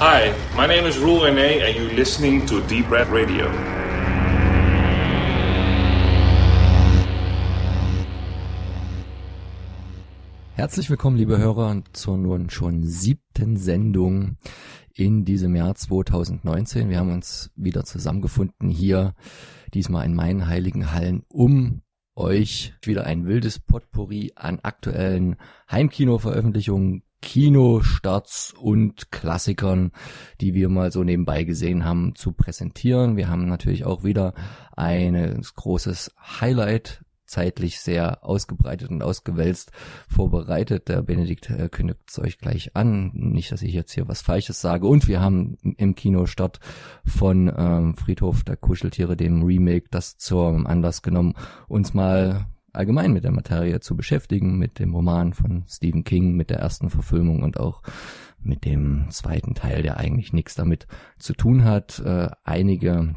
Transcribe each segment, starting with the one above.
Hi, my name is Rule Rene and you're listening to Deep Red Radio. Herzlich willkommen, liebe Hörer, zur nun schon 7. Sendung in diesem Jahr 2019. Wir haben uns wieder zusammengefunden hier, diesmal in meinen heiligen Hallen, um euch wieder ein wildes Potpourri an aktuellen Heimkino-Veröffentlichungen, Kinostarts und Klassikern, die wir mal so nebenbei gesehen haben, zu präsentieren. Wir haben natürlich auch wieder ein großes Highlight, zeitlich sehr ausgebreitet und ausgewälzt vorbereitet. Der Benedikt kündigt es euch gleich an. Nicht, dass ich jetzt hier was Falsches sage. Und wir haben im Kinostart von Friedhof der Kuscheltiere, dem Remake, das zum Anlass genommen, uns mal allgemein mit der Materie zu beschäftigen, mit dem Roman von Stephen King, mit der ersten Verfilmung und auch mit dem zweiten Teil, der eigentlich nichts damit zu tun hat. Einige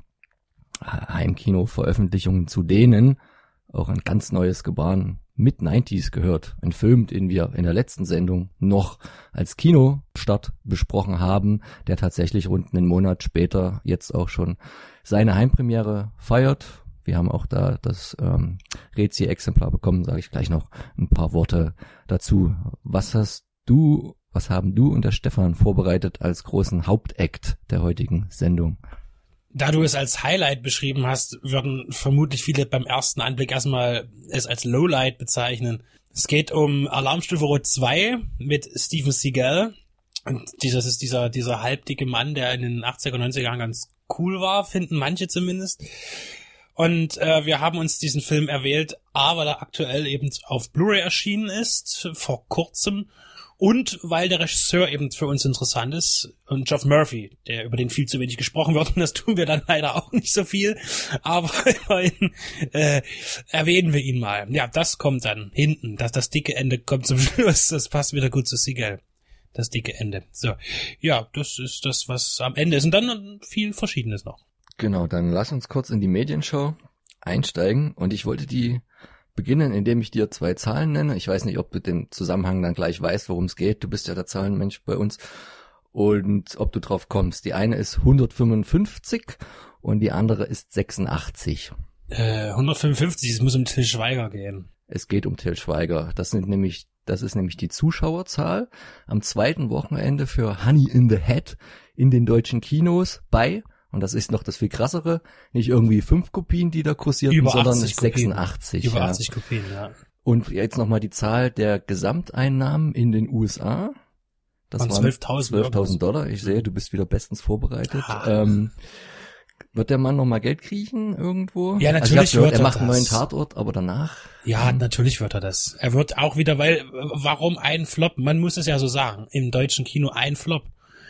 Heimkino-Veröffentlichungen, zu denen auch ein ganz neues Gebaren mit 90s gehört. Ein Film, den wir in der letzten Sendung noch als Kinostart besprochen haben, der tatsächlich rund einen Monat später jetzt auch schon seine Heimpremiere feiert. Wir haben auch da das Rezi-Exemplar bekommen, sage ich gleich noch ein paar Worte dazu. Was haben du und der Stefan vorbereitet als großen Hauptakt der heutigen Sendung? Da du es als Highlight beschrieben hast, würden vermutlich viele beim ersten Anblick erstmal es als Lowlight bezeichnen. Es geht um Alarmstufe Rot 2 mit Steven Seagal. Und das ist dieser halbdicke Mann, der in den 80er, 90er Jahren ganz cool war, finden manche zumindest. Und wir haben uns diesen Film erwählt, weil er aktuell eben auf Blu-ray erschienen ist, vor kurzem. Und weil der Regisseur eben für uns interessant ist, und Geoff Murphy, über den viel zu wenig gesprochen wird, und das tun wir dann leider auch nicht so viel, aber immerhin erwähnen wir ihn mal. Ja, das kommt dann hinten, das dicke Ende kommt zum Schluss, das passt wieder gut zu Seagal, das dicke Ende. So, ja, das ist das, was am Ende ist, und dann viel Verschiedenes noch. Genau, dann lass uns kurz in die Medienschau einsteigen, und ich wollte die beginnen, indem ich dir 2 Zahlen nenne. Ich weiß nicht, ob du den Zusammenhang dann gleich weißt, worum es geht. Du bist ja der Zahlenmensch bei uns. Und ob du drauf kommst. Die eine ist 155 und die andere ist 86. 155, es muss um Til Schweiger gehen. Es geht um Til Schweiger. Das ist nämlich die Zuschauerzahl am zweiten Wochenende für Honey in the Head in den deutschen Kinos bei, und das ist noch das viel krassere, nicht irgendwie 5 Kopien, die da kursierten, sondern 86. Über 80 Kopien, ja. Und jetzt nochmal die Zahl der Gesamteinnahmen in den USA. Das waren 12.000 Dollar. Ich sehe, du bist wieder bestens vorbereitet. Wird der Mann nochmal Geld kriechen irgendwo? Ja, natürlich wird er das. Er macht einen neuen Tatort, aber danach? Ja, natürlich wird er das. Er wird auch wieder, warum ein Flop? Man muss es ja so sagen, im deutschen Kino ein Flop.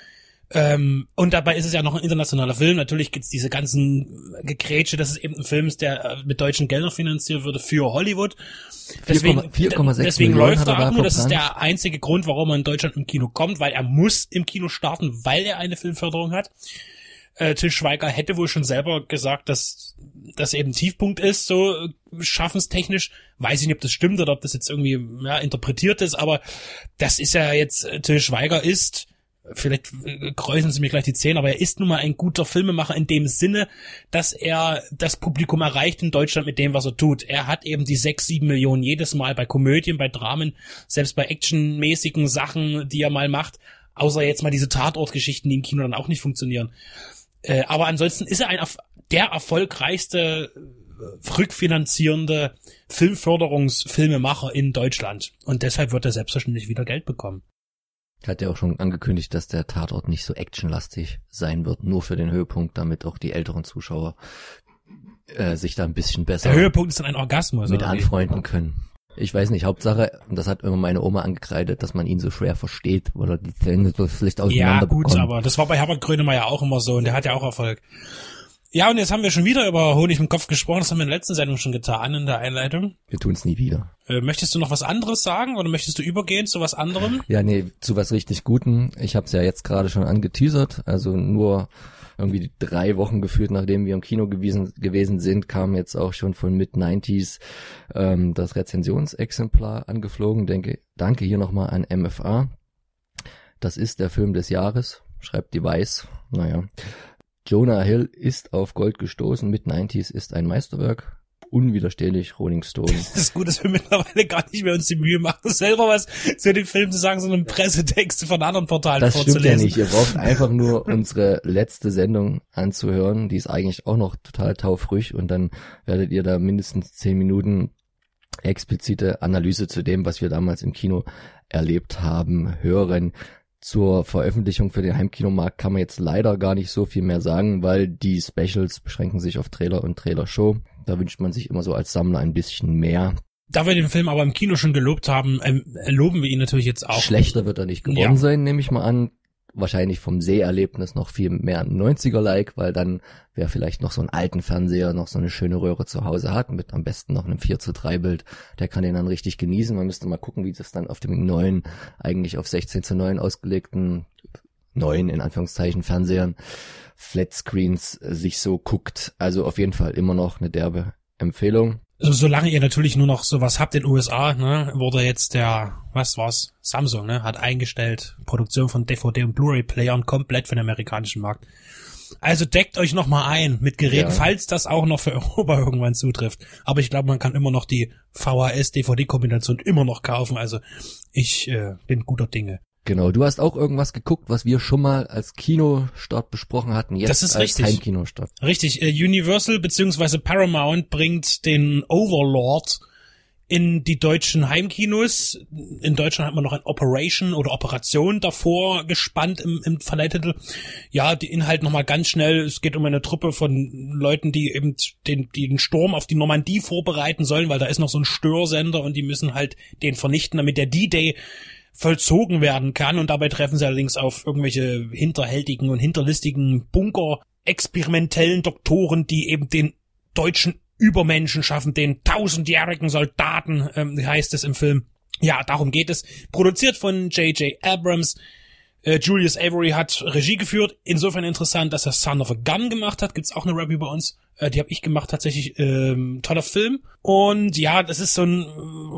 Und dabei ist es ja noch ein internationaler Film. Natürlich gibt's diese ganzen Gekrätsche, dass es eben ein Film ist, der mit deutschen Geldern finanziert würde für Hollywood. Deswegen 4,6 läuft er auch nur. Das ist der einzige Grund, warum er in Deutschland im Kino kommt, weil er muss im Kino starten, weil er eine Filmförderung hat. Til Schweiger hätte wohl schon selber gesagt, dass das eben Tiefpunkt ist, so schaffenstechnisch. Weiß ich nicht, ob das stimmt oder ob das jetzt irgendwie interpretiert ist, aber das ist ja jetzt, Til Schweiger ist, vielleicht kräuseln Sie mir gleich die Zähne, aber er ist nun mal ein guter Filmemacher in dem Sinne, dass er das Publikum erreicht in Deutschland mit dem, was er tut. Er hat eben die 6-7 Millionen jedes Mal bei Komödien, bei Dramen, selbst bei actionmäßigen Sachen, die er mal macht, außer jetzt mal diese Tatortgeschichten, die im Kino dann auch nicht funktionieren. Aber ansonsten ist er der erfolgreichste rückfinanzierende Filmförderungsfilmemacher in Deutschland. Und deshalb wird er selbstverständlich wieder Geld bekommen. Hat ja auch schon angekündigt, dass der Tatort nicht so actionlastig sein wird, nur für den Höhepunkt, damit auch die älteren Zuschauer sich da ein bisschen besser der Höhepunkt ist dann ein Orgasmus mit anfreunden können. Ich weiß nicht, Hauptsache, und das hat immer meine Oma angekreidet, dass man ihn so schwer versteht, weil er die Zähne so schlecht auseinander bekommt. Ja gut, aber das war bei Herbert Grönemeyer auch immer so, und der hat ja auch Erfolg. Ja, und jetzt haben wir schon wieder über Honig im Kopf gesprochen. Das haben wir in der letzten Sendung schon getan, in der Einleitung. Wir tun es nie wieder. Möchtest du noch was anderes sagen oder möchtest du übergehen zu was anderem? Ja, nee, zu was richtig Gutem. Ich habe es ja jetzt gerade schon angeteasert. Also nur irgendwie 3 Wochen gefühlt, nachdem wir im Kino gewesen sind, kam jetzt auch schon von Mid-90s das Rezensionsexemplar angeflogen. Danke hier nochmal an MFA. Das ist der Film des Jahres. schreibt Device. Naja. Jonah Hill ist auf Gold gestoßen. Mid-90s ist ein Meisterwerk. Unwiderstehlich, Rolling Stone. Das ist gut, dass wir mittlerweile gar nicht mehr uns die Mühe machen, selber was zu dem Film zu sagen, sondern Pressetexte von anderen Portalen vorzulesen. Das stimmt ja nicht. Ihr braucht einfach nur unsere letzte Sendung anzuhören. Die ist eigentlich auch noch total taufrüh und dann werdet ihr da mindestens 10 Minuten explizite Analyse zu dem, was wir damals im Kino erlebt haben, hören. Zur Veröffentlichung für den Heimkinomarkt kann man jetzt leider gar nicht so viel mehr sagen, weil die Specials beschränken sich auf Trailer und Trailershow. Da wünscht man sich immer so als Sammler ein bisschen mehr. Da wir den Film aber im Kino schon gelobt haben, loben wir ihn natürlich jetzt auch. Schlechter wird er nicht geworden sein, nehme ich mal an. Wahrscheinlich vom Seherlebnis noch viel mehr 90er-like, weil dann wer vielleicht noch so einen alten Fernseher, noch so eine schöne Röhre zu Hause hat, mit am besten noch einem 4:3 Bild, der kann den dann richtig genießen. Man müsste mal gucken, wie das dann auf dem neuen, eigentlich auf 16:9 ausgelegten, neuen, in Anführungszeichen, Fernsehern, Flatscreens sich so guckt. Also auf jeden Fall immer noch eine derbe Empfehlung. Also solange ihr natürlich nur noch sowas habt in den USA, ne, wurde jetzt Samsung, ne, hat eingestellt, Produktion von DVD und Blu-ray-Playern komplett für den amerikanischen Markt. Also deckt euch nochmal ein mit Geräten, falls das auch noch für Europa irgendwann zutrifft. Aber ich glaube, man kann immer noch die VHS-DVD-Kombination immer noch kaufen. Also ich bin guter Dinge. Genau, du hast auch irgendwas geguckt, was wir schon mal als Kinostart besprochen hatten, jetzt das ist als richtig. Heimkinostart. Richtig, Universal bzw. Paramount bringt den Overlord in die deutschen Heimkinos. In Deutschland hat man noch ein Operation davor gespannt im Verleihtitel. Ja, die Inhalt nochmal ganz schnell. Es geht um eine Truppe von Leuten, die eben den Sturm auf die Normandie vorbereiten sollen, weil da ist noch so ein Störsender und die müssen halt den vernichten, damit der D-Day vollzogen werden kann, und dabei treffen sie allerdings auf irgendwelche hinterhältigen und hinterlistigen Bunker-experimentellen Doktoren, die eben den deutschen Übermenschen schaffen, den 1000-jährigen Soldaten, heißt es im Film. Ja, darum geht es. Produziert von J.J. Abrams. Julius Avery hat Regie geführt. Insofern interessant, dass er Son of a Gun gemacht hat. Gibt's auch eine Review bei uns. Die habe ich gemacht, tatsächlich. Toller Film. Und ja, das ist so ein...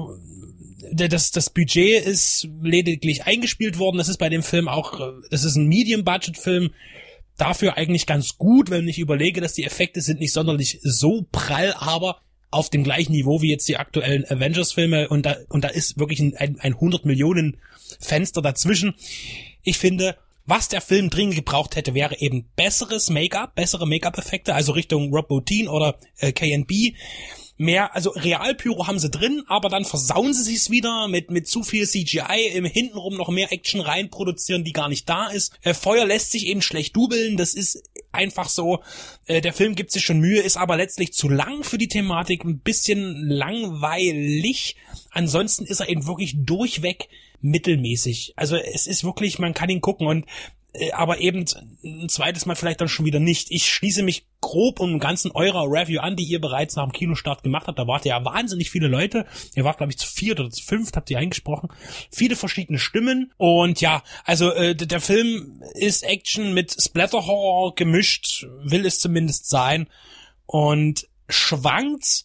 Das Budget ist lediglich eingespielt worden. Das ist bei dem Film auch, das ist ein Medium-Budget-Film. Dafür eigentlich ganz gut, wenn ich überlege, dass die Effekte sind nicht sonderlich so prall, aber auf dem gleichen Niveau wie jetzt die aktuellen Avengers-Filme. Und da ist wirklich ein 100-Millionen-Fenster dazwischen. Ich finde, was der Film dringend gebraucht hätte, wäre eben besseres Make-up, bessere Make-up-Effekte, also Richtung Rob Bottin oder K&B. Mehr, also Realpyro haben sie drin, aber dann versauen sie sich's wieder mit zu viel CGI, im hintenrum noch mehr Action reinproduzieren, die gar nicht da ist. Feuer lässt sich eben schlecht dubeln, das ist einfach so. Der Film gibt sich schon Mühe, ist aber letztlich zu lang für die Thematik, ein bisschen langweilig. Ansonsten ist er eben wirklich durchweg mittelmäßig. Also es ist wirklich, man kann ihn gucken, und aber eben ein zweites Mal vielleicht dann schon wieder nicht. Ich schließe mich grob um den ganzen eurer Review an, die ihr bereits nach dem Kinostart gemacht habt. Da wart ja wahnsinnig viele Leute. Ihr wart, glaube ich, zu 4 oder zu 5, habt ihr eingesprochen. Viele verschiedene Stimmen. Und ja, also der Film ist Action mit Splatter-Horror gemischt, will es zumindest sein. Und schwankt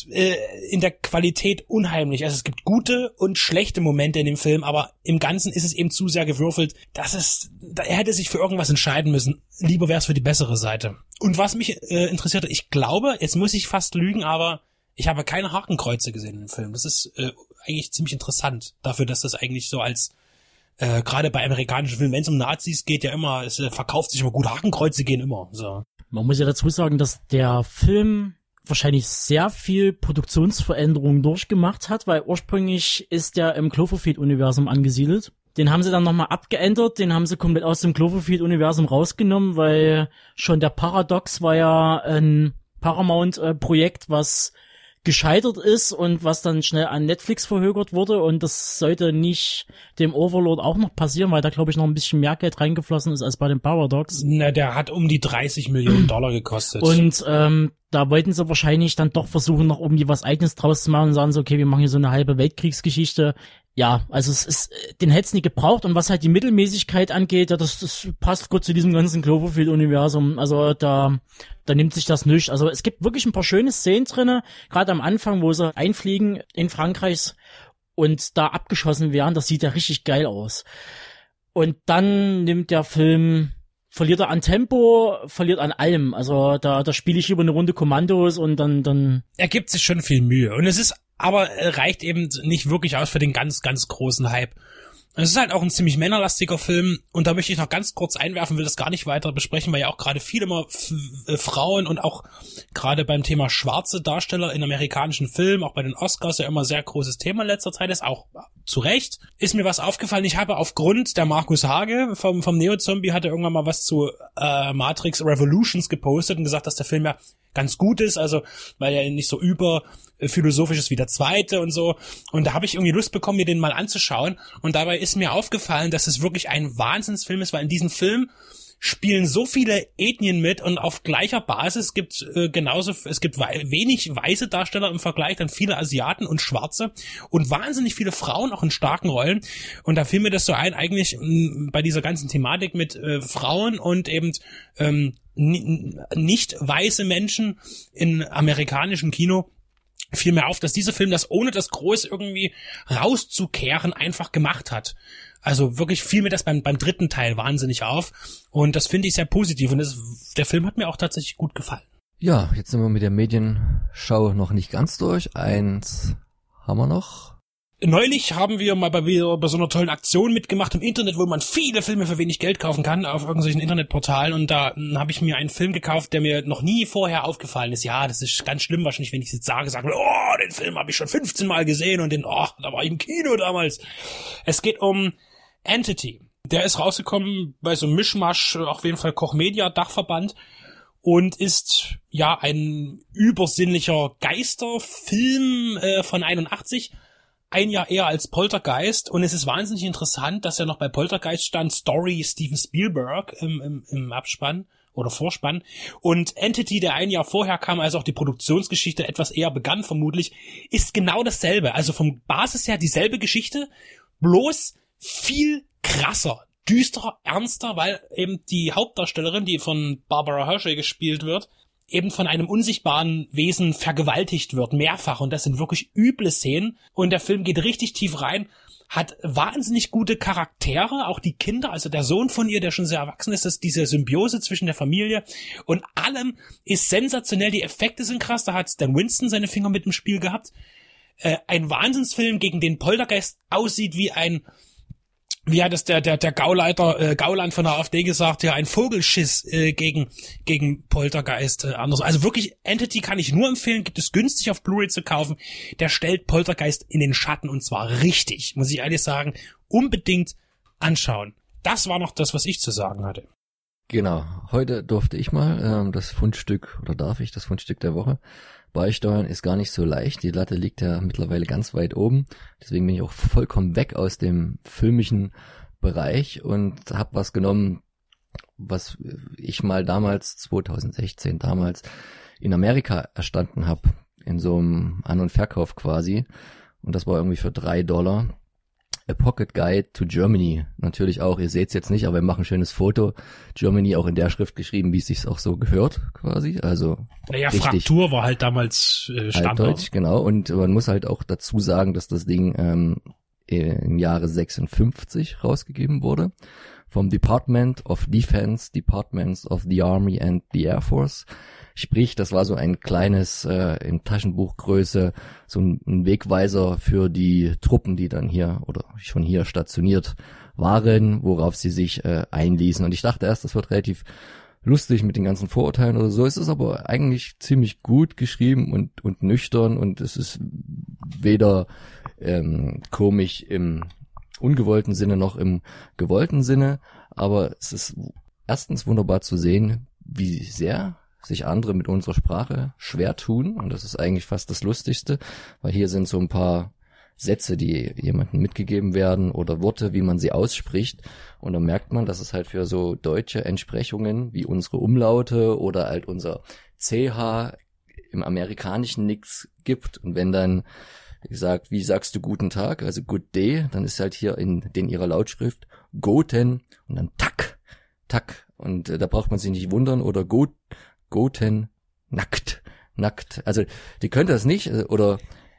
in der Qualität unheimlich. Also es gibt gute und schlechte Momente in dem Film, aber im Ganzen ist es eben zu sehr gewürfelt. Er hätte sich für irgendwas entscheiden müssen. Lieber wäre es für die bessere Seite. Und was mich interessierte, ich glaube, jetzt muss ich fast lügen, aber ich habe keine Hakenkreuze gesehen im Film. Das ist eigentlich ziemlich interessant, dafür, dass das eigentlich so als gerade bei amerikanischen Filmen, wenn es um Nazis geht, ja immer, es verkauft sich immer gut. Hakenkreuze gehen immer. So. Man muss ja dazu sagen, dass der Film wahrscheinlich sehr viel Produktionsveränderungen durchgemacht hat, weil ursprünglich ist der im Cloverfield-Universum angesiedelt. Den haben sie dann nochmal abgeändert, den haben sie komplett aus dem Cloverfield-Universum rausgenommen, weil schon der Paradox war ja ein Paramount-Projekt, was gescheitert ist und was dann schnell an Netflix verhökert wurde, und das sollte nicht dem Overlord auch noch passieren, weil da, glaube ich, noch ein bisschen mehr Geld reingeflossen ist als bei dem Paradox. Na, der hat um die $30 Millionen gekostet. Und da wollten sie wahrscheinlich dann doch versuchen, noch irgendwie was Eigenes draus zu machen und sagen so, okay, wir machen hier so eine halbe Weltkriegsgeschichte. Ja, also den hätte es nicht gebraucht, und was halt die Mittelmäßigkeit angeht, ja, das passt gut zu diesem ganzen Cloverfield-Universum. Also da nimmt sich das nicht. Also es gibt wirklich ein paar schöne Szenen drinne, gerade am Anfang, wo sie einfliegen in Frankreich und da abgeschossen werden. Das sieht ja richtig geil aus. Und dann nimmt der Film, verliert er an Tempo, verliert an allem. Also da spiele ich über eine Runde Kommandos und dann. Er gibt sich schon viel Mühe. Und es ist, aber reicht eben nicht wirklich aus für den ganz, ganz großen Hype. Es ist halt auch ein ziemlich männerlastiger Film und da möchte ich noch ganz kurz einwerfen, will das gar nicht weiter besprechen, weil ja auch gerade viele immer Frauen und auch gerade beim Thema schwarze Darsteller in amerikanischen Filmen, auch bei den Oscars ja immer sehr großes Thema in letzter Zeit ist, auch zu Recht. Ist mir was aufgefallen, ich habe aufgrund der Markus Hage vom Neo-Zombie hatte irgendwann mal was zu Matrix Revolutions gepostet und gesagt, dass der Film ja ganz gut ist, also weil er nicht so philosophisch ist wie der zweite und so. Und da habe ich irgendwie Lust bekommen, mir den mal anzuschauen. Und dabei ist mir aufgefallen, dass es wirklich ein Wahnsinnsfilm ist, weil in diesem Film spielen so viele Ethnien mit und auf gleicher Basis gibt es gibt wenig weiße Darsteller im Vergleich, dann viele Asiaten und Schwarze und wahnsinnig viele Frauen auch in starken Rollen. Und da fiel mir das so ein, eigentlich bei dieser ganzen Thematik mit Frauen und eben nicht weiße Menschen in amerikanischem Kino, fiel mir auf, dass dieser Film das ohne das groß irgendwie rauszukehren einfach gemacht hat. Also wirklich fiel mir das beim dritten Teil wahnsinnig auf und das finde ich sehr positiv und der Film hat mir auch tatsächlich gut gefallen. Ja, jetzt sind wir mit der Medienschau noch nicht ganz durch. Eins haben wir noch. Neulich haben wir mal bei so einer tollen Aktion mitgemacht im Internet, wo man viele Filme für wenig Geld kaufen kann auf irgendwelchen Internetportalen und da habe ich mir einen Film gekauft, der mir noch nie vorher aufgefallen ist. Ja, das ist ganz schlimm wahrscheinlich, wenn ich jetzt sage, den Film habe ich schon 15 Mal gesehen und da war ich im Kino damals. Es geht um Entity. Der ist rausgekommen bei so einem Mischmasch, auf jeden Fall Koch Media Dachverband und ist ja ein übersinnlicher Geisterfilm von 81. Ein Jahr eher als Poltergeist und es ist wahnsinnig interessant, dass ja noch bei Poltergeist stand Story Steven Spielberg im Abspann oder Vorspann und Entity, der ein Jahr vorher kam, als auch die Produktionsgeschichte etwas eher begann vermutlich, ist genau dasselbe. Also vom Basis her dieselbe Geschichte, bloß viel krasser, düsterer, ernster, weil eben die Hauptdarstellerin, die von Barbara Hershey gespielt wird, eben von einem unsichtbaren Wesen vergewaltigt wird, mehrfach. Und das sind wirklich üble Szenen. Und der Film geht richtig tief rein, hat wahnsinnig gute Charaktere, auch die Kinder, also der Sohn von ihr, der schon sehr erwachsen ist, dass diese Symbiose zwischen der Familie und allem ist sensationell. Die Effekte sind krass, da hat Stan Winston seine Finger mit im Spiel gehabt. Ein Wahnsinnsfilm, gegen den Poltergeist aussieht wie hat es der Gauleiter Gauland von der AfD gesagt, ja, ein Vogelschiss gegen Poltergeist anders. Also wirklich, Entity kann ich nur empfehlen, gibt es günstig auf Blu-ray zu kaufen. Der stellt Poltergeist in den Schatten und zwar richtig, muss ich ehrlich sagen, unbedingt anschauen. Das war noch das, was ich zu sagen hatte. Genau, heute durfte ich mal das Fundstück der Woche beisteuern, ist gar nicht so leicht. Die Latte liegt ja mittlerweile ganz weit oben. Deswegen bin ich auch vollkommen weg aus dem filmischen Bereich und habe was genommen, was ich mal damals, 2016 in Amerika erstanden habe. In so einem An- und Verkauf quasi. Und das war irgendwie für $3. A Pocket Guide to Germany. Natürlich auch, ihr seht es jetzt nicht, aber wir machen ein schönes Foto. Germany auch in der Schrift geschrieben, wie es sich auch so gehört, quasi. Also naja, Fraktur war halt damals Standard. Altdeutsch, genau. Und man muss halt auch dazu sagen, dass das Ding im Jahre 56 rausgegeben wurde. Vom Department of Defense, Departments of the Army and the Air Force. Sprich, das war so ein kleines, in Taschenbuchgröße, so ein Wegweiser für die Truppen, die dann hier oder schon hier stationiert waren, worauf sie sich einließen. Und ich dachte erst, das wird relativ lustig mit den ganzen Vorurteilen oder so. Es ist aber eigentlich ziemlich gut geschrieben und nüchtern und es ist weder komisch im ungewollten Sinne noch im gewollten Sinne, aber es ist erstens wunderbar zu sehen, wie sehr sich andere mit unserer Sprache schwer tun und das ist eigentlich fast das Lustigste, weil hier sind so ein paar Sätze, die jemandem mitgegeben werden oder Worte, wie man sie ausspricht und dann merkt man, dass es halt für so deutsche Entsprechungen wie unsere Umlaute oder halt unser CH im Amerikanischen nichts gibt und wenn dann gesagt, wie sagst du guten Tag, also good day, dann ist halt hier in ihrer Lautschrift Goten und dann Tack und da braucht man sich nicht wundern oder Goten nackt, also die können das nicht oder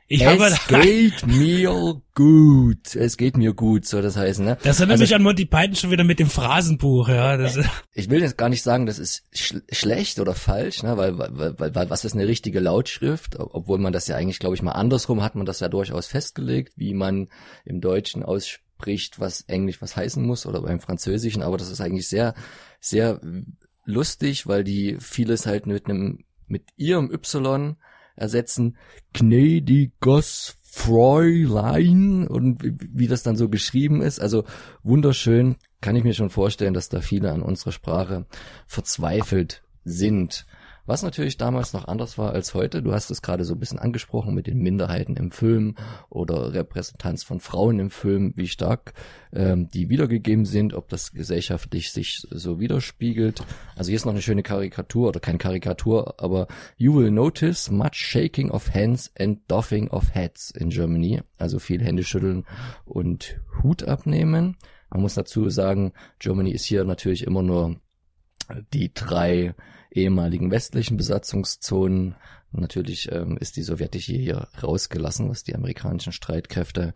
geht mir gut. Es geht mir gut, soll das heißen, ne? Das erinnert mich an Monty Python schon wieder mit dem Phrasenbuch, ja. Ich will jetzt gar nicht sagen, das ist schlecht oder falsch, ne? Weil was ist eine richtige Lautschrift? Obwohl man das ja eigentlich, glaube ich, mal andersrum hat man das ja durchaus festgelegt, wie man im Deutschen ausspricht, was Englisch was heißen muss oder beim Französischen. Aber das ist eigentlich sehr, sehr lustig, weil die vieles halt mit ihrem Y ersetzen, gnädiges Fräulein, und wie das dann so geschrieben ist. Also wunderschön, kann ich mir schon vorstellen, dass da viele an unserer Sprache verzweifelt sind. Was natürlich damals noch anders war als heute. Du hast es gerade so ein bisschen angesprochen mit den Minderheiten im Film oder Repräsentanz von Frauen im Film, wie stark die wiedergegeben sind, ob das gesellschaftlich sich so widerspiegelt. Also hier ist noch eine schöne Karikatur, oder keine Karikatur, aber you will notice much shaking of hands and doffing of hats in Germany. Also viel Händeschütteln und Hut abnehmen. Man muss dazu sagen, Germany ist hier natürlich immer nur die 3 ehemaligen westlichen Besatzungszonen. Natürlich ist die sowjetische hier rausgelassen, was die amerikanischen Streitkräfte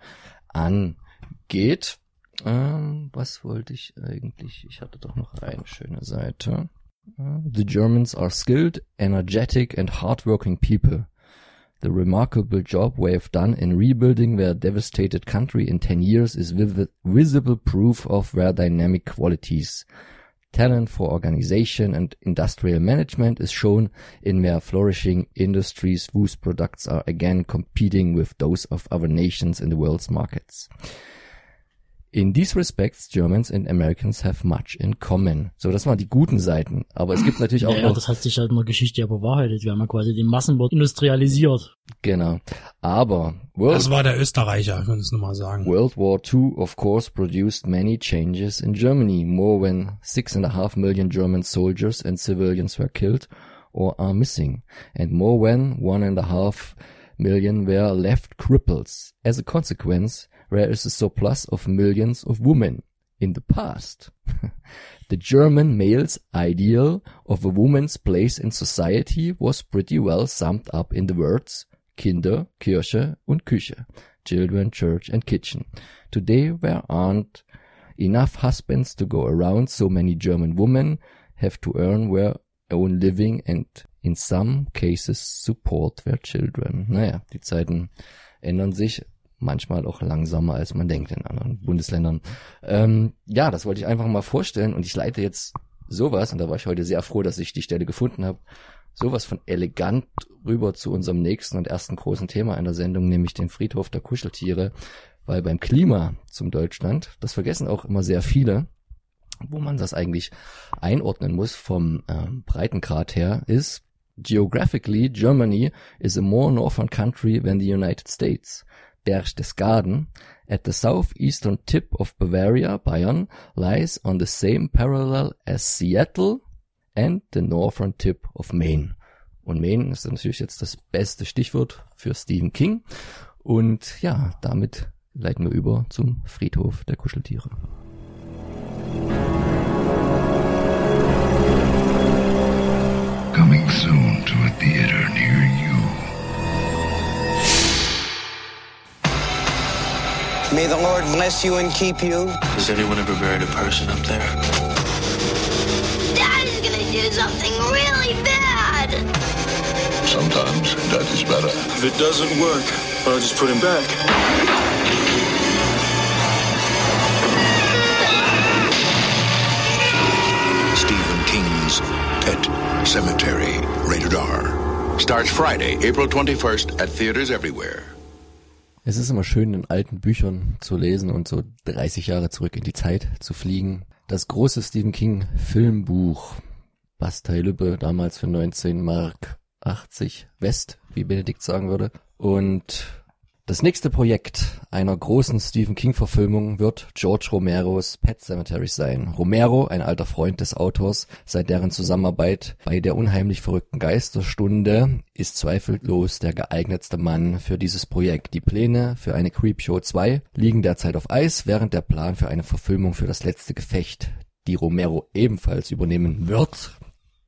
angeht. Was wollte ich eigentlich? Ich hatte doch noch eine schöne Seite. The Germans are skilled, energetic and hardworking people. The remarkable job we have done in rebuilding their devastated country in 10 years is visible proof of their dynamic qualities. Talent for organization and industrial management is shown in their flourishing industries whose products are again competing with those of other nations in the world's markets. In these respects, Germans and Americans have much in common. So, das waren die guten Seiten. Aber es gibt natürlich auch noch... das hat sich halt in der Geschichte ja bewahrheitet. Wir haben ja quasi den Massenmord industrialisiert. Genau. Aber... das war der Österreicher, ich würde es nochmal sagen. World War II, of course, produced many changes in Germany. More than 6.5 million German soldiers and civilians were killed or are missing. And more than 1.5 million were left cripples. As a consequence... there is a surplus of millions of women. In the past, the German male's ideal of a woman's place in society was pretty well summed up in the words Kinder, Kirche und Küche, children, church and kitchen. Today there aren't enough husbands to go around, so many German women have to earn their own living and in some cases support their children. Naja, die Zeiten ändern sich. Manchmal auch langsamer, als man denkt in anderen Bundesländern. Ja, das wollte ich einfach mal vorstellen, und ich leite jetzt sowas, und da war ich heute sehr froh, dass ich die Stelle gefunden habe, sowas von elegant rüber zu unserem nächsten und ersten großen Thema in der Sendung, nämlich den Friedhof der Kuscheltiere, weil beim Klima zum Deutschland, das vergessen auch immer sehr viele, wo man das eigentlich einordnen muss vom Breitengrad her, ist, geographically, Germany is a more northern country than the United States. Berchtesgaden, at the southeastern tip of Bavaria, Bayern, lies on the same parallel as Seattle and the northern tip of Maine. Und Maine ist natürlich jetzt das beste Stichwort für Stephen King. Und ja, damit leiten wir über zum Friedhof der Kuscheltiere. Coming soon to a theater near you. May the Lord bless you and keep you. Has anyone ever buried a person up there? Daddy's gonna do something really bad. Sometimes that is better. If it doesn't work, I'll just put him back. Stephen King's Pet Cemetery, rated R. Starts Friday, April 21st at theaters everywhere. Es ist immer schön, in alten Büchern zu lesen und so 30 Jahre zurück in die Zeit zu fliegen. Das große Stephen King Filmbuch, Bastei Lübbe, damals für 19,80 Mark West, wie Benedikt sagen würde. Und das nächste Projekt einer großen Stephen King Verfilmung wird George Romeros Pet Sematary sein. Romero, ein alter Freund des Autors, seit deren Zusammenarbeit bei der unheimlich verrückten Geisterstunde, ist zweifellos der geeignetste Mann für dieses Projekt. Die Pläne für eine Creepshow 2 liegen derzeit auf Eis, während der Plan für eine Verfilmung für das letzte Gefecht, die Romero ebenfalls übernehmen wird,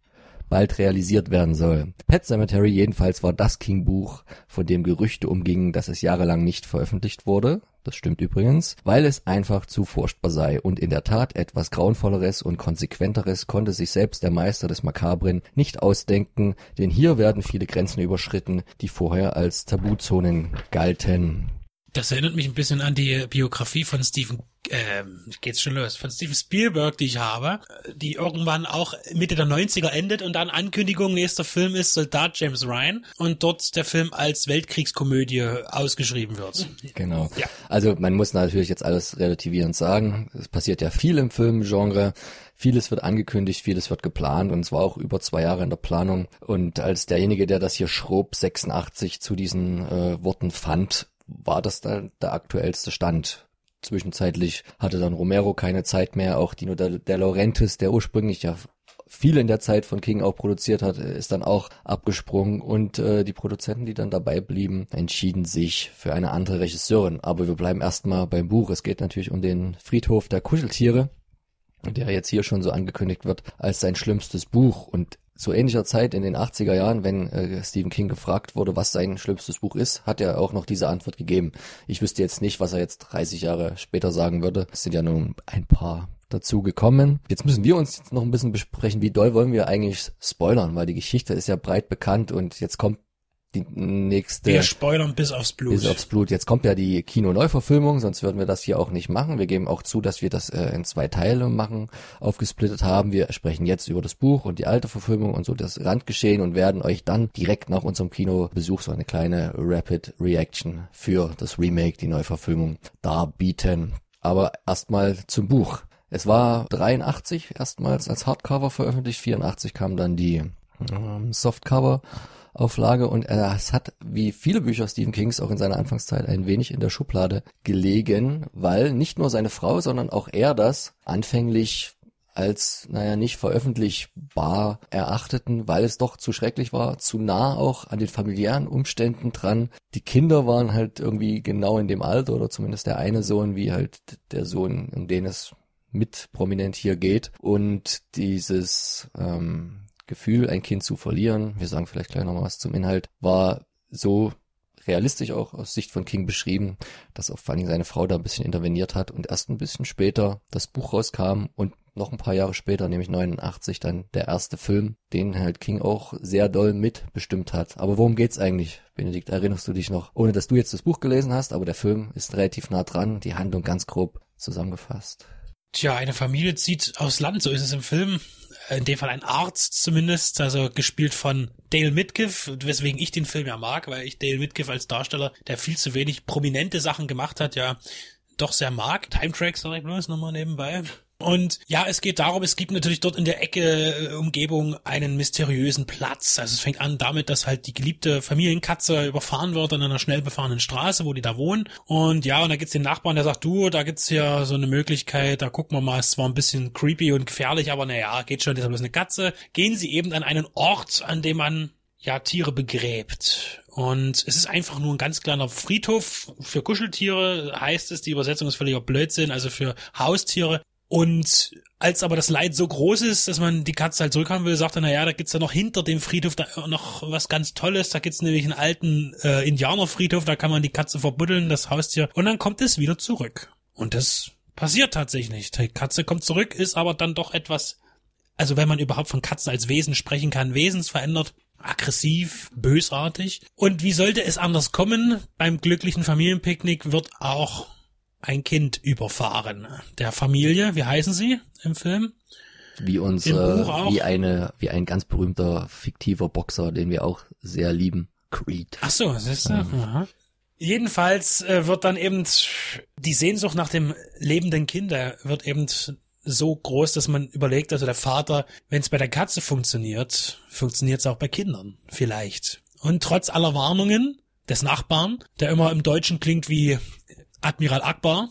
bald realisiert werden soll. Pet Sematary jedenfalls war das King-Buch, von dem Gerüchte umgingen, dass es jahrelang nicht veröffentlicht wurde. Das stimmt übrigens, weil es einfach zu furchtbar sei. Und in der Tat etwas Grauenvolleres und Konsequenteres konnte sich selbst der Meister des Makabren nicht ausdenken, denn hier werden viele Grenzen überschritten, die vorher als Tabuzonen galten. Das erinnert mich ein bisschen an die Biografie von Steven Spielberg, die ich habe, die irgendwann auch Mitte der 90er endet und dann Ankündigung, nächster Film ist Soldat James Ryan und dort der Film als Weltkriegskomödie ausgeschrieben wird. Genau. Ja. Also man muss natürlich jetzt alles relativierend sagen. Es passiert ja viel im Filmgenre. Vieles wird angekündigt, vieles wird geplant und es war auch über 2 Jahre in der Planung. Und als derjenige, der das hier schrob, 86 zu diesen Worten fand, war das dann der aktuellste Stand. Zwischenzeitlich hatte dann Romero keine Zeit mehr, auch Dino De Laurentiis, der ursprünglich ja viel in der Zeit von King auch produziert hat, ist dann auch abgesprungen und die Produzenten, die dann dabei blieben, entschieden sich für eine andere Regisseurin. Aber wir bleiben erstmal beim Buch. Es geht natürlich um den Friedhof der Kuscheltiere, der jetzt hier schon so angekündigt wird als sein schlimmstes Buch. Und zu ähnlicher Zeit in den 80er Jahren, wenn Stephen King gefragt wurde, was sein schlimmstes Buch ist, hat er auch noch diese Antwort gegeben. Ich wüsste jetzt nicht, was er jetzt 30 Jahre später sagen würde. Es sind ja nun ein paar dazu gekommen. Jetzt müssen wir uns jetzt noch ein bisschen besprechen, wie doll wollen wir eigentlich spoilern, weil die Geschichte ist ja breit bekannt und jetzt kommt die nächste... Wir spoilern bis aufs Blut. Bis aufs Blut. Jetzt kommt ja die Kino-Neuverfilmung, sonst würden wir das hier auch nicht machen. Wir geben auch zu, dass wir das in 2 Teile machen, aufgesplittet haben. Wir sprechen jetzt über das Buch und die alte Verfilmung und so das Randgeschehen und werden euch dann direkt nach unserem Kinobesuch so eine kleine Rapid Reaction für das Remake, die Neuverfilmung, darbieten. Aber erstmal zum Buch. Es war 83 erstmals als Hardcover veröffentlicht, 84 kam dann die Softcover-Auflage und es hat, wie viele Bücher Stephen Kings, auch in seiner Anfangszeit ein wenig in der Schublade gelegen, weil nicht nur seine Frau, sondern auch er das anfänglich als, nicht veröffentlichbar erachteten, weil es doch zu schrecklich war, zu nah auch an den familiären Umständen dran. Die Kinder waren halt irgendwie genau in dem Alter oder zumindest der eine Sohn, wie halt der Sohn, um den es mit prominent hier geht und dieses Gefühl, ein Kind zu verlieren, wir sagen vielleicht gleich nochmal was zum Inhalt, war so realistisch auch aus Sicht von King beschrieben, dass auch vor allem seine Frau da ein bisschen interveniert hat und erst ein bisschen später das Buch rauskam und noch ein paar Jahre später, nämlich 89, dann der erste Film, den halt King auch sehr doll mitbestimmt hat. Aber worum geht's eigentlich, Benedikt? Erinnerst du dich noch? Ohne, dass du jetzt das Buch gelesen hast, aber der Film ist relativ nah dran, die Handlung ganz grob zusammengefasst. Tja, eine Familie zieht aufs Land, so ist es im Film. In dem Fall ein Arzt zumindest, also gespielt von Dale Midkiff, weswegen ich den Film ja mag, weil ich Dale Midkiff als Darsteller, der viel zu wenig prominente Sachen gemacht hat, ja doch sehr mag. Time Track, sag ich bloß nochmal nebenbei. Und ja, es geht darum, es gibt natürlich dort in der Ecke Umgebung einen mysteriösen Platz. Also es fängt an damit, dass halt die geliebte Familienkatze überfahren wird an einer schnell befahrenen Straße, wo die da wohnen. Und ja, und da gibt's den Nachbarn, der sagt, du, da gibt's ja so eine Möglichkeit, da gucken wir mal, es war ein bisschen creepy und gefährlich, aber naja, geht schon, das ist bloß eine Katze. Gehen sie eben an einen Ort, an dem man ja Tiere begräbt. Und es ist einfach nur ein ganz kleiner Friedhof für Kuscheltiere, heißt es, die Übersetzung ist völliger Blödsinn, also für Haustiere. Und als aber das Leid so groß ist, dass man die Katze halt zurückhaben will, sagt er, naja, da gibt's ja noch hinter dem Friedhof da noch was ganz Tolles, da gibt's nämlich einen alten Indianerfriedhof, da kann man die Katze verbuddeln, das Haustier, und dann kommt es wieder zurück. Und das passiert tatsächlich. Die Katze kommt zurück, ist aber dann doch etwas, also wenn man überhaupt von Katzen als Wesen sprechen kann, wesensverändert, aggressiv, bösartig. Und wie sollte es anders kommen? Beim glücklichen Familienpicknick wird auch ein Kind überfahren. Der Familie, wie heißen sie im Film? Wie wie ein ganz berühmter fiktiver Boxer, den wir auch sehr lieben, Creed. Ach so, siehst du? Aha. Jedenfalls wird dann eben die Sehnsucht nach dem lebenden Kind, wird eben so groß, dass man überlegt, also der Vater, wenn es bei der Katze funktioniert, funktioniert es auch bei Kindern vielleicht. Und trotz aller Warnungen des Nachbarn, der immer im Deutschen klingt wie Admiral Akbar,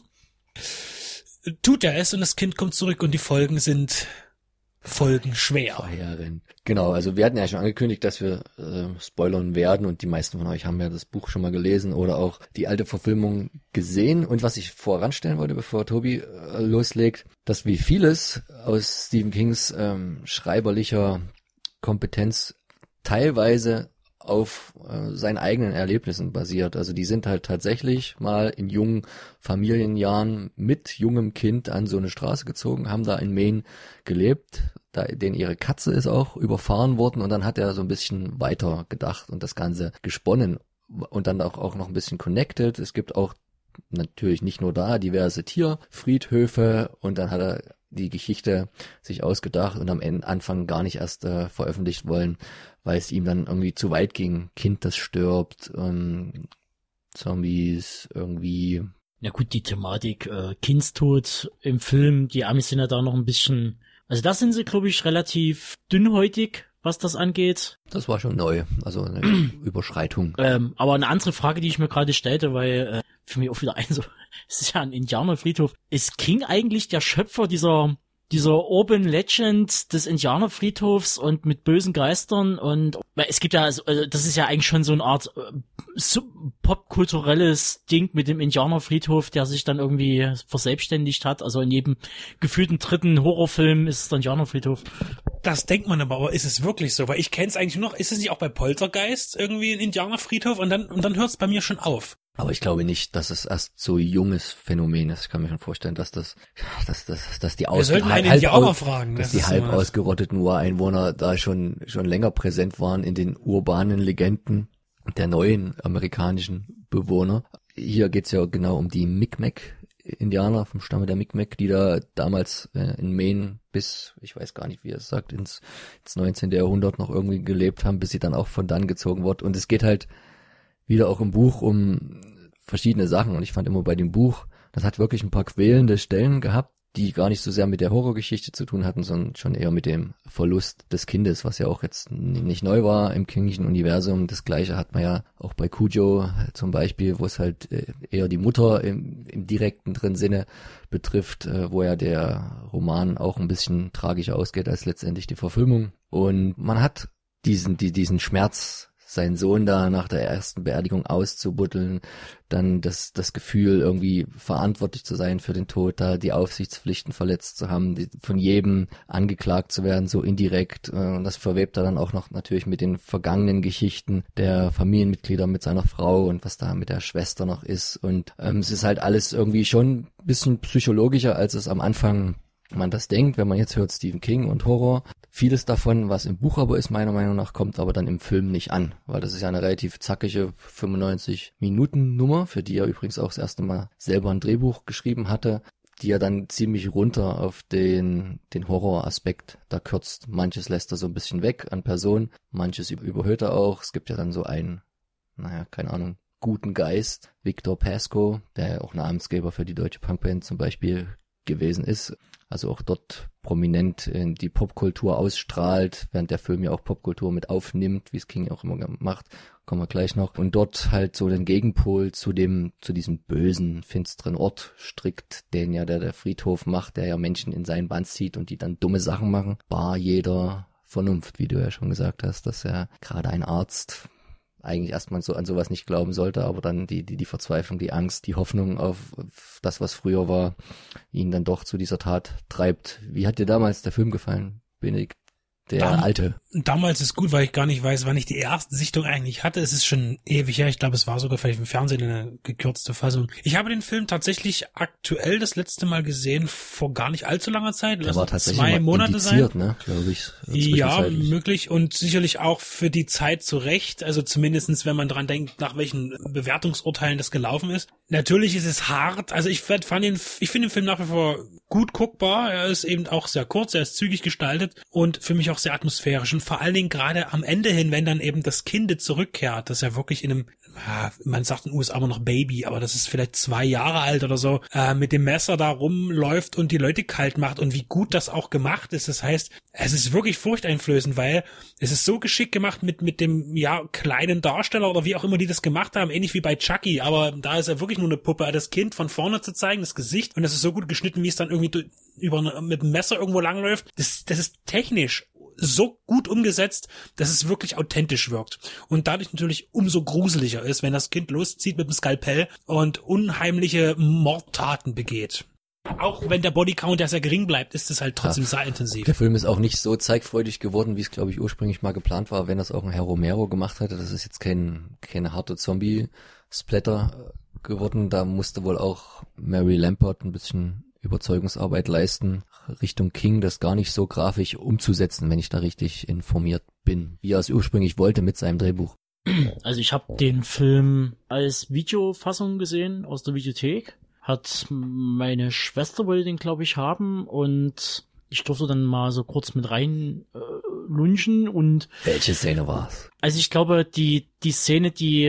tut er es und das Kind kommt zurück und die Folgen sind folgenschwer. Verheerend. Genau, also wir hatten ja schon angekündigt, dass wir spoilern werden und die meisten von euch haben ja das Buch schon mal gelesen oder auch die alte Verfilmung gesehen. Und was ich voranstellen wollte, bevor Tobi loslegt, dass wie vieles aus Stephen Kings schreiberlicher Kompetenz teilweise auf seinen eigenen Erlebnissen basiert. Also die sind halt tatsächlich mal in jungen Familienjahren mit jungem Kind an so eine Straße gezogen, haben da in Maine gelebt, denen ihre Katze ist auch überfahren worden und dann hat er so ein bisschen weiter gedacht und das Ganze gesponnen und dann auch noch ein bisschen connected. Es gibt auch natürlich nicht nur da diverse Tierfriedhöfe und dann hat er die Geschichte sich ausgedacht und am Anfang gar nicht erst veröffentlicht wollen, weil es ihm dann irgendwie zu weit ging. Kind, das stirbt, Zombies, irgendwie. Ja gut, die Thematik Kindstod im Film, die Amis sind ja da noch ein bisschen, also da sind sie, glaube ich, relativ dünnhäutig, was das angeht. Das war schon neu, also eine Überschreitung. Aber eine andere Frage, die ich mir gerade stellte, weil für mich auch wieder so, es ist ja ein Indianerfriedhof. Ist King eigentlich der Schöpfer dieser Urban Legend des Indianerfriedhofs und mit bösen Geistern und weil es gibt ja, also, das ist ja eigentlich schon so eine Art popkulturelles Ding mit dem Indianerfriedhof, der sich dann irgendwie verselbstständigt hat. Also in jedem gefühlten dritten Horrorfilm ist es der Indianerfriedhof. Das denkt man aber ist es wirklich so? Weil ich kenne es eigentlich nur noch, ist es nicht auch bei Poltergeist irgendwie ein Indianerfriedhof und dann hört es bei mir schon auf. Aber ich glaube nicht, dass es erst so junges Phänomen ist. Ich kann mir schon vorstellen, dass die halb ausgerotteten Ureinwohner da schon länger präsent waren in den urbanen Legenden der neuen amerikanischen Bewohner. Hier geht's ja genau um die Mi'kmaq-Indianer vom Stamme der Mi'kmaq, die da damals in Maine bis, ich weiß gar nicht, wie er es sagt, ins 19. Jahrhundert noch irgendwie gelebt haben, bis sie dann auch von dann gezogen wurden. Und es geht halt wieder auch im Buch um verschiedene Sachen und ich fand immer bei dem Buch, das hat wirklich ein paar quälende Stellen gehabt, die gar nicht so sehr mit der Horrorgeschichte zu tun hatten, sondern schon eher mit dem Verlust des Kindes, was ja auch jetzt nicht neu war im Kingischen Universum. Das Gleiche hat man ja auch bei Cujo zum Beispiel, wo es halt eher die Mutter im direkten drin Sinne betrifft, wo ja der Roman auch ein bisschen tragischer ausgeht als letztendlich die Verfilmung. Und man hat diesen Schmerz, seinen Sohn da nach der ersten Beerdigung auszubuddeln, dann das Gefühl, irgendwie verantwortlich zu sein für den Tod, da die Aufsichtspflichten verletzt zu haben, von jedem angeklagt zu werden, so indirekt. Und das verwebt er dann auch noch natürlich mit den vergangenen Geschichten der Familienmitglieder mit seiner Frau und was da mit der Schwester noch ist. Und es ist halt alles irgendwie schon ein bisschen psychologischer, als es am Anfang man das denkt, wenn man jetzt hört Stephen King und Horror. Vieles davon, was im Buch aber ist, meiner Meinung nach, kommt aber dann im Film nicht an, weil das ist ja eine relativ zackige 95-Minuten-Nummer, für die er übrigens auch das erste Mal selber ein Drehbuch geschrieben hatte, die er dann ziemlich runter auf den Horroraspekt da kürzt. Manches lässt er so ein bisschen weg an Person, manches überhöht er auch. Es gibt ja dann so einen, keine Ahnung, guten Geist, Victor Pascoe, der auch Namensgeber für die deutsche Punkband zum Beispiel gewesen ist, also auch dort prominent in die Popkultur ausstrahlt, während der Film ja auch Popkultur mit aufnimmt, wie es King auch immer macht, kommen wir gleich noch, und dort halt so den Gegenpol zu diesem bösen, finsteren Ort strickt, den ja der Friedhof macht, der ja Menschen in seinen Bann zieht und die dann dumme Sachen machen, bar jeder Vernunft, wie du ja schon gesagt hast, dass ja gerade ein Arzt eigentlich erstmal so an sowas nicht glauben sollte, aber dann die Verzweiflung, die Angst, die Hoffnung auf das, was früher war, ihn dann doch zu dieser Tat treibt. Wie hat dir damals der Film gefallen, Benedikt? Der alte. Damals ist gut, weil ich gar nicht weiß, wann ich die erste Sichtung eigentlich hatte. Es ist schon ewig her. Ich glaube, es war sogar vielleicht im Fernsehen eine gekürzte Fassung. Ich habe den Film tatsächlich aktuell das letzte Mal gesehen, vor gar nicht allzu langer Zeit. Der war tatsächlich 2 Monate sein. Ne, glaube ich. Ja, möglich und sicherlich auch für die Zeit zurecht. Also zumindestens, wenn man dran denkt, nach welchen Bewertungsurteilen das gelaufen ist. Natürlich ist es hart. Also ich finde den Film nach wie vor gut guckbar. Er ist eben auch sehr kurz, er ist zügig gestaltet und für mich auch sehr atmosphärisch. Und vor allen Dingen gerade am Ende hin, wenn dann eben das Kind zurückkehrt, das ja wirklich in einem, man sagt in den USA immer noch Baby, aber das ist vielleicht 2 Jahre alt oder so, mit dem Messer da rumläuft und die Leute kalt macht und wie gut das auch gemacht ist. Das heißt, es ist wirklich furchteinflößend, weil es ist so geschickt gemacht mit dem, kleinen Darsteller oder wie auch immer die das gemacht haben, ähnlich wie bei Chucky, aber da ist er wirklich nur eine Puppe, das Kind von vorne zu zeigen, das Gesicht, und das ist so gut geschnitten, wie es dann irgendwie mit dem Messer irgendwo langläuft. Das ist technisch so gut umgesetzt, dass es wirklich authentisch wirkt. Und dadurch natürlich umso gruseliger ist, wenn das Kind loszieht mit dem Skalpell und unheimliche Mordtaten begeht. Auch wenn der Bodycount ja sehr gering bleibt, ist es halt trotzdem sehr intensiv. Der Film ist auch nicht so zeigfreudig geworden, wie es, glaube ich, ursprünglich mal geplant war, wenn das auch ein Herr Romero gemacht hatte. Das ist jetzt keine harte Zombie-Splatter geworden. Da musste wohl auch Mary Lampert ein bisschen Überzeugungsarbeit leisten, Richtung King das gar nicht so grafisch umzusetzen, wenn ich da richtig informiert bin, wie er es ursprünglich wollte mit seinem Drehbuch. Also ich habe den Film als Videofassung gesehen aus der Videothek. Hat meine Schwester wollte den, glaube ich, haben und ich durfte dann mal so kurz mit rein lunchen und... Welche Szene war's? Also ich glaube, die Szene,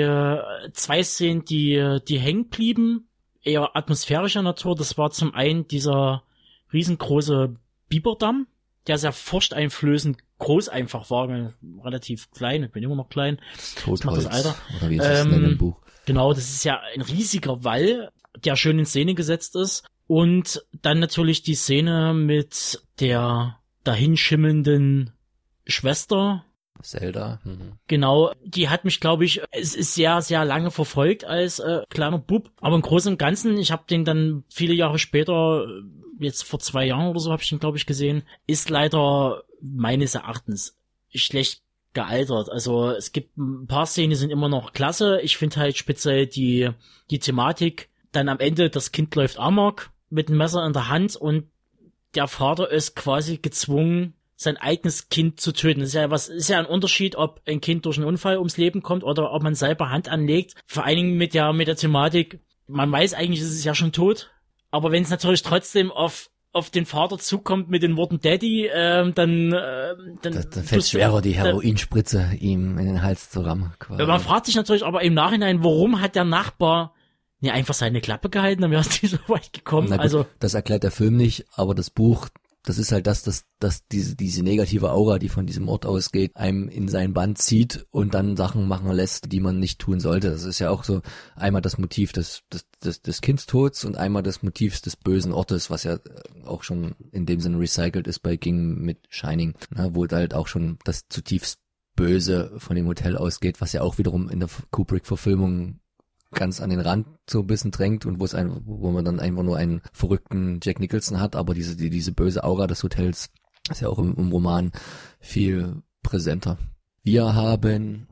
zwei Szenen, die hängen blieben, eher atmosphärischer Natur, das war zum einen dieser riesengroße Biberdamm, der sehr furchteinflößend groß einfach war, relativ klein, ich bin immer noch klein. Totholz, das macht das Alter. Oder wie ist es denn im Buch? Genau, das ist ja ein riesiger Wall, der schön in Szene gesetzt ist. Und dann natürlich die Szene mit der dahinschimmelnden Schwester. Zelda. Genau, die hat mich, glaube ich, es ist sehr, sehr lange verfolgt als kleiner Bub. Aber im Großen und Ganzen, ich habe den dann viele Jahre später, jetzt vor 2 Jahren oder so, habe ich den, glaube ich, gesehen, ist leider meines Erachtens schlecht gealtert. Also es gibt ein paar Szenen, die sind immer noch klasse. Ich finde halt speziell die Thematik, dann am Ende, das Kind läuft amok mit dem Messer in der Hand und der Vater ist quasi gezwungen, sein eigenes Kind zu töten. Das ist ja ein Unterschied, ob ein Kind durch einen Unfall ums Leben kommt oder ob man selber Hand anlegt. Vor allen Dingen mit der Thematik, man weiß eigentlich, ist es ja schon tot, aber wenn es natürlich trotzdem auf den Vater zukommt mit den Worten Daddy, dann fällt es schwerer, die Heroinspritze ihm in den Hals zu rammen. Quasi. Man fragt sich natürlich aber im Nachhinein, warum hat der Nachbar einfach seine Klappe gehalten, dann wäre es nicht so weit gekommen. Gut, also das erklärt der Film nicht, aber das Buch, das ist halt dass diese negative Aura, die von diesem Ort ausgeht, einem in seinen Bann zieht und dann Sachen machen lässt, die man nicht tun sollte. Das ist ja auch so einmal das Motiv des Kindstods und einmal das Motiv des bösen Ortes, was ja auch schon in dem Sinne recycelt ist bei King mit Shining, ne, wo halt auch schon das zutiefst Böse von dem Hotel ausgeht, was ja auch wiederum in der Kubrick-Verfilmung ganz an den Rand so ein bisschen drängt und wo man dann einfach nur einen verrückten Jack Nicholson hat, aber diese böse Aura des Hotels ist ja auch im Roman viel präsenter. Wir haben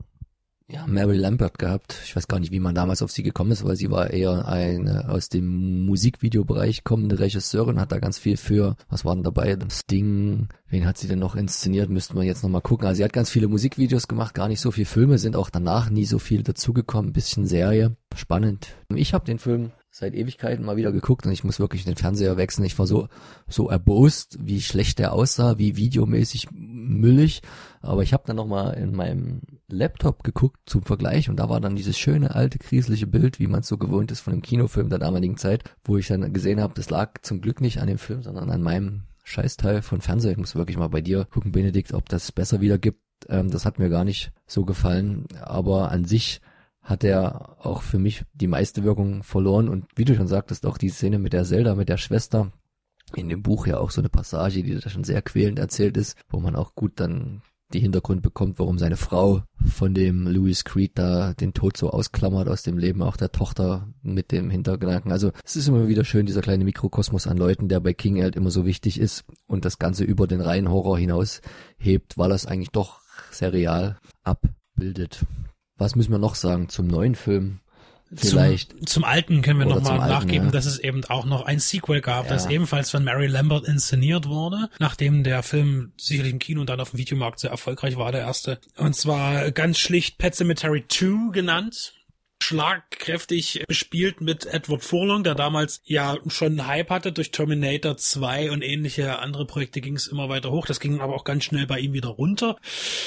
Mary Lampert gehabt. Ich weiß gar nicht, wie man damals auf sie gekommen ist, weil sie war eher eine aus dem Musikvideobereich kommende Regisseurin, hat da ganz viel für, was war denn dabei? Sting, wen hat sie denn noch inszeniert? Müssten wir jetzt nochmal gucken. Also sie hat ganz viele Musikvideos gemacht, gar nicht so viele Filme, sind auch danach nie so viel dazugekommen, ein bisschen Serie. Spannend. Ich habe den Film seit Ewigkeiten mal wieder geguckt und ich muss wirklich den Fernseher wechseln. Ich war so erbost, wie schlecht der aussah, wie videomäßig müllig. Aber ich habe dann nochmal in meinem Laptop geguckt zum Vergleich und da war dann dieses schöne, alte, grieselige Bild, wie man es so gewohnt ist von dem Kinofilm der damaligen Zeit, wo ich dann gesehen habe, das lag zum Glück nicht an dem Film, sondern an meinem Scheißteil von Fernseher. Ich muss wirklich mal bei dir gucken, Benedikt, ob das besser wiedergibt. Das hat mir gar nicht so gefallen, aber an sich hat er auch für mich die meiste Wirkung verloren und wie du schon sagtest, auch die Szene mit der Zelda, mit der Schwester, in dem Buch ja auch so eine Passage, die da schon sehr quälend erzählt ist, wo man auch gut dann die Hintergrund bekommt, warum seine Frau von dem Louis Creed da den Tod so ausklammert aus dem Leben, auch der Tochter mit dem Hintergedanken. Also es ist immer wieder schön, dieser kleine Mikrokosmos an Leuten, der bei King halt immer so wichtig ist und das Ganze über den reinen Horror hinaus hebt, weil er es eigentlich doch sehr real abbildet. Was müssen wir noch sagen zum neuen Film? Vielleicht. Zum alten können wir nochmal nachgeben, ja, dass es eben auch noch ein Sequel gab, das ebenfalls von Mary Lambert inszeniert wurde, nachdem der Film sicherlich im Kino und dann auf dem Videomarkt sehr erfolgreich war, der erste. Und zwar ganz schlicht Pet Sematary 2 genannt. Schlagkräftig bespielt mit Edward Furlong, der damals ja schon einen Hype hatte. Durch Terminator 2 und ähnliche andere Projekte ging es immer weiter hoch. Das ging aber auch ganz schnell bei ihm wieder runter.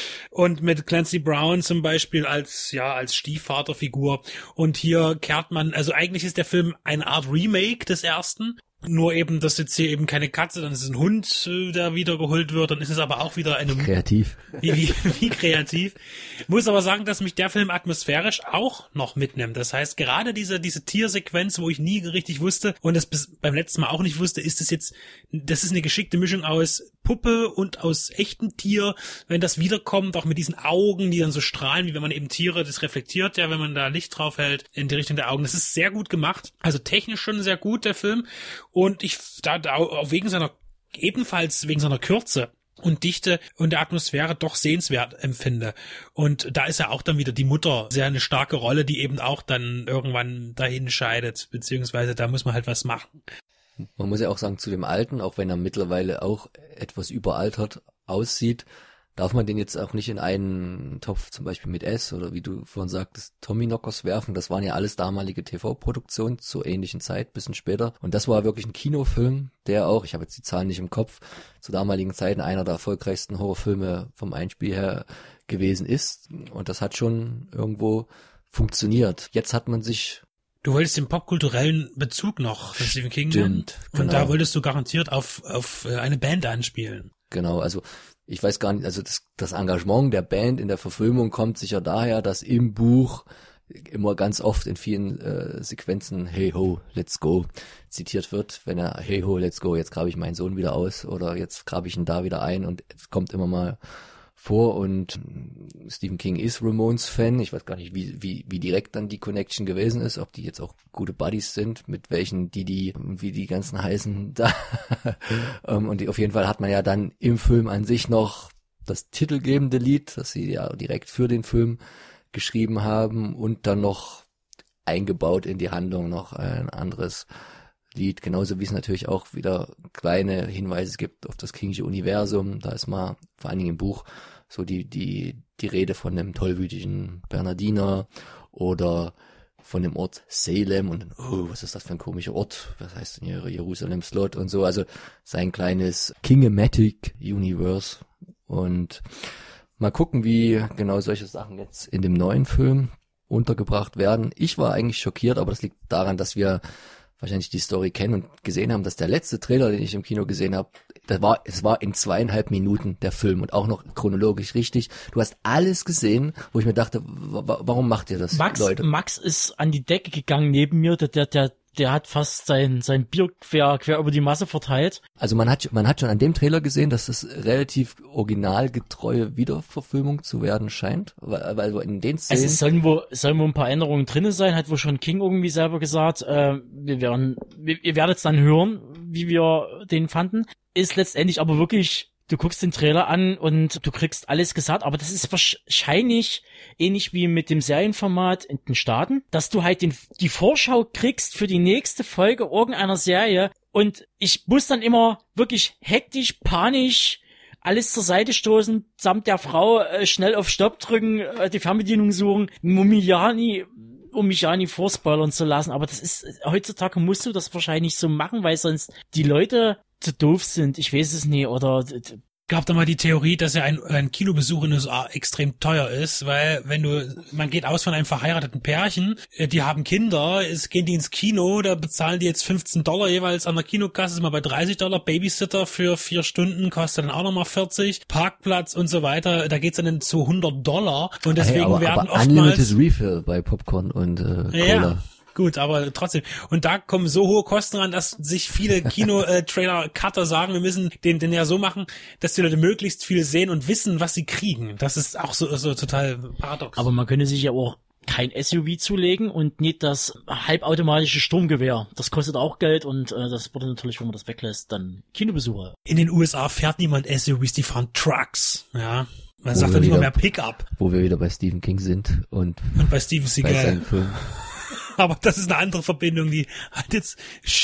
Und mit Clancy Brown zum Beispiel als Stiefvaterfigur. Und hier kehrt man, also eigentlich ist der Film eine Art Remake des ersten. Nur eben, dass jetzt hier eben keine Katze, dann ist es ein Hund, der wiedergeholt wird, dann ist es aber auch wieder eine... Kreativ. Wie kreativ. Muss aber sagen, dass mich der Film atmosphärisch auch noch mitnimmt. Das heißt, gerade diese Tiersequenz, wo ich nie richtig wusste und das beim letzten Mal auch nicht wusste, das ist eine geschickte Mischung aus Puppe und aus echtem Tier, wenn das wiederkommt, auch mit diesen Augen, die dann so strahlen, wie wenn man eben Tiere, das reflektiert ja, wenn man da Licht drauf hält, in die Richtung der Augen. Das ist sehr gut gemacht. Also technisch schon sehr gut, der Film. Und da auch ebenfalls wegen seiner Kürze und Dichte und der Atmosphäre doch sehenswert empfinde. Und da ist ja auch dann wieder die Mutter sehr eine starke Rolle, die eben auch dann irgendwann dahin scheidet, beziehungsweise da muss man halt was machen. Man muss ja auch sagen, zu dem Alten, auch wenn er mittlerweile auch etwas überaltert aussieht, darf man den jetzt auch nicht in einen Topf zum Beispiel mit S oder wie du vorhin sagtest, Tommyknockers werfen. Das waren ja alles damalige TV-Produktionen zur ähnlichen Zeit, bisschen später. Und das war wirklich ein Kinofilm, der auch, ich habe jetzt die Zahlen nicht im Kopf, zu damaligen Zeiten einer der erfolgreichsten Horrorfilme vom Einspiel her gewesen ist. Und das hat schon irgendwo funktioniert. Jetzt hat man sich... Du wolltest den popkulturellen Bezug noch von Stephen King nennen. Und genau. da wolltest du garantiert auf eine Band anspielen. Genau, also ich weiß gar nicht, also das Engagement der Band in der Verfilmung kommt sicher daher, dass im Buch immer ganz oft in vielen Sequenzen Hey ho, let's go zitiert wird. Wenn er Hey ho, let's go, jetzt grabe ich meinen Sohn wieder aus oder jetzt grabe ich ihn da wieder ein und es kommt immer mal vor und Stephen King ist Ramones-Fan. Ich weiß gar nicht, wie direkt dann die Connection gewesen ist, ob die jetzt auch gute Buddies sind, mit welchen wie die ganzen heißen da. Und auf jeden Fall hat man ja dann im Film an sich noch das titelgebende Lied, das sie ja direkt für den Film geschrieben haben und dann noch eingebaut in die Handlung noch ein anderes Lied, genauso wie es natürlich auch wieder kleine Hinweise gibt auf das Kingsche Universum. Da ist mal vor allen Dingen im Buch so die Rede von dem tollwütigen Bernardiner oder von dem Ort Salem und was ist das für ein komischer Ort? Was heißt denn hier Jerusalem Slot und so? Also sein kleines Kingematic Universe und mal gucken, wie genau solche Sachen jetzt in dem neuen Film untergebracht werden. Ich war eigentlich schockiert, aber das liegt daran, dass wir wahrscheinlich die Story kennen und gesehen haben, dass der letzte Trailer, den ich im Kino gesehen habe, es war in 2,5 Minuten der Film und auch noch chronologisch richtig. Du hast alles gesehen, wo ich mir dachte, warum macht ihr das, Leute? Max ist an die Decke gegangen neben mir, der hat fast sein Bier quer über die Masse verteilt. Also man hat schon an dem Trailer gesehen, dass das relativ originalgetreue Wiederverfilmung zu werden scheint, weil in den Szenen... Also sollen wohl ein paar Änderungen drinne sein, hat wohl schon King irgendwie selber gesagt, ihr werdet es dann hören, wie wir den fanden. Ist letztendlich aber wirklich... Du guckst den Trailer an und du kriegst alles gesagt, aber das ist wahrscheinlich ähnlich wie mit dem Serienformat in den Staaten, dass du halt die Vorschau kriegst für die nächste Folge irgendeiner Serie und ich muss dann immer wirklich hektisch, panisch alles zur Seite stoßen, samt der Frau schnell auf Stopp drücken, die Fernbedienung suchen, um mich ja nicht vorspoilern zu lassen, aber das ist, heutzutage musst du das wahrscheinlich so machen, weil sonst die Leute zu doof sind, ich weiß es nicht, oder... Gab da mal die Theorie, dass ja ein Kinobesuch in den USA extrem teuer ist, weil man geht aus von einem verheirateten Pärchen, die haben Kinder, gehen die ins Kino, da bezahlen die jetzt $15 jeweils an der Kinokasse, ist mal bei $30, Babysitter für 4 Stunden kostet dann auch nochmal 40, Parkplatz und so weiter, da geht's dann zu $100 und deswegen werden oftmals... Unlimited Refill bei Popcorn und Cola. Ja. Gut, aber trotzdem. Und da kommen so hohe Kosten ran, dass sich viele Kino-Trailer-Cutter sagen, wir müssen den ja so machen, dass die Leute möglichst viel sehen und wissen, was sie kriegen. Das ist auch so total paradox. Aber man könnte sich ja auch kein SUV zulegen und nicht das halbautomatische Sturmgewehr. Das kostet auch Geld und das wurde natürlich, wenn man das weglässt, dann Kinobesucher. In den USA fährt niemand SUVs, die fahren Trucks, ja. Man sagt dann nicht mal mehr Pickup. Wo wir wieder bei Stephen King sind und bei Steven Seagal. Aber das ist eine andere Verbindung, die halt jetzt...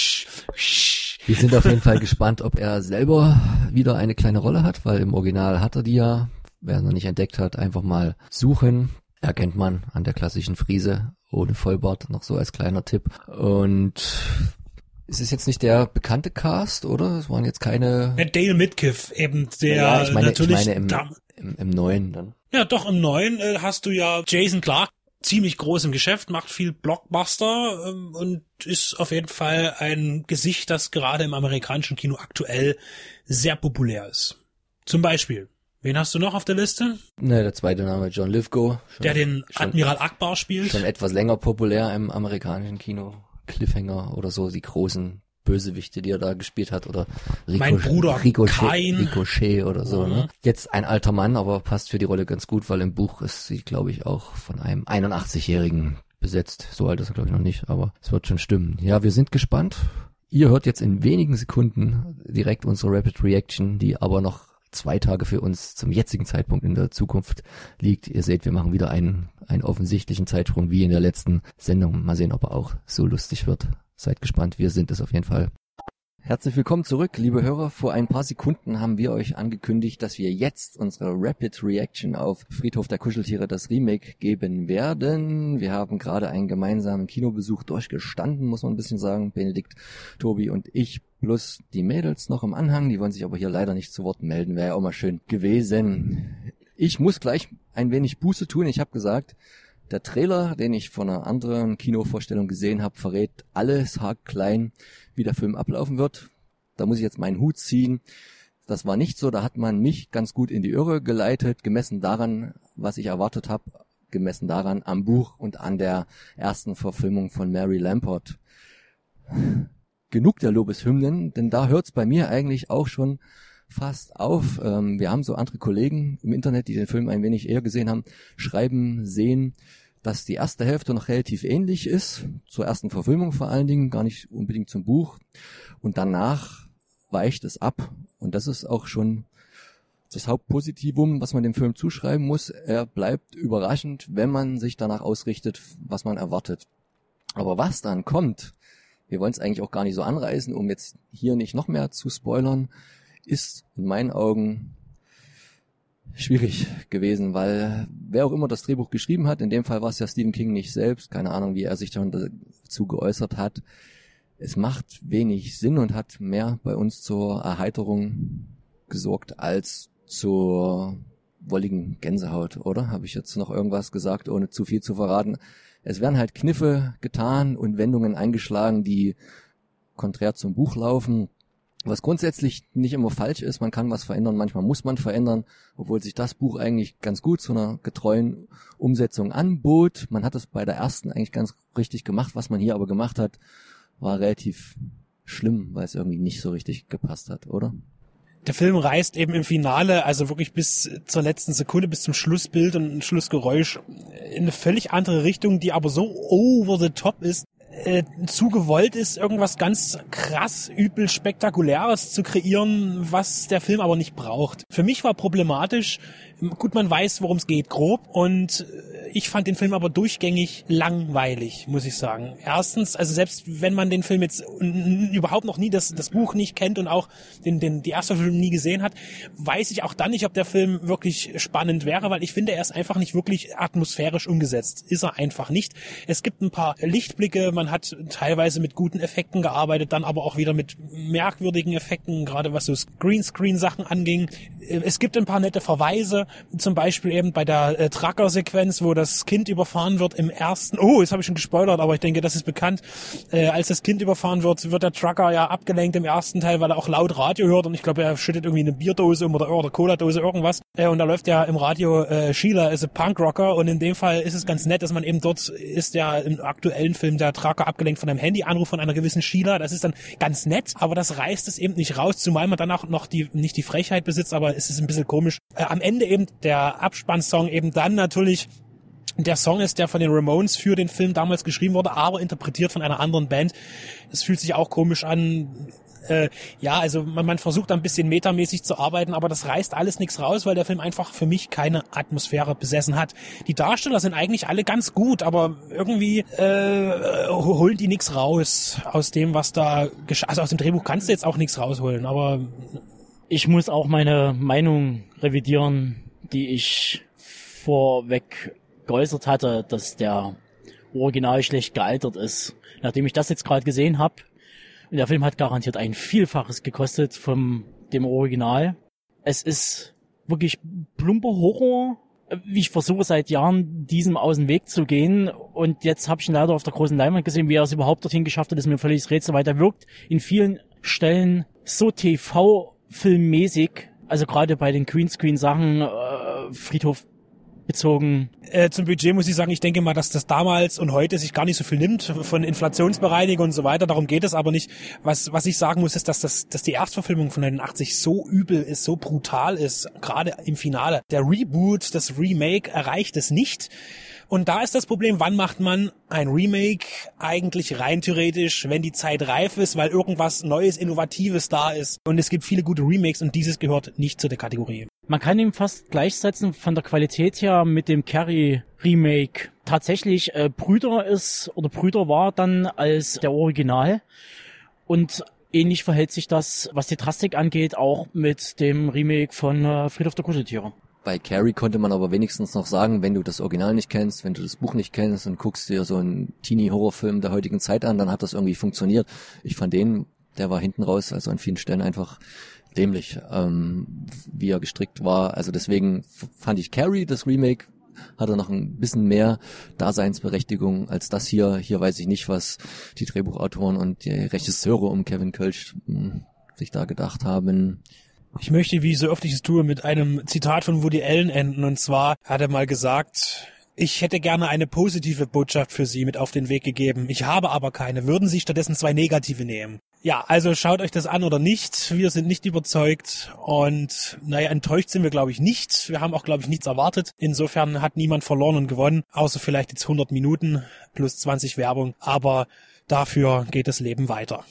Wir sind auf jeden Fall gespannt, ob er selber wieder eine kleine Rolle hat, weil im Original hat er die ja. Wer noch nicht entdeckt hat, einfach mal suchen. Erkennt man an der klassischen Frise ohne Vollbart, noch so als kleiner Tipp. Und es ist jetzt nicht der bekannte Cast, oder? Es waren jetzt keine... Dale Midkiff, eben der... Ja, ich meine im Neuen dann. Ja, doch, im Neuen hast du ja Jason Clarke, ziemlich groß im Geschäft, macht viel Blockbuster und ist auf jeden Fall ein Gesicht, das gerade im amerikanischen Kino aktuell sehr populär ist. Zum Beispiel, wen hast du noch auf der Liste? Ne, der zweite Name, John Lithgow. Der den Admiral Akbar spielt. Schon etwas länger populär im amerikanischen Kino. Cliffhanger oder so, die großen Bösewichte, die er da gespielt hat, oder Mein Bruder Ricochet oder so, ne? Jetzt ein alter Mann, aber passt für die Rolle ganz gut, weil im Buch ist sie, glaube ich, auch von einem 81-Jährigen besetzt. So alt ist er, glaube ich, noch nicht, aber es wird schon stimmen. Ja, wir sind gespannt. Ihr hört jetzt in wenigen Sekunden direkt unsere Rapid Reaction, die aber noch 2 Tage für uns zum jetzigen Zeitpunkt in der Zukunft liegt. Ihr seht, wir machen wieder einen offensichtlichen Zeitsprung wie in der letzten Sendung. Mal sehen, ob er auch so lustig wird. Seid gespannt, wir sind es auf jeden Fall. Herzlich willkommen zurück, liebe Hörer. Vor ein paar Sekunden haben wir euch angekündigt, dass wir jetzt unsere Rapid Reaction auf Friedhof der Kuscheltiere, das Remake, geben werden. Wir haben gerade einen gemeinsamen Kinobesuch durchgestanden, muss man ein bisschen sagen. Benedikt, Tobi und ich, plus die Mädels noch im Anhang. Die wollen sich aber hier leider nicht zu Wort melden. Wäre ja auch mal schön gewesen. Ich muss gleich ein wenig Buße tun. Ich habe gesagt, der Trailer, den ich von einer anderen Kinovorstellung gesehen habe, verrät alles haarklein, wie der Film ablaufen wird. Da muss ich jetzt meinen Hut ziehen. Das war nicht so, da hat man mich ganz gut in die Irre geleitet, gemessen daran, was ich erwartet habe, gemessen daran am Buch und an der ersten Verfilmung von Mary Lamport. Genug der Lobeshymnen, denn da hört's bei mir eigentlich auch schon fast auf. Wir haben so andere Kollegen im Internet, die den Film ein wenig eher gesehen haben, schreiben, sehen, dass die erste Hälfte noch relativ ähnlich ist, zur ersten Verfilmung vor allen Dingen, gar nicht unbedingt zum Buch. Und danach weicht es ab. Und das ist auch schon das Hauptpositivum, was man dem Film zuschreiben muss. Er bleibt überraschend, wenn man sich danach ausrichtet, was man erwartet. Aber was dann kommt, wir wollen es eigentlich auch gar nicht so anreißen, um jetzt hier nicht noch mehr zu spoilern, ist in meinen Augen schwierig gewesen, weil wer auch immer das Drehbuch geschrieben hat, in dem Fall war es ja Stephen King nicht selbst, keine Ahnung, wie er sich schon dazu geäußert hat, es macht wenig Sinn und hat mehr bei uns zur Erheiterung gesorgt als zur wolligen Gänsehaut, oder? Habe ich jetzt noch irgendwas gesagt, ohne zu viel zu verraten? Es werden halt Kniffe getan und Wendungen eingeschlagen, die konträr zum Buch laufen. Was grundsätzlich nicht immer falsch ist, man kann was verändern, manchmal muss man verändern, obwohl sich das Buch eigentlich ganz gut zu einer getreuen Umsetzung anbot. Man hat es bei der ersten eigentlich ganz richtig gemacht, was man hier aber gemacht hat, war relativ schlimm, weil es irgendwie nicht so richtig gepasst hat, oder? Der Film reißt eben im Finale, also wirklich bis zur letzten Sekunde, bis zum Schlussbild und Schlussgeräusch in eine völlig andere Richtung, die aber so over the top ist, zu gewollt ist, irgendwas ganz krass, übel, spektakuläres zu kreieren, was der Film aber nicht braucht. Für mich war problematisch, gut, man weiß, worum es geht, grob, und ich fand den Film aber durchgängig langweilig, muss ich sagen. Erstens, also selbst wenn man den Film jetzt überhaupt noch nie das Buch nicht kennt und auch die erste Film nie gesehen hat, weiß ich auch dann nicht, ob der Film wirklich spannend wäre, weil ich finde, er ist einfach nicht wirklich atmosphärisch umgesetzt. Ist er einfach nicht. Es gibt ein paar Lichtblicke, man hat teilweise mit guten Effekten gearbeitet, dann aber auch wieder mit merkwürdigen Effekten, gerade was so Greenscreen-Sachen anging. Es gibt ein paar nette Verweise, zum Beispiel eben bei der Trucker-Sequenz, wo das Kind überfahren wird im ersten, jetzt habe ich schon gespoilert, aber ich denke, das ist bekannt, als das Kind überfahren wird der Trucker ja abgelenkt im ersten Teil, weil er auch laut Radio hört, und ich glaube, er schüttet irgendwie eine Bierdose um oder Cola-Dose, irgendwas, und da läuft ja im Radio Sheila is a Punkrocker, und in dem Fall ist es ganz nett, dass man eben dort ist ja im aktuellen Film der Trucker abgelenkt von einem Handyanruf von einer gewissen Sheila, das ist dann ganz nett, aber das reißt es eben nicht raus, zumal man dann auch noch nicht die Frechheit besitzt, aber es ist ein bisschen komisch. Am Ende eben der Abspannsong eben dann natürlich der Song ist, der von den Ramones für den Film damals geschrieben wurde, aber interpretiert von einer anderen Band. Das fühlt sich auch komisch an. Also man versucht ein bisschen metamäßig zu arbeiten, aber das reißt alles nichts raus, weil der Film einfach für mich keine Atmosphäre besessen hat. Die Darsteller sind eigentlich alle ganz gut, aber irgendwie holen die nichts raus aus dem, was da also aus dem Drehbuch kannst du jetzt auch nichts rausholen, aber ich muss auch meine Meinung revidieren, die ich vorweg geäußert hatte, dass der Original schlecht gealtert ist. Nachdem ich das jetzt gerade gesehen habe, und der Film hat garantiert ein Vielfaches gekostet von dem Original. Es ist wirklich plumper Horror, wie ich versuche seit Jahren diesem aus dem Weg zu gehen, und jetzt habe ich ihn leider auf der großen Leinwand gesehen, wie er es überhaupt dorthin geschafft hat, ist mir völlig Rätsel, weil der wirkt in vielen Stellen so TV-filmmäßig, also gerade bei den Greenscreen-Sachen, Friedhof bezogen. Zum Budget muss ich sagen, ich denke mal, dass das damals und heute sich gar nicht so viel nimmt von Inflationsbereinigung und so weiter. Darum geht es aber nicht. Was ich sagen muss, ist, dass die Erstverfilmung von 89 so übel ist, so brutal ist, gerade im Finale. Der Reboot, das Remake erreicht es nicht. Und da ist das Problem, wann macht man ein Remake eigentlich rein theoretisch, wenn die Zeit reif ist, weil irgendwas Neues, Innovatives da ist. Und es gibt viele gute Remakes und dieses gehört nicht zu der Kategorie. Man kann ihn fast gleichsetzen von der Qualität her mit dem Carrie-Remake. Tatsächlich Brüder war dann als der Original. Und ähnlich verhält sich das, was die Drastik angeht, auch mit dem Remake von Friedhof der Kuscheltiere. Bei Carrie konnte man aber wenigstens noch sagen, wenn du das Original nicht kennst, wenn du das Buch nicht kennst und guckst dir so einen Teenie-Horrorfilm der heutigen Zeit an, dann hat das irgendwie funktioniert. Ich fand der war hinten raus, also an vielen Stellen einfach dämlich, wie er gestrickt war. Also deswegen fand ich Carrie, das Remake, hatte noch ein bisschen mehr Daseinsberechtigung als das hier. Hier weiß ich nicht, was die Drehbuchautoren und die Regisseure um Kevin Kölsch sich da gedacht haben. Ich möchte, wie so oft ich es tue, mit einem Zitat von Woody Allen enden. Und zwar hat er mal gesagt: Ich hätte gerne eine positive Botschaft für Sie mit auf den Weg gegeben. Ich habe aber keine. Würden Sie stattdessen 2 negative nehmen? Ja, also schaut euch das an oder nicht. Wir sind nicht überzeugt und enttäuscht sind wir, glaube ich, nicht. Wir haben auch, glaube ich, nichts erwartet. Insofern hat niemand verloren und gewonnen, außer vielleicht jetzt 100 Minuten plus 20 Werbung. Aber dafür geht das Leben weiter.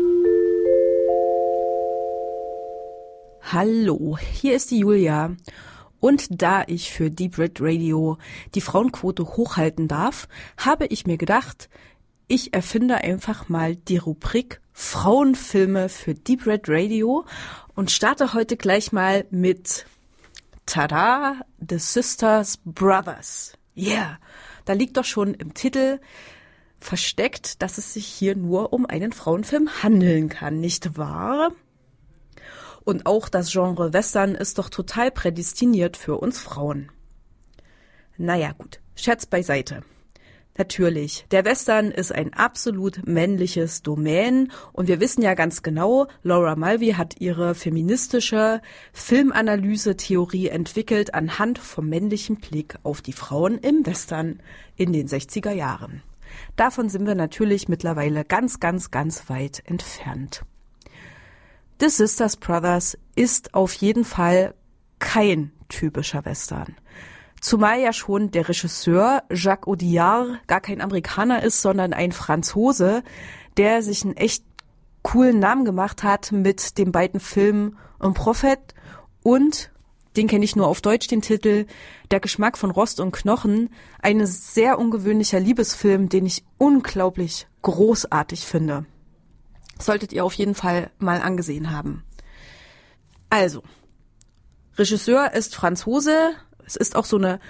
Hallo, hier ist die Julia. Und da ich für Deep Red Radio die Frauenquote hochhalten darf, habe ich mir gedacht, ich erfinde einfach mal die Rubrik Frauenfilme für Deep Red Radio und starte heute gleich mal mit Tada, The Sisters Brothers. Yeah, da liegt doch schon im Titel versteckt, dass es sich hier nur um einen Frauenfilm handeln kann, nicht wahr? Und auch das Genre Western ist doch total prädestiniert für uns Frauen. Naja gut, Scherz beiseite. Natürlich, der Western ist ein absolut männliches Domain und wir wissen ja ganz genau, Laura Mulvey hat ihre feministische Filmanalyse-Theorie entwickelt anhand vom männlichen Blick auf die Frauen im Western in den 60er Jahren. Davon sind wir natürlich mittlerweile ganz, ganz, ganz weit entfernt. The Sisters Brothers ist auf jeden Fall kein typischer Western. Zumal ja schon der Regisseur Jacques Audiard gar kein Amerikaner ist, sondern ein Franzose, der sich einen echt coolen Namen gemacht hat mit den beiden Filmen Un Prophète und, den kenne ich nur auf Deutsch, den Titel Der Geschmack von Rost und Knochen, ein sehr ungewöhnlicher Liebesfilm, den ich unglaublich großartig finde. Solltet ihr auf jeden Fall mal angesehen haben. Also, Regisseur ist Franzose. Es ist auch so eine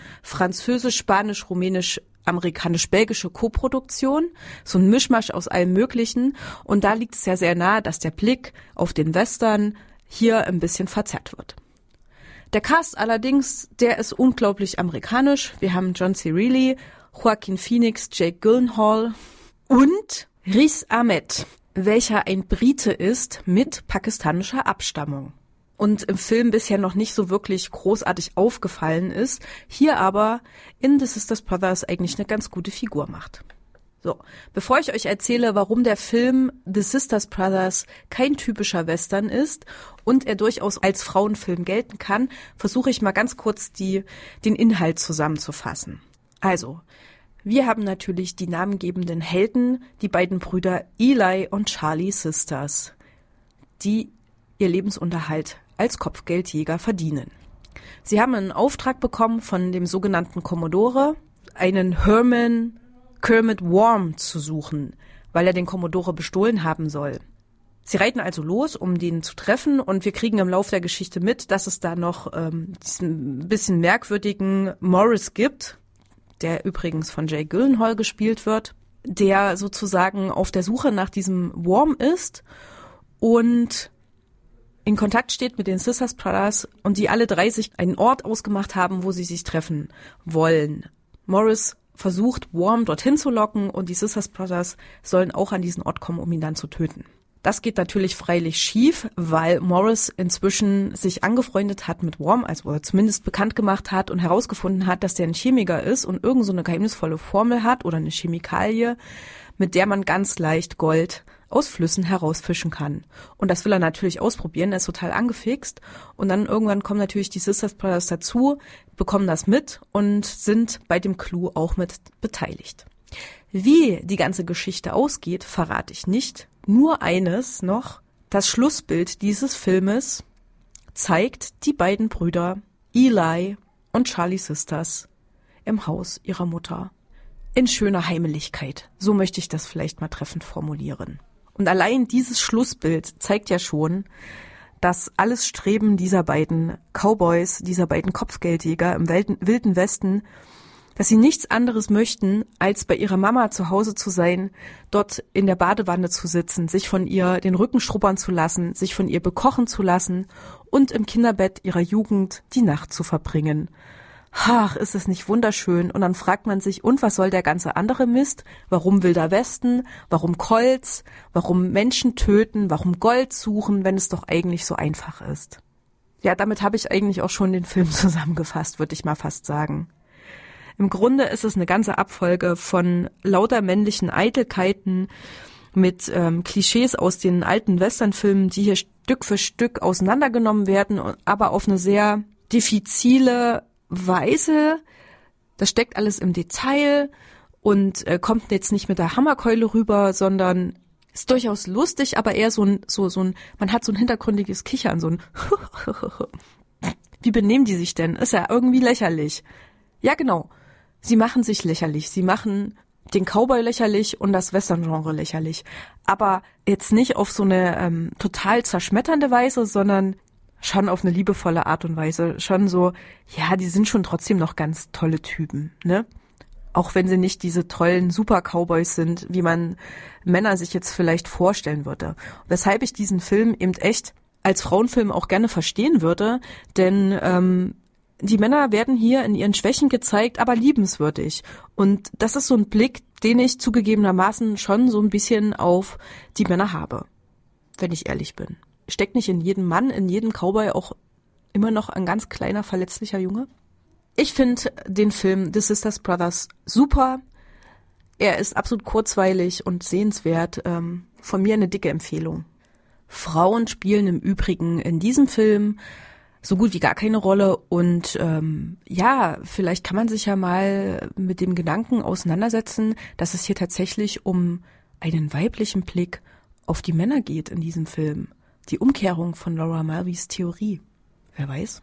französisch-spanisch-rumänisch-amerikanisch-belgische Koproduktion. So ein Mischmasch aus allem Möglichen. Und da liegt es ja sehr nahe, dass der Blick auf den Western hier ein bisschen verzerrt wird. Der Cast allerdings, der ist unglaublich amerikanisch. Wir haben John C. Reilly, Joaquin Phoenix, Jake Gyllenhaal und Riz Ahmed, welcher ein Brite ist mit pakistanischer Abstammung und im Film bisher noch nicht so wirklich großartig aufgefallen ist, hier aber in The Sisters Brothers eigentlich eine ganz gute Figur macht. So, bevor ich euch erzähle, warum der Film The Sisters Brothers kein typischer Western ist und er durchaus als Frauenfilm gelten kann, versuche ich mal ganz kurz den Inhalt zusammenzufassen. Also, wir haben natürlich die namengebenden Helden, die beiden Brüder Eli und Charlie Sisters, die ihr Lebensunterhalt als Kopfgeldjäger verdienen. Sie haben einen Auftrag bekommen von dem sogenannten Commodore, einen Herman Kermit Worm zu suchen, weil er den Commodore bestohlen haben soll. Sie reiten also los, um den zu treffen, und wir kriegen im Laufe der Geschichte mit, dass es da noch diesen bisschen merkwürdigen Morris gibt, der übrigens von Jake Gyllenhaal gespielt wird, der sozusagen auf der Suche nach diesem Worm ist und in Kontakt steht mit den Sisters Brothers und die alle drei sich einen Ort ausgemacht haben, wo sie sich treffen wollen. Morris versucht, Worm dorthin zu locken und die Sisters Brothers sollen auch an diesen Ort kommen, um ihn dann zu töten. Das geht natürlich freilich schief, weil Morris inzwischen sich angefreundet hat mit Worm, also zumindest bekannt gemacht hat und herausgefunden hat, dass der ein Chemiker ist und irgend so eine geheimnisvolle Formel hat oder eine Chemikalie, mit der man ganz leicht Gold aus Flüssen herausfischen kann. Und das will er natürlich ausprobieren, er ist total angefixt. Und dann irgendwann kommen natürlich die Sisters Brothers dazu, bekommen das mit und sind bei dem Clou auch mit beteiligt. Wie die ganze Geschichte ausgeht, verrate ich nicht. Nur eines noch, das Schlussbild dieses Filmes zeigt die beiden Brüder Eli und Charlie Sisters im Haus ihrer Mutter. In schöner Heimeligkeit, so möchte ich das vielleicht mal treffend formulieren. Und allein dieses Schlussbild zeigt ja schon, dass alles Streben dieser beiden Cowboys, dieser beiden Kopfgeldjäger im Wilden Westen, dass sie nichts anderes möchten, als bei ihrer Mama zu Hause zu sein, dort in der Badewanne zu sitzen, sich von ihr den Rücken schrubbern zu lassen, sich von ihr bekochen zu lassen und im Kinderbett ihrer Jugend die Nacht zu verbringen. Ach, ist es nicht wunderschön? Und dann fragt man sich, und was soll der ganze andere Mist? Warum Wilder Westen? Warum Colts? Warum Menschen töten? Warum Gold suchen, wenn es doch eigentlich so einfach ist? Ja, damit habe ich eigentlich auch schon den Film zusammengefasst, würde ich mal fast sagen. Im Grunde ist es eine ganze Abfolge von lauter männlichen Eitelkeiten mit Klischees aus den alten Westernfilmen, die hier Stück für Stück auseinandergenommen werden, aber auf eine sehr diffizile Weise. Das steckt alles im Detail und kommt jetzt nicht mit der Hammerkeule rüber, sondern ist durchaus lustig, aber eher so ein, man hat so ein hintergründiges Kichern, so ein Wie benehmen die sich denn? Ist ja irgendwie lächerlich. Ja, genau. Sie machen sich lächerlich. Sie machen den Cowboy lächerlich und das Western-Genre lächerlich. Aber jetzt nicht auf so eine total zerschmetternde Weise, sondern schon auf eine liebevolle Art und Weise. Schon so, ja, die sind schon trotzdem noch ganz tolle Typen, ne? Auch wenn sie nicht diese tollen Super-Cowboys sind, wie man Männer sich jetzt vielleicht vorstellen würde. Weshalb ich diesen Film eben echt als Frauenfilm auch gerne verstehen würde, denn die Männer werden hier in ihren Schwächen gezeigt, aber liebenswürdig. Und das ist so ein Blick, den ich zugegebenermaßen schon so ein bisschen auf die Männer habe, wenn ich ehrlich bin. Steckt nicht in jedem Mann, in jedem Cowboy auch immer noch ein ganz kleiner, verletzlicher Junge? Ich finde den Film The Sisters Brothers super. Er ist absolut kurzweilig und sehenswert. Von mir eine dicke Empfehlung. Frauen spielen im Übrigen in diesem Film so gut wie gar keine Rolle und ja, vielleicht kann man sich ja mal mit dem Gedanken auseinandersetzen, dass es hier tatsächlich um einen weiblichen Blick auf die Männer geht in diesem Film. Die Umkehrung von Laura Mulveys Theorie. Wer weiß?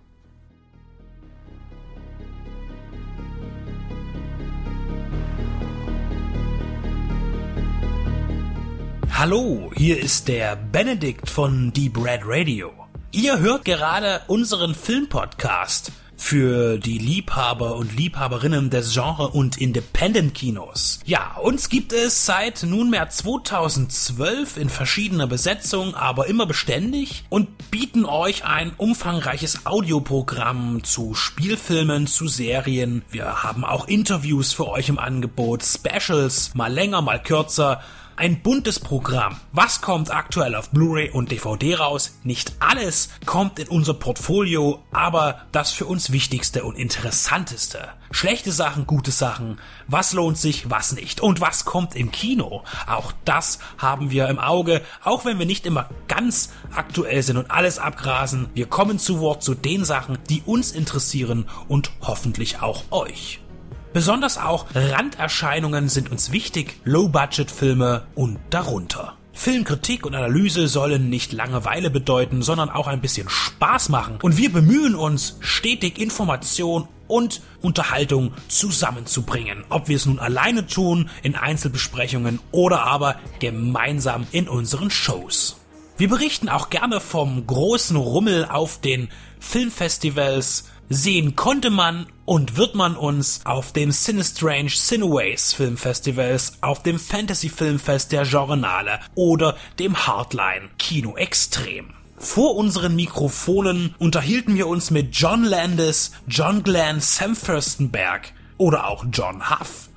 Hallo, hier ist der Benedikt von Deep Red Radio. Ihr hört gerade unseren Filmpodcast für die Liebhaber und Liebhaberinnen des Genre- und Independent-Kinos. Ja, uns gibt es seit nunmehr 2012 in verschiedener Besetzung, aber immer beständig und bieten euch ein umfangreiches Audioprogramm zu Spielfilmen, zu Serien. Wir haben auch Interviews für euch im Angebot, Specials, mal länger, mal kürzer. Ein buntes Programm. Was kommt aktuell auf Blu-ray und DVD raus? Nicht alles kommt in unser Portfolio, aber das für uns Wichtigste und Interessanteste. Schlechte Sachen, gute Sachen. Was lohnt sich, was nicht? Und was kommt im Kino? Auch das haben wir im Auge, auch wenn wir nicht immer ganz aktuell sind und alles abgrasen. Wir kommen zu Wort zu den Sachen, die uns interessieren und hoffentlich auch euch. Besonders auch Randerscheinungen sind uns wichtig, Low-Budget-Filme und darunter. Filmkritik und Analyse sollen nicht Langeweile bedeuten, sondern auch ein bisschen Spaß machen. Und wir bemühen uns, stetig Information und Unterhaltung zusammenzubringen. Ob wir es nun alleine tun, in Einzelbesprechungen oder aber gemeinsam in unseren Shows. Wir berichten auch gerne vom großen Rummel auf den Filmfestivals. Sehen konnte man und wird man uns auf dem Cinestrange Cineways Filmfestivals, auf dem Fantasy Filmfest der Genrenale oder dem Hardline Kino Extrem. Vor unseren Mikrofonen unterhielten wir uns mit John Landis, John Glenn, Sam Furstenberg oder auch John Huff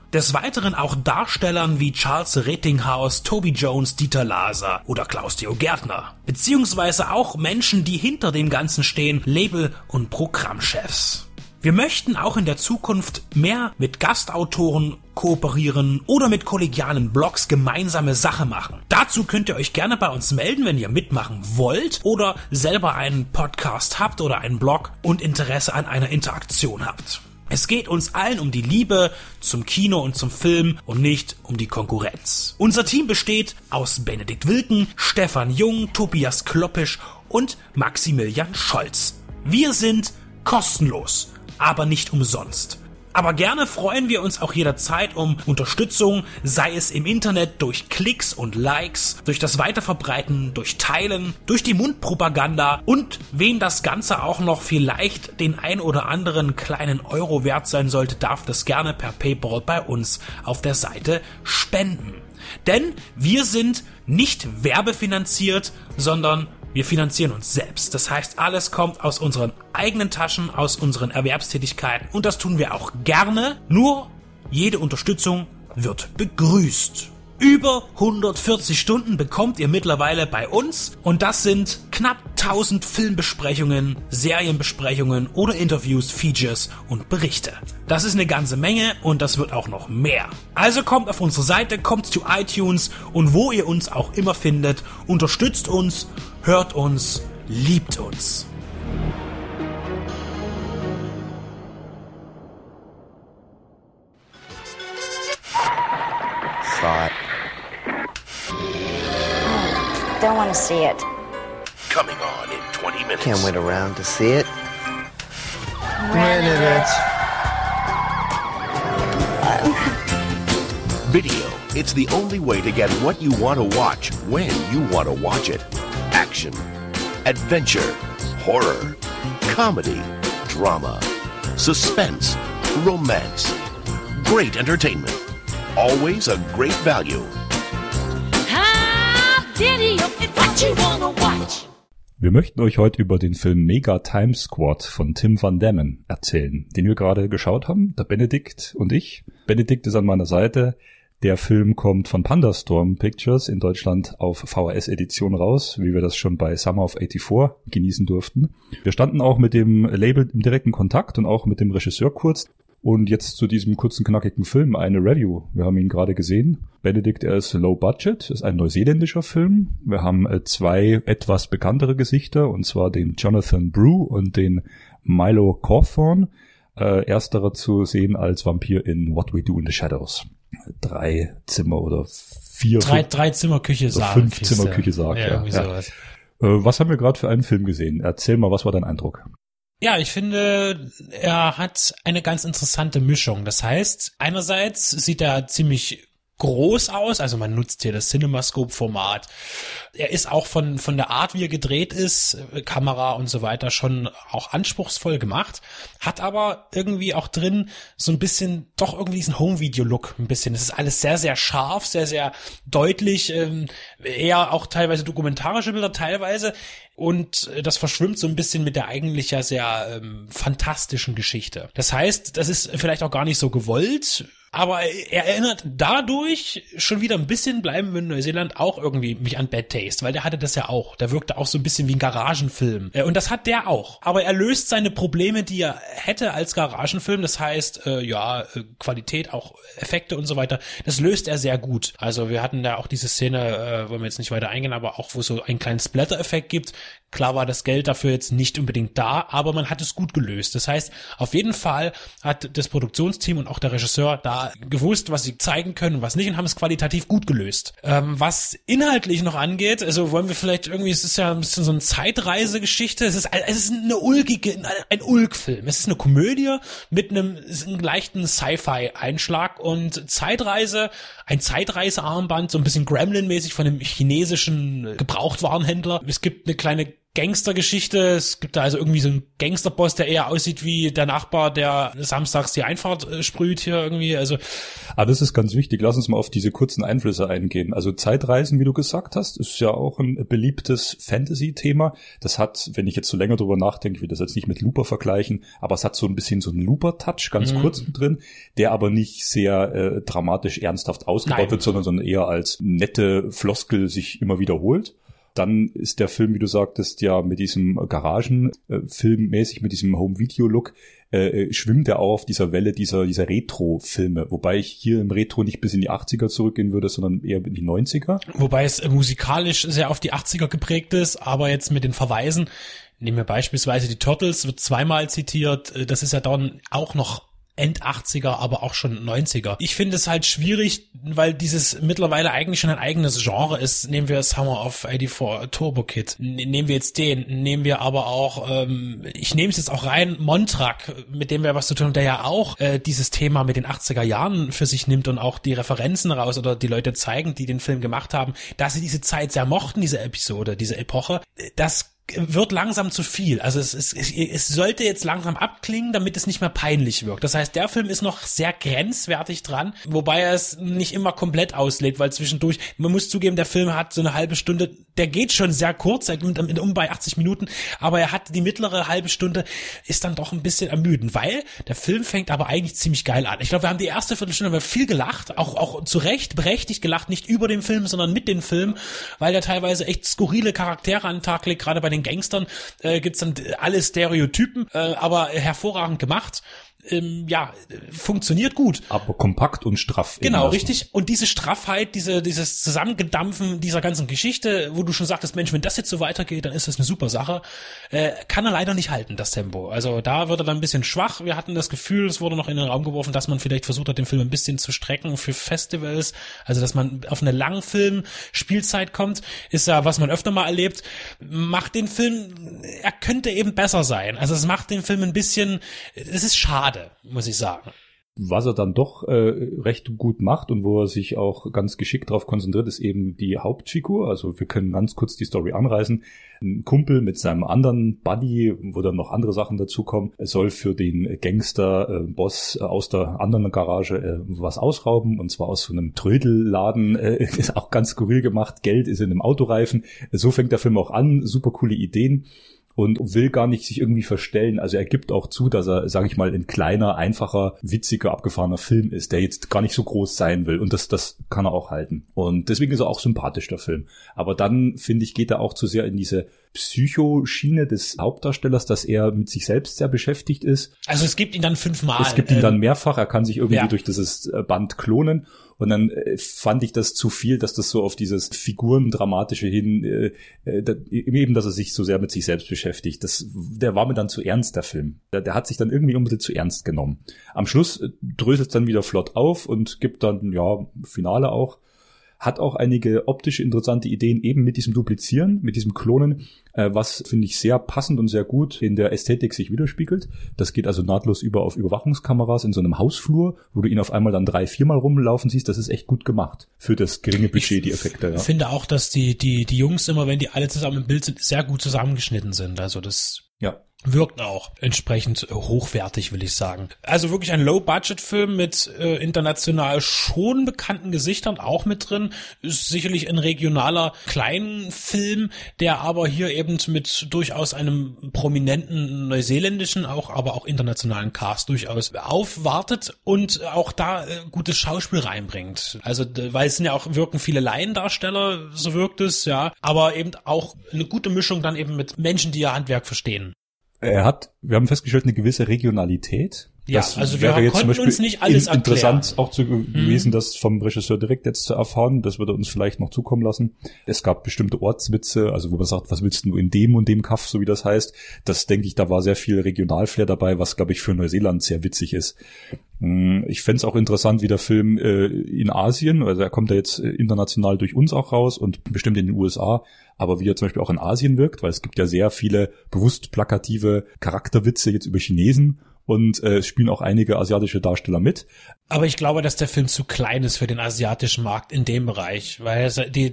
Des Weiteren auch Darstellern wie Charles Rettinghaus, Toby Jones, Dieter Laser oder Klaus-Theo Gärtner. Beziehungsweise auch Menschen, die hinter dem Ganzen stehen, Label- und Programmchefs. Wir möchten auch in der Zukunft mehr mit Gastautoren kooperieren oder mit kollegialen Blogs gemeinsame Sache machen. Dazu könnt ihr euch gerne bei uns melden, wenn ihr mitmachen wollt oder selber einen Podcast habt oder einen Blog und Interesse an einer Interaktion habt. Es geht uns allen um die Liebe zum Kino und zum Film und nicht um die Konkurrenz. Unser Team besteht aus Benedikt Wilken, Stefan Jung, Tobias Kloppisch und Maximilian Scholz. Wir sind kostenlos, aber nicht umsonst. Aber gerne freuen wir uns auch jederzeit um Unterstützung, sei es im Internet durch Klicks und Likes, durch das Weiterverbreiten, durch Teilen, durch die Mundpropaganda und wem das Ganze auch noch vielleicht den ein oder anderen kleinen Euro wert sein sollte, darf das gerne per PayPal bei uns auf der Seite spenden. Denn wir sind nicht werbefinanziert, sondern wir finanzieren uns selbst. Das heißt, alles kommt aus unseren eigenen Taschen, aus unseren Erwerbstätigkeiten und das tun wir auch gerne. Nur jede Unterstützung wird begrüßt. Über 140 Stunden bekommt ihr mittlerweile bei uns und das sind knapp 1000 Filmbesprechungen, Serienbesprechungen oder Interviews, Features und Berichte. Das ist eine ganze Menge und das wird auch noch mehr. Also kommt auf unsere Seite, kommt zu iTunes und wo ihr uns auch immer findet, unterstützt uns, hört uns, liebt uns. Saw it. Don't want to see it. Coming on in 20 minutes. Can't wait around to see it. When it. Video. It's the only way to get what you want to watch when you want to watch it. Action, adventure, horror, comedy, drama, suspense, romance. Great entertainment. Always a great value. Wir möchten euch heute über den Film Mega Time Squad von Tim Van Dammen erzählen, den wir gerade geschaut haben, der Benedikt und ich. Benedikt ist an meiner Seite. Der Film kommt von Pandastorm Pictures in Deutschland auf VHS-Edition raus, wie wir das schon bei Summer of 84 genießen durften. Wir standen auch mit dem Label im direkten Kontakt und auch mit dem Regisseur kurz. Und jetzt zu diesem kurzen, knackigen Film eine Review. Wir haben ihn gerade gesehen. Benedikt, er ist low budget, ist ein neuseeländischer Film. Wir haben zwei etwas bekanntere Gesichter, und zwar den Jonathan Brew und den Milo Cawthorne. Ersterer zu sehen als Vampir in What We Do in the Shadows. 3 Zimmer oder 4. 3 Zimmer-Küche Sarg. 5 Zimmer-Küche Sarg, ja. Irgendwie sowas. Was haben wir gerade für einen Film gesehen? Erzähl mal, was war dein Eindruck? Ja, ich finde, er hat eine ganz interessante Mischung. Das heißt, einerseits sieht er ziemlich groß aus, also man nutzt hier das CinemaScope-Format. Er ist auch von der Art, wie er gedreht ist, Kamera und so weiter, schon auch anspruchsvoll gemacht, hat aber irgendwie auch drin so ein bisschen, doch irgendwie diesen Home-Video-Look ein bisschen. Es ist alles sehr, sehr scharf, sehr, sehr deutlich, eher auch teilweise dokumentarische Bilder, teilweise. Und das verschwimmt so ein bisschen mit der eigentlich ja sehr fantastischen Geschichte. Das heißt, das ist vielleicht auch gar nicht so gewollt, aber er erinnert dadurch schon wieder ein bisschen, bleiben wir in Neuseeland, auch irgendwie mich an Bad Taste, weil der hatte das ja auch. Der wirkte auch so ein bisschen wie ein Garagenfilm. Und das hat der auch. Aber er löst seine Probleme, die er hätte als Garagenfilm. Das heißt, Qualität, auch Effekte und so weiter. Das löst er sehr gut. Also wir hatten da auch diese Szene, wollen wir jetzt nicht weiter eingehen, aber auch wo es so einen kleinen Splatter-Effekt gibt. Klar war das Geld dafür jetzt nicht unbedingt da, aber man hat es gut gelöst. Das heißt, auf jeden Fall hat das Produktionsteam und auch der Regisseur da gewusst, was sie zeigen können und was nicht, und haben es qualitativ gut gelöst. Was inhaltlich noch angeht, also wollen wir vielleicht irgendwie, es ist ja ein bisschen so eine Zeitreisegeschichte, es ist ein Ulk-Film. Es ist eine Komödie mit einem leichten Sci-Fi-Einschlag und Zeitreise, ein Zeitreisearmband, so ein bisschen Gremlin-mäßig von einem chinesischen Gebrauchtwarenhändler. Es gibt eine kleine Gangstergeschichte. Es gibt da also irgendwie so einen Gangsterboss, der eher aussieht wie der Nachbar, der samstags die Einfahrt sprüht hier irgendwie. Also, das ist ganz wichtig. Lass uns mal auf diese kurzen Einflüsse eingehen. Also Zeitreisen, wie du gesagt hast, ist ja auch ein beliebtes Fantasy-Thema. Das hat, wenn ich jetzt so länger drüber nachdenke, ich will das jetzt nicht mit Looper vergleichen, aber es hat so ein bisschen so einen Looper-Touch, ganz kurz drin, der aber nicht sehr dramatisch ernsthaft ausgebaut wird, sondern eher als nette Floskel sich immer wiederholt. Dann ist der Film, wie du sagtest, ja mit diesem Garagenfilm-mäßig, mit diesem Home-Video-Look, schwimmt er auch auf dieser Welle dieser Retro-Filme. Wobei ich hier im Retro nicht bis in die 80er zurückgehen würde, sondern eher in die 90er. Wobei es musikalisch sehr auf die 80er geprägt ist, aber jetzt mit den Verweisen, nehmen wir beispielsweise die Turtles, wird zweimal zitiert, das ist ja dann auch noch End-80er, aber auch schon 90er. Ich finde es halt schwierig, weil dieses mittlerweile eigentlich schon ein eigenes Genre ist. Nehmen wir Summer of 84 Turbo Kid. Nehmen wir jetzt den. Nehmen wir aber auch, ich nehme es jetzt auch rein, Montrak, mit dem wir was zu tun haben, der ja auch dieses Thema mit den 80er Jahren für sich nimmt und auch die Referenzen raus oder die Leute zeigen, die den Film gemacht haben, dass sie diese Zeit sehr mochten, diese Episode, diese Epoche. Das wird langsam zu viel. Also es sollte jetzt langsam abklingen, damit es nicht mehr peinlich wirkt. Das heißt, der Film ist noch sehr grenzwertig dran, wobei er es nicht immer komplett auslebt, weil zwischendurch, man muss zugeben, der Film hat so eine halbe Stunde, der geht schon sehr kurz, er geht bei 80 Minuten, aber er hat die mittlere halbe Stunde, ist dann doch ein bisschen ermüdend, weil der Film fängt aber eigentlich ziemlich geil an. Ich glaube, wir haben die erste Viertelstunde viel gelacht, auch zu Recht berechtigt gelacht, nicht über den Film, sondern mit dem Film, weil der teilweise echt skurrile Charaktere an den Tag legt, gerade bei den Gangstern gibt's dann alle Stereotypen, aber hervorragend gemacht. Funktioniert gut. Aber kompakt und straff. Genau, richtig. Und diese Straffheit, dieses Zusammengedampfen dieser ganzen Geschichte, wo du schon sagtest, Mensch, wenn das jetzt so weitergeht, dann ist das eine super Sache, kann er leider nicht halten, das Tempo. Also da wird er dann ein bisschen schwach. Wir hatten das Gefühl, es wurde noch in den Raum geworfen, dass man vielleicht versucht hat, den Film ein bisschen zu strecken für Festivals, also dass man auf eine Langfilm-Spielzeit kommt, ist ja, was man öfter mal erlebt, macht den Film, er könnte eben besser sein. Also es macht den Film ein bisschen, es ist schade, muss ich sagen. Was er dann doch recht gut macht und wo er sich auch ganz geschickt darauf konzentriert, ist eben die Hauptfigur. Also wir können ganz kurz die Story anreißen. Ein Kumpel mit seinem anderen Buddy, wo dann noch andere Sachen dazukommen, soll für den Gangster-Boss aus der anderen Garage was ausrauben, und zwar aus so einem Trödelladen. Ist auch ganz skurril gemacht. Geld ist in einem Autoreifen. So fängt der Film auch an. Super coole Ideen. Und will gar nicht sich irgendwie verstellen. Also er gibt auch zu, dass er, sage ich mal, ein kleiner, einfacher, witziger, abgefahrener Film ist, der jetzt gar nicht so groß sein will. Und das kann er auch halten. Und deswegen ist er auch sympathisch, der Film. Aber dann, finde ich, geht er auch zu sehr in diese Psychoschiene des Hauptdarstellers, dass er mit sich selbst sehr beschäftigt ist. Also es gibt ihn dann 5-mal. Es gibt ihn dann mehrfach. Er kann sich irgendwie durch dieses Band klonen. Und dann fand ich das zu viel, dass das so auf dieses Figurendramatische hin, eben, dass er sich so sehr mit sich selbst beschäftigt. Der war mir dann zu ernst, der Film. Der hat sich dann irgendwie ein bisschen zu ernst genommen. Am Schluss dröselt es dann wieder flott auf und gibt dann, Finale auch. Hat auch einige optische interessante Ideen eben mit diesem Duplizieren, mit diesem Klonen, was, finde ich, sehr passend und sehr gut in der Ästhetik sich widerspiegelt. Das geht also nahtlos über auf Überwachungskameras in so einem Hausflur, wo du ihn auf einmal dann 3-4 Mal rumlaufen siehst. Das ist echt gut gemacht für das geringe Budget, die Effekte. Ich finde auch, dass die Jungs immer, wenn die alle zusammen im Bild sind, sehr gut zusammengeschnitten sind. Also das wirkt auch entsprechend hochwertig, will ich sagen. Also wirklich ein Low-Budget-Film mit international schon bekannten Gesichtern auch mit drin. Ist sicherlich ein regionaler kleinen Film, der aber hier eben mit durchaus einem prominenten neuseeländischen, aber auch internationalen Cast durchaus aufwartet und auch da gutes Schauspiel reinbringt. Also, weil es sind ja auch, wirken viele Laiendarsteller, so wirkt es, aber eben auch eine gute Mischung dann eben mit Menschen, die ihr Handwerk verstehen. Wir haben festgestellt, eine gewisse Regionalität. Das also wir konnten uns nicht alles interessant auch gewesen, das vom Regisseur direkt jetzt zu erfahren. Das würde uns vielleicht noch zukommen lassen. Es gab bestimmte Ortswitze, also wo man sagt, was willst du in dem und dem Kaff, so wie das heißt. Das denke ich, da war sehr viel Regionalflair dabei, was, glaube ich, für Neuseeland sehr witzig ist. Ich fände es auch interessant, wie der Film in Asien, also er kommt ja jetzt international durch uns auch raus und bestimmt in den USA, aber wie er zum Beispiel auch in Asien wirkt, weil es gibt ja sehr viele bewusst plakative Charakterwitze jetzt über Chinesen. und es spielen auch einige asiatische Darsteller mit. Aber ich glaube, dass der Film zu klein ist für den asiatischen Markt in dem Bereich, weil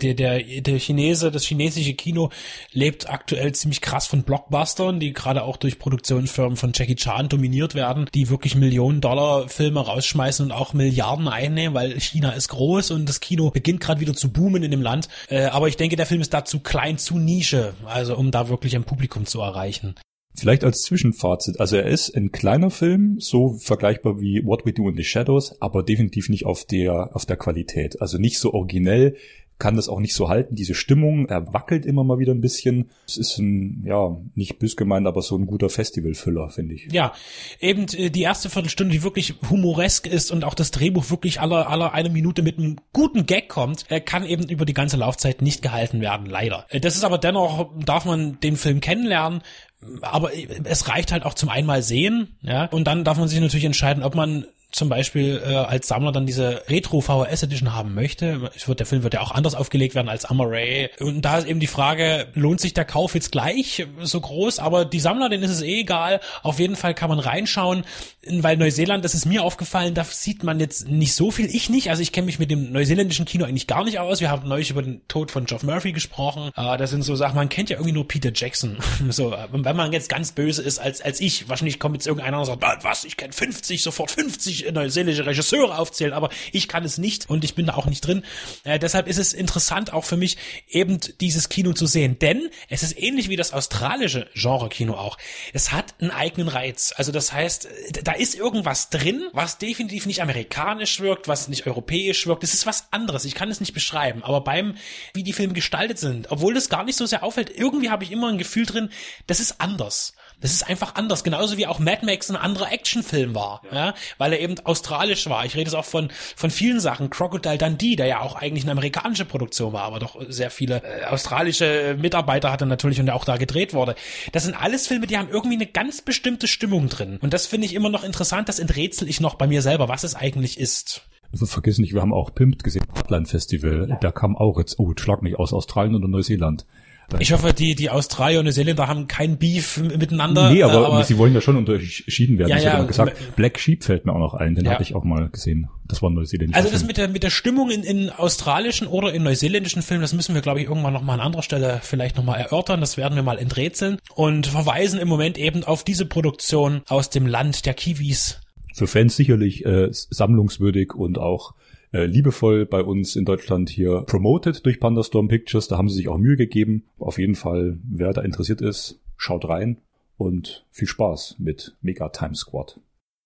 der Chinese, das chinesische Kino lebt aktuell ziemlich krass von Blockbustern, die gerade auch durch Produktionsfirmen von Jackie Chan dominiert werden, die wirklich Millionen-Dollar-Filme rausschmeißen und auch Milliarden einnehmen, weil China ist groß und das Kino beginnt gerade wieder zu boomen in dem Land. Aber ich denke, der Film ist da zu klein, zu Nische, also um da wirklich ein Publikum zu erreichen. Vielleicht als Zwischenfazit, also er ist ein kleiner Film, so vergleichbar wie What We Do in the Shadows, aber definitiv nicht auf der Qualität, also nicht so originell, kann das auch nicht so halten, diese Stimmung, er wackelt immer mal wieder ein bisschen. Es ist ein, ja, nicht bös gemeint, aber so ein guter Festivalfüller, finde ich. Ja, eben die erste Viertelstunde, die wirklich humoresk ist und auch das Drehbuch wirklich aller eine Minute mit einem guten Gag kommt, kann eben über die ganze Laufzeit nicht gehalten werden, leider. Das ist aber dennoch, darf man den Film kennenlernen, aber es reicht halt auch zum einmal sehen, ja, und dann darf man sich natürlich entscheiden, ob man zum Beispiel als Sammler dann diese Retro-VHS-Edition haben möchte. Der Film wird ja auch anders aufgelegt werden als Amaray. Und da ist eben die Frage, lohnt sich der Kauf jetzt gleich so groß? Aber die Sammler, denen ist es egal. Auf jeden Fall kann man reinschauen, weil Neuseeland, das ist mir aufgefallen, da sieht man jetzt nicht so viel. Ich nicht, also ich kenne mich mit dem neuseeländischen Kino eigentlich gar nicht aus. Wir haben neulich über den Tod von Geoff Murphy gesprochen. Das sind so Sachen, man kennt ja irgendwie nur Peter Jackson. So, wenn man jetzt ganz böse ist als ich, wahrscheinlich kommt jetzt irgendeiner und sagt, was, ich kenne 50 neuseeländische Regisseure aufzählen, aber ich kann es nicht und ich bin da auch nicht drin. Deshalb ist es interessant auch für mich, eben dieses Kino zu sehen, denn es ist ähnlich wie das australische Genre-Kino auch. Es hat einen eigenen Reiz. Also das heißt, da ist irgendwas drin, was definitiv nicht amerikanisch wirkt, was nicht europäisch wirkt. Es ist was anderes. Ich kann es nicht beschreiben, aber wie die Filme gestaltet sind, obwohl das gar nicht so sehr auffällt, irgendwie habe ich immer ein Gefühl drin, das ist anders. Das ist einfach anders, genauso wie auch Mad Max ein anderer Actionfilm war, ja, weil er eben australisch war. Ich rede jetzt auch von vielen Sachen. Crocodile Dundee, der ja auch eigentlich eine amerikanische Produktion war, aber doch sehr viele australische Mitarbeiter hatte natürlich und der auch da gedreht wurde. Das sind alles Filme, die haben irgendwie eine ganz bestimmte Stimmung drin. Und das finde ich immer noch interessant, das enträtsel ich noch bei mir selber, was es eigentlich ist. Also vergiss nicht, wir haben auch Pimped gesehen, Hotline Festival, ja. Da kam auch jetzt, schlag mich aus Australien oder Neuseeland. Ich hoffe, die Australier und Neuseeländer haben kein Beef miteinander. Nee, aber sie wollen ja schon unterschieden werden. Ja, ich habe gesagt, Black Sheep fällt mir auch noch ein, den hatte ich auch mal gesehen. Das war ein neuseeländischer Also das Film. mit der Stimmung in australischen oder in neuseeländischen Filmen, das müssen wir, glaube ich, irgendwann nochmal an anderer Stelle vielleicht nochmal erörtern. Das werden wir mal enträtseln und verweisen im Moment eben auf diese Produktion aus dem Land der Kiwis. Für Fans sicherlich sammlungswürdig und auch liebevoll bei uns in Deutschland hier promoted durch Pandastorm Pictures. Da haben sie sich auch Mühe gegeben. Auf jeden Fall, wer da interessiert ist, schaut rein und viel Spaß mit Mega Time Squad.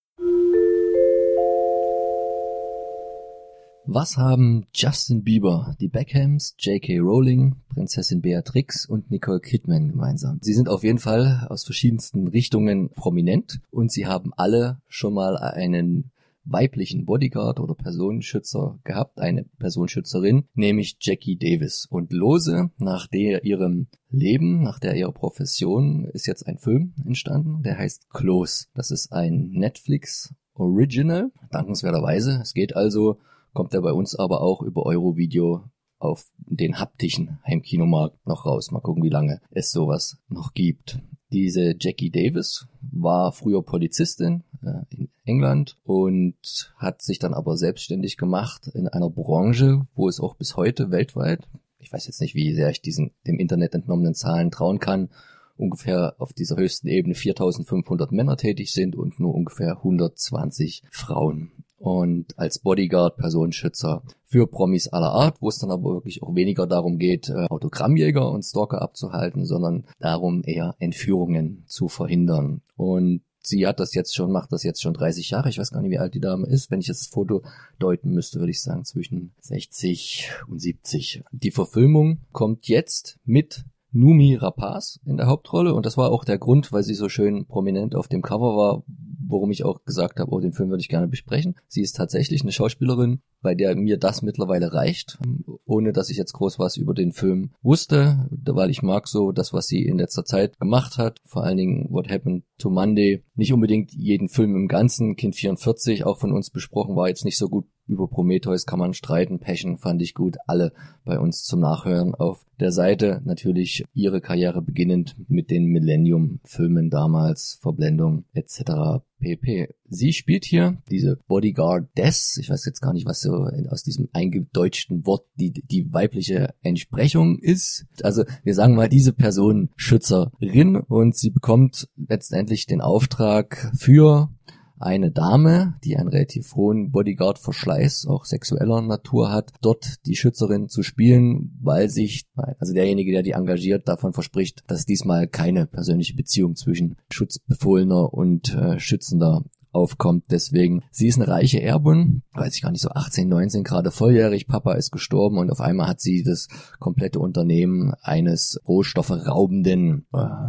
Was haben Justin Bieber, die Beckhams, J.K. Rowling, Prinzessin Beatrix und Nicole Kidman gemeinsam? Sie sind auf jeden Fall aus verschiedensten Richtungen prominent und sie haben alle schon mal einen weiblichen Bodyguard oder Personenschützer gehabt, eine Personenschützerin, nämlich Jackie Davis. Und lose nach ihrem Leben, nach ihrer Profession ist jetzt ein Film entstanden, der heißt Close. Das ist ein Netflix Original, dankenswerterweise. Es geht also, kommt er bei uns aber auch über Eurovideo auf den haptischen Heimkinomarkt noch raus. Mal gucken, wie lange es sowas noch gibt. Diese Jackie Davis war früher Polizistin in England und hat sich dann aber selbstständig gemacht in einer Branche, wo es auch bis heute weltweit, ich weiß jetzt nicht, wie sehr ich dem Internet entnommenen Zahlen trauen kann, ungefähr auf dieser höchsten Ebene 4.500 Männer tätig sind und nur ungefähr 120 Frauen. Und als Bodyguard, Personenschützer für Promis aller Art, wo es dann aber wirklich auch weniger darum geht, Autogrammjäger und Stalker abzuhalten, sondern darum eher Entführungen zu verhindern. Und sie macht das jetzt schon 30 Jahre. Ich weiß gar nicht, wie alt die Dame ist. Wenn ich jetzt das Foto deuten müsste, würde ich sagen zwischen 60 und 70. Die Verfilmung kommt jetzt mit Noomi Rapace in der Hauptrolle und das war auch der Grund, weil sie so schön prominent auf dem Cover war, worum ich auch gesagt habe, den Film würde ich gerne besprechen. Sie ist tatsächlich eine Schauspielerin, bei der mir das mittlerweile reicht, ohne dass ich jetzt groß was über den Film wusste, weil ich mag so das, was sie in letzter Zeit gemacht hat, vor allen Dingen What Happened to Monday, nicht unbedingt jeden Film im Ganzen, Kind 44, auch von uns besprochen, war jetzt nicht so gut Über Prometheus kann man streiten, Passion fand ich gut, alle bei uns zum Nachhören auf der Seite. Natürlich ihre Karriere beginnend mit den Millennium-Filmen damals, Verblendung etc. pp. Sie spielt hier diese Bodyguardess, ich weiß jetzt gar nicht, was so aus diesem eingedeutschten Wort die weibliche Entsprechung ist. Also wir sagen mal, diese Person Schützerin, und sie bekommt letztendlich den Auftrag für eine Dame, die einen relativ hohen Bodyguard-Verschleiß, auch sexueller Natur hat, dort die Schützerin zu spielen, weil sich, also derjenige, der die engagiert, davon verspricht, dass diesmal keine persönliche Beziehung zwischen Schutzbefohlener und Schützender aufkommt. Deswegen, sie ist eine reiche Erbin, weiß ich gar nicht, so 18, 19, gerade volljährig, Papa ist gestorben und auf einmal hat sie das komplette Unternehmen eines rohstofferaubenden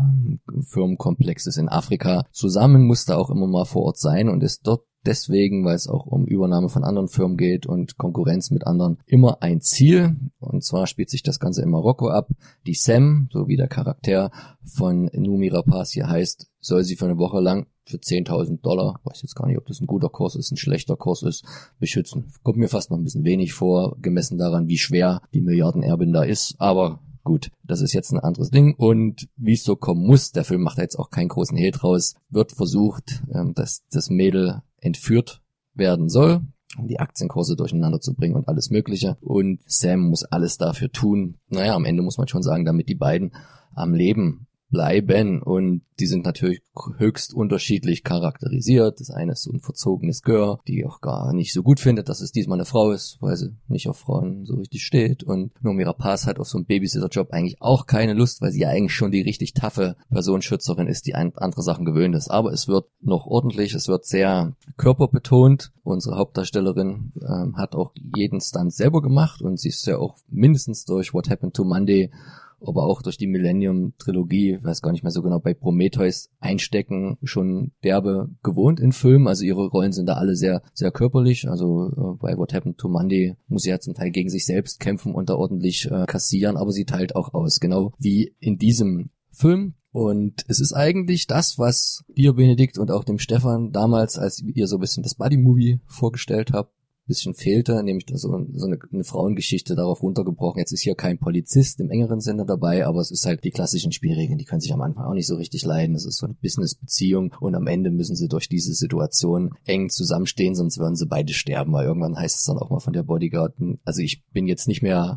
Firmenkomplexes in Afrika zusammen, musste auch immer mal vor Ort sein und ist dort deswegen, weil es auch um Übernahme von anderen Firmen geht und Konkurrenz mit anderen, immer ein Ziel. Und zwar spielt sich das Ganze in Marokko ab. Die Sam, so wie der Charakter von Noomi Rapace hier heißt, soll sie für eine Woche lang für $10.000, weiß jetzt gar nicht, ob das ein guter Kurs ist, ein schlechter Kurs ist, beschützen. Kommt mir fast noch ein bisschen wenig vor, gemessen daran, wie schwer die Milliardenerbin da ist, aber gut, das ist jetzt ein anderes Ding, und wie es so kommen muss, der Film macht da jetzt auch keinen großen Hehl draus, wird versucht, dass das Mädel entführt werden soll, um die Aktienkurse durcheinander zu bringen und alles Mögliche, und Sam muss alles dafür tun, naja, am Ende muss man schon sagen, damit die beiden am Leben bleiben, und die sind natürlich höchst unterschiedlich charakterisiert. Das eine ist so ein verzogenes Girl, die auch gar nicht so gut findet, dass es diesmal eine Frau ist, weil sie nicht auf Frauen so richtig steht, und Noomi Rapace hat auf so einen Babysitter-Job eigentlich auch keine Lust, weil sie ja eigentlich schon die richtig taffe Personenschützerin ist, die andere Sachen gewöhnt ist. Aber es wird noch ordentlich, es wird sehr körperbetont. Unsere Hauptdarstellerin hat auch jeden Stunt selber gemacht, und sie ist ja auch mindestens durch What Happened to Monday, aber auch durch die Millennium-Trilogie, weiß gar nicht mehr so genau, bei Prometheus einstecken, schon derbe gewohnt in Filmen. Also ihre Rollen sind da alle sehr, sehr körperlich. Also bei What Happened to Monday muss sie ja zum Teil gegen sich selbst kämpfen und da ordentlich kassieren, aber sie teilt auch aus, genau wie in diesem Film. Und es ist eigentlich das, was dir, Benedikt, und auch dem Stefan damals, als ihr so ein bisschen das Buddy-Movie vorgestellt habt, bisschen fehlte, nämlich so eine Frauengeschichte darauf runtergebrochen. Jetzt ist hier kein Polizist im engeren Sinne dabei, aber es ist halt die klassischen Spielregeln, die können sich am Anfang auch nicht so richtig leiden. Es ist so eine Business-Beziehung, und am Ende müssen sie durch diese Situation eng zusammenstehen, sonst würden sie beide sterben, weil irgendwann heißt es dann auch mal von der Bodyguard, also ich bin jetzt nicht mehr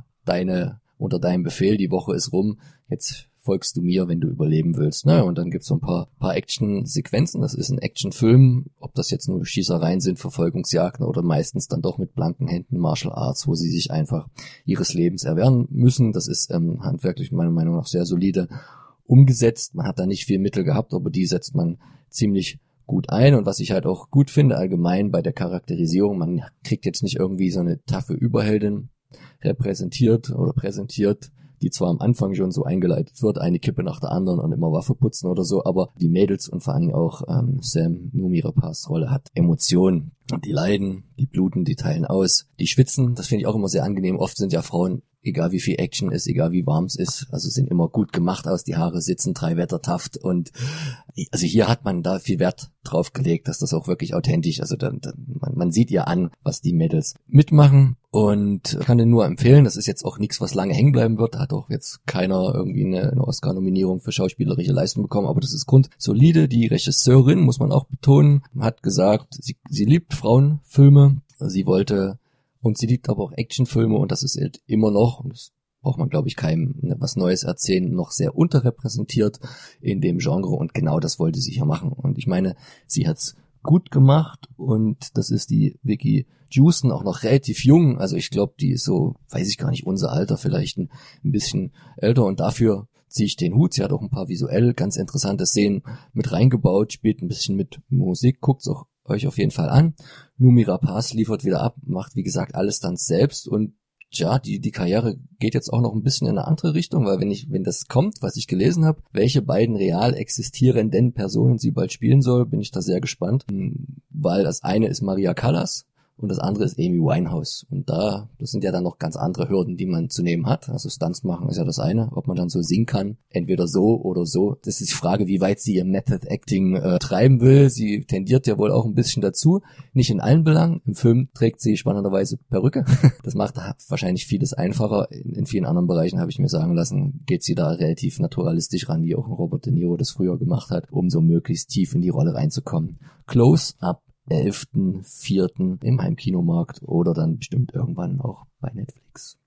unter deinem Befehl, die Woche ist rum, jetzt folgst du mir, wenn du überleben willst. Ne? Und dann gibt's so ein paar Action-Sequenzen. Das ist ein Actionfilm. Ob das jetzt nur Schießereien sind, Verfolgungsjagden oder meistens dann doch mit blanken Händen Martial Arts, wo sie sich einfach ihres Lebens erwehren müssen. Das ist handwerklich meiner Meinung nach sehr solide umgesetzt. Man hat da nicht viel Mittel gehabt, aber die setzt man ziemlich gut ein. Und was ich halt auch gut finde allgemein bei der Charakterisierung, man kriegt jetzt nicht irgendwie so eine taffe Überheldin repräsentiert, die zwar am Anfang schon so eingeleitet wird, eine Kippe nach der anderen und immer Waffe putzen oder so, aber die Mädels und vor allen Dingen auch Sam, Noomi Rapaces Rolle, hat Emotionen. Und die leiden, die bluten, die teilen aus, die schwitzen. Das finde ich auch immer sehr angenehm. Oft sind ja Frauen, egal wie viel Action ist, egal wie warm es ist, also sind immer gut gemacht aus, die Haare sitzen, 3 Wettertaft, und also hier hat man da viel Wert drauf gelegt, dass das auch wirklich authentisch, also man sieht ja an, was die Mädels mitmachen, und ich kann dir nur empfehlen, das ist jetzt auch nichts, was lange hängen bleiben wird, da hat auch jetzt keiner irgendwie eine Oscar-Nominierung für schauspielerische Leistung bekommen, aber das ist grundsolide. Die Regisseurin, muss man auch betonen, hat gesagt, sie liebt Frauenfilme, sie wollte, und sie liebt aber auch Actionfilme, und das ist halt immer noch, und das braucht man, glaube ich, keinem was Neues erzählen, noch sehr unterrepräsentiert in dem Genre, und genau das wollte sie hier machen. Und ich meine, sie hat's gut gemacht, und das ist die Vicky Jewson, auch noch relativ jung, also ich glaube, die ist so, weiß ich gar nicht, unser Alter, vielleicht ein bisschen älter, und dafür ziehe ich den Hut. Sie hat auch ein paar visuell ganz interessante Szenen mit reingebaut, spielt ein bisschen mit Musik, guckt's auch euch auf jeden Fall an. Noomi Rapace liefert wieder ab, macht wie gesagt alles dann selbst, und ja, die Karriere geht jetzt auch noch ein bisschen in eine andere Richtung, weil wenn das kommt, was ich gelesen habe, welche beiden real existierenden Personen sie bald spielen soll, bin ich da sehr gespannt, weil das eine ist Maria Callas und das andere ist Amy Winehouse. Und das sind ja dann noch ganz andere Hürden, die man zu nehmen hat. Also Stunts machen ist ja das eine, ob man dann so singen kann, entweder so oder so. Das ist die Frage, wie weit sie ihr Method Acting treiben will. Sie tendiert ja wohl auch ein bisschen dazu. Nicht in allen Belangen. Im Film trägt sie spannenderweise Perücke. Das macht wahrscheinlich vieles einfacher. In vielen anderen Bereichen, habe ich mir sagen lassen, geht sie da relativ naturalistisch ran, wie auch Robert De Niro das früher gemacht hat, um so möglichst tief in die Rolle reinzukommen. Close ab 11.04. im Heimkinomarkt oder dann bestimmt irgendwann auch bei Netflix.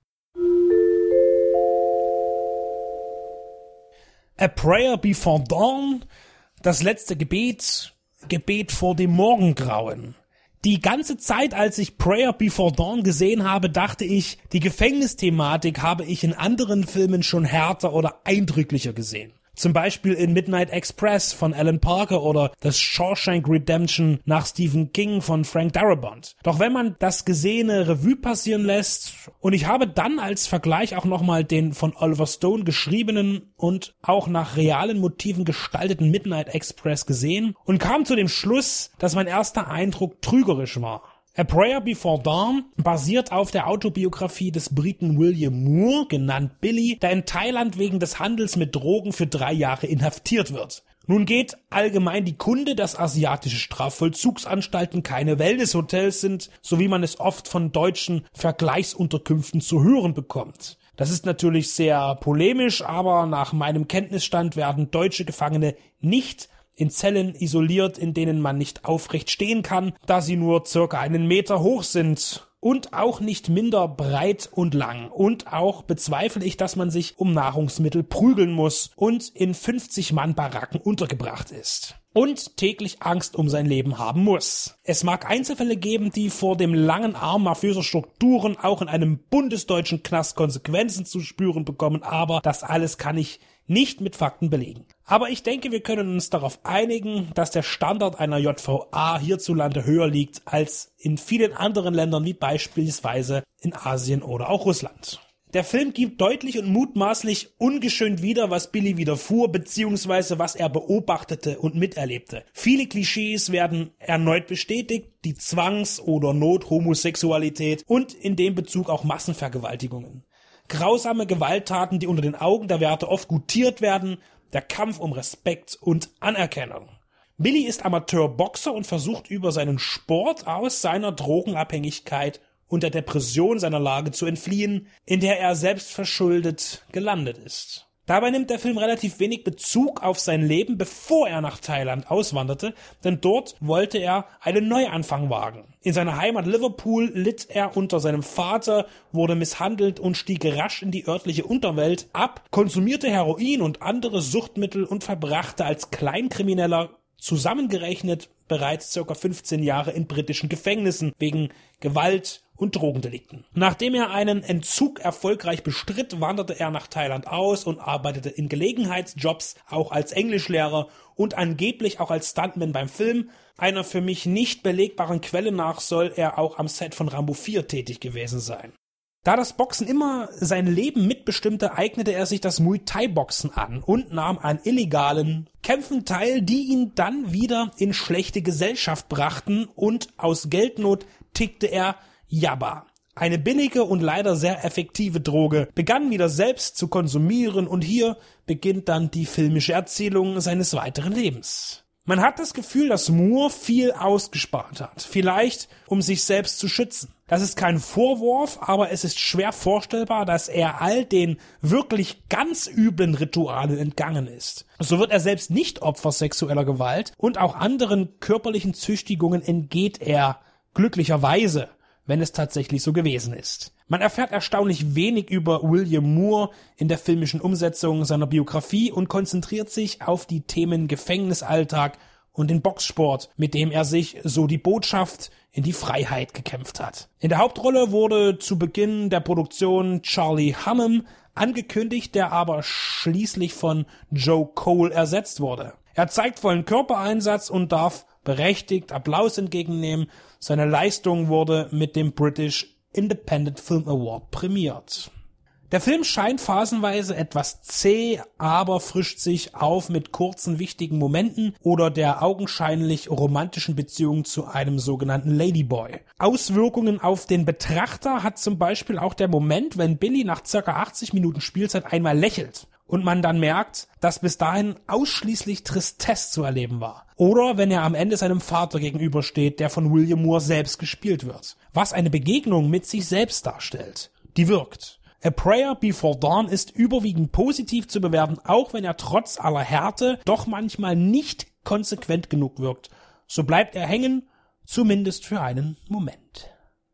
A Prayer Before Dawn, das letzte Gebet vor dem Morgengrauen. Die ganze Zeit, als ich Prayer Before Dawn gesehen habe, dachte ich, die Gefängnisthematik habe ich in anderen Filmen schon härter oder eindrücklicher gesehen. Zum Beispiel in Midnight Express von Alan Parker oder das Shawshank Redemption nach Stephen King von Frank Darabont. Doch wenn man das gesehene Revue passieren lässt, und ich habe dann als Vergleich auch nochmal den von Oliver Stone geschriebenen und auch nach realen Motiven gestalteten Midnight Express gesehen und kam zu dem Schluss, dass mein erster Eindruck trügerisch war. A Prayer Before Dawn basiert auf der Autobiografie des Briten William Moore, genannt Billy, der in Thailand wegen des Handels mit Drogen für 3 Jahre inhaftiert wird. Nun geht allgemein die Kunde, dass asiatische Strafvollzugsanstalten keine Wellnesshotels sind, so wie man es oft von deutschen Vergleichsunterkünften zu hören bekommt. Das ist natürlich sehr polemisch, aber nach meinem Kenntnisstand werden deutsche Gefangene nicht in Zellen isoliert, in denen man nicht aufrecht stehen kann, da sie nur circa 1 Meter hoch sind und auch nicht minder breit und lang. Und auch bezweifle ich, dass man sich um Nahrungsmittel prügeln muss und in 50-Mann-Baracken untergebracht ist und täglich Angst um sein Leben haben muss. Es mag Einzelfälle geben, die vor dem langen Arm mafiöser Strukturen auch in einem bundesdeutschen Knast Konsequenzen zu spüren bekommen, aber das alles kann ich nicht mit Fakten belegen. Aber ich denke, wir können uns darauf einigen, dass der Standard einer JVA hierzulande höher liegt als in vielen anderen Ländern, wie beispielsweise in Asien oder auch Russland. Der Film gibt deutlich und mutmaßlich ungeschönt wieder, was Billy widerfuhr, beziehungsweise was er beobachtete und miterlebte. Viele Klischees werden erneut bestätigt, die Zwangs- oder Not-Homosexualität und in dem Bezug auch Massenvergewaltigungen. Grausame Gewalttaten, die unter den Augen der Wärter oft gutiert werden, der Kampf um Respekt und Anerkennung. Billy ist Amateurboxer und versucht über seinen Sport aus seiner Drogenabhängigkeit und der Depression seiner Lage zu entfliehen, in der er selbstverschuldet gelandet ist. Dabei nimmt der Film relativ wenig Bezug auf sein Leben, bevor er nach Thailand auswanderte, denn dort wollte er einen Neuanfang wagen. In seiner Heimat Liverpool litt er unter seinem Vater, wurde misshandelt und stieg rasch in die örtliche Unterwelt ab, konsumierte Heroin und andere Suchtmittel und verbrachte als Kleinkrimineller zusammengerechnet bereits ca. 15 Jahre in britischen Gefängnissen wegen Gewalt und Drogendelikten. Nachdem er einen Entzug erfolgreich bestritt, wanderte er nach Thailand aus und arbeitete in Gelegenheitsjobs, auch als Englischlehrer und angeblich auch als Stuntman beim Film. Einer für mich nicht belegbaren Quelle nach soll er auch am Set von Rambo 4 tätig gewesen sein. Da das Boxen immer sein Leben mitbestimmte, eignete er sich das Muay Thai Boxen an und nahm an illegalen Kämpfen teil, die ihn dann wieder in schlechte Gesellschaft brachten, und aus Geldnot tickte er Yaba, eine billige und leider sehr effektive Droge, begann wieder selbst zu konsumieren, und hier beginnt dann die filmische Erzählung seines weiteren Lebens. Man hat das Gefühl, dass Moore viel ausgespart hat, vielleicht um sich selbst zu schützen. Das ist kein Vorwurf, aber es ist schwer vorstellbar, dass er all den wirklich ganz üblen Ritualen entgangen ist. So wird er selbst nicht Opfer sexueller Gewalt, und auch anderen körperlichen Züchtigungen entgeht er glücklicherweise, wenn es tatsächlich so gewesen ist. Man erfährt erstaunlich wenig über William Moore in der filmischen Umsetzung seiner Biografie und konzentriert sich auf die Themen Gefängnisalltag und den Boxsport, mit dem er sich so die Botschaft in die Freiheit gekämpft hat. In der Hauptrolle wurde zu Beginn der Produktion Charlie Hunnam angekündigt, der aber schließlich von Joe Cole ersetzt wurde. Er zeigt vollen Körpereinsatz und darf berechtigt Applaus entgegennehmen. Seine Leistung wurde mit dem British Independent Film Award prämiert. Der Film scheint phasenweise etwas zäh, aber frischt sich auf mit kurzen, wichtigen Momenten oder der augenscheinlich romantischen Beziehung zu einem sogenannten Ladyboy. Auswirkungen auf den Betrachter hat zum Beispiel auch der Moment, wenn Billy nach ca. 80 Minuten Spielzeit einmal lächelt und man dann merkt, dass bis dahin ausschließlich Tristesse zu erleben war. Oder wenn er am Ende seinem Vater gegenübersteht, der von William Moore selbst gespielt wird. Was eine Begegnung mit sich selbst darstellt. Die wirkt. A Prayer Before Dawn ist überwiegend positiv zu bewerten, auch wenn er trotz aller Härte doch manchmal nicht konsequent genug wirkt. So bleibt er hängen, zumindest für einen Moment.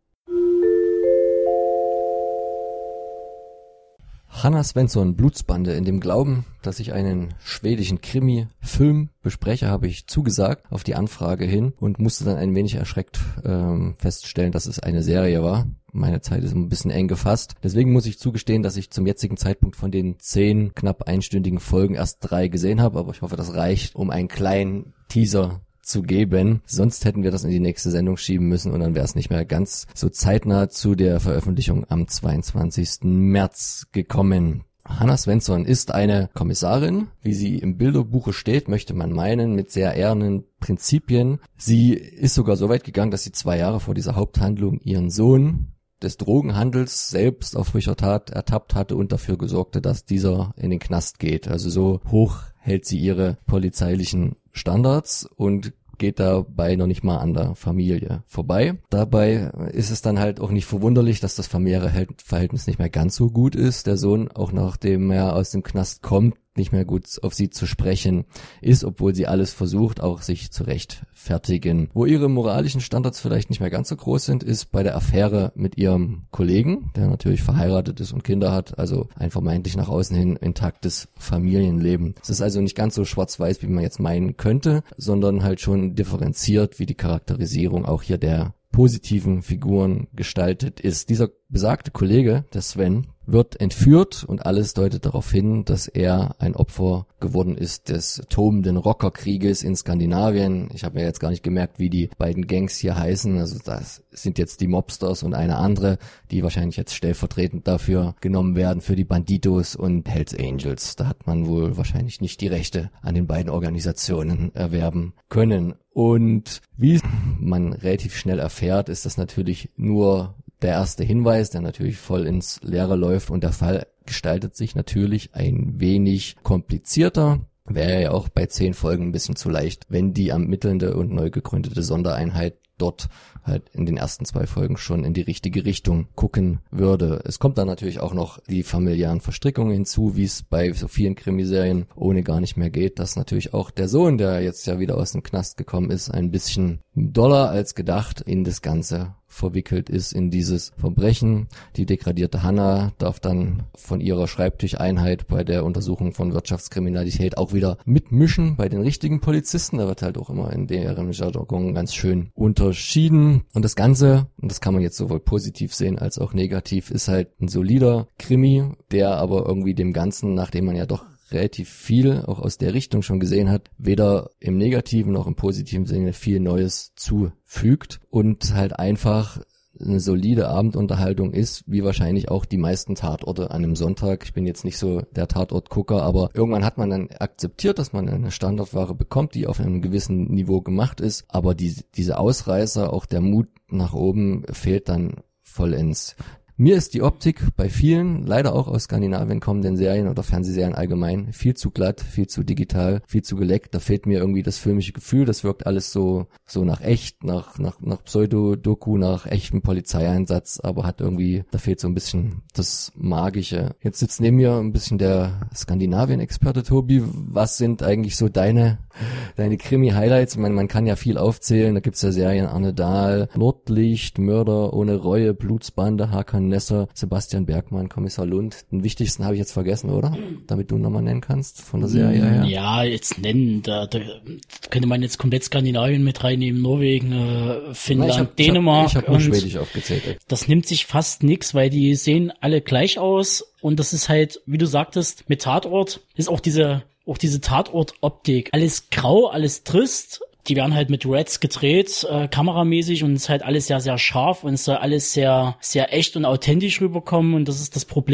Hanna Svensson, Blutsbande. In dem Glauben, dass ich einen schwedischen Krimi-Film bespreche, habe ich zugesagt auf die Anfrage hin und musste dann ein wenig erschreckt feststellen, dass es eine Serie war. Meine Zeit ist ein bisschen eng gefasst. Deswegen muss ich zugestehen, dass ich zum jetzigen Zeitpunkt von den 10 knapp einstündigen Folgen erst 3 gesehen habe. Aber ich hoffe, das reicht, um einen kleinen Teaser zu geben. Sonst hätten wir das in die nächste Sendung schieben müssen und dann wäre es nicht mehr ganz so zeitnah zu der Veröffentlichung am 22. März gekommen. Hanna Svensson ist eine Kommissarin, wie sie im Bilderbuche steht, möchte man meinen, mit sehr ehrenen Prinzipien. Sie ist sogar so weit gegangen, dass sie 2 Jahre vor dieser Haupthandlung ihren Sohn des Drogenhandels selbst auf frischer Tat ertappt hatte und dafür gesorgte, dass dieser in den Knast geht. Also so hoch hält sie ihre polizeilichen Standards und geht dabei noch nicht mal an der Familie vorbei. Dabei ist es dann halt auch nicht verwunderlich, dass das familiäre Verhältnis nicht mehr ganz so gut ist. Der Sohn, auch nachdem er aus dem Knast kommt, nicht mehr gut auf sie zu sprechen ist, obwohl sie alles versucht, auch sich zu rechtfertigen. Wo ihre moralischen Standards vielleicht nicht mehr ganz so groß sind, ist bei der Affäre mit ihrem Kollegen, der natürlich verheiratet ist und Kinder hat, also ein vermeintlich nach außen hin intaktes Familienleben. Es ist also nicht ganz so schwarz-weiß, wie man jetzt meinen könnte, sondern halt schon differenziert, wie die Charakterisierung auch hier der positiven Figuren gestaltet ist. Dieser besagte Kollege, der Sven, wird entführt und alles deutet darauf hin, dass er ein Opfer geworden ist des tobenden Rockerkrieges in Skandinavien. Ich habe ja jetzt gar nicht gemerkt, wie die beiden Gangs hier heißen. Also das sind jetzt die Mobsters und eine andere, die wahrscheinlich jetzt stellvertretend dafür genommen werden für die Banditos und Hells Angels. Da hat man wohl wahrscheinlich nicht die Rechte an den beiden Organisationen erwerben können. Und wie man relativ schnell erfährt, ist das natürlich nur der erste Hinweis, der natürlich voll ins Leere läuft und der Fall gestaltet sich natürlich ein wenig komplizierter. Wäre ja auch bei 10 Folgen ein bisschen zu leicht, wenn die ermittelnde und neu gegründete Sondereinheit dort halt in den ersten 2 Folgen schon in die richtige Richtung gucken würde. Es kommt dann natürlich auch noch die familiären Verstrickungen hinzu, wie es bei so vielen Krimiserien ohne gar nicht mehr geht, dass natürlich auch der Sohn, der jetzt ja wieder aus dem Knast gekommen ist, ein bisschen doller als gedacht in das Ganze verwickelt ist, in dieses Verbrechen. Die degradierte Hanna darf dann von ihrer Schreibtischeinheit bei der Untersuchung von Wirtschaftskriminalität auch wieder mitmischen bei den richtigen Polizisten. Da wird halt auch immer in deren Jargon ganz schön unterschieden. Und das Ganze, und das kann man jetzt sowohl positiv sehen als auch negativ, ist halt ein solider Krimi, der aber irgendwie dem Ganzen, nachdem man ja doch relativ viel auch aus der Richtung schon gesehen hat, weder im negativen noch im positiven Sinne viel Neues zufügt und halt einfach eine solide Abendunterhaltung ist, wie wahrscheinlich auch die meisten Tatorte an einem Sonntag. Ich bin jetzt nicht so der Tatortgucker, aber irgendwann hat man dann akzeptiert, dass man eine Standardware bekommt, die auf einem gewissen Niveau gemacht ist, aber diese Ausreißer, auch der Mut nach oben fehlt dann vollends. Mir ist die Optik bei vielen, leider auch aus Skandinavien kommenden Serien oder Fernsehserien allgemein, viel zu glatt, viel zu digital, viel zu geleckt. Da fehlt mir irgendwie das filmische Gefühl. Das wirkt alles so nach echt, nach Pseudo-Doku, nach echtem Polizeieinsatz, aber hat irgendwie, da fehlt so ein bisschen das Magische. Jetzt sitzt neben mir ein bisschen der Skandinavien-Experte Tobi. Was sind eigentlich so deine Krimi-Highlights? Ich meine, man kann ja viel aufzählen. Da gibt's ja Serien Arne Dahl, Nordlicht, Mörder ohne Reue, Blutsbande, Hakan Nesser, Sebastian Bergmann, Kommissar Lund. Den wichtigsten habe ich jetzt vergessen, oder? Damit du nochmal nennen kannst von der Serie her. Ja, jetzt nennen. Da könnte man jetzt komplett Skandinavien mit reinnehmen, Norwegen, Finnland, Dänemark. Ich hab nur Schwedisch aufgezählt. Das nimmt sich fast nix, weil die sehen alle gleich aus. Und das ist halt, wie du sagtest, mit Tatort ist auch diese Tatort-Optik. Alles grau, alles trist. Die werden halt mit Reds gedreht, kameramäßig, und es ist halt alles sehr, sehr scharf und es soll alles sehr, sehr echt und authentisch rüberkommen, und das ist das Problem.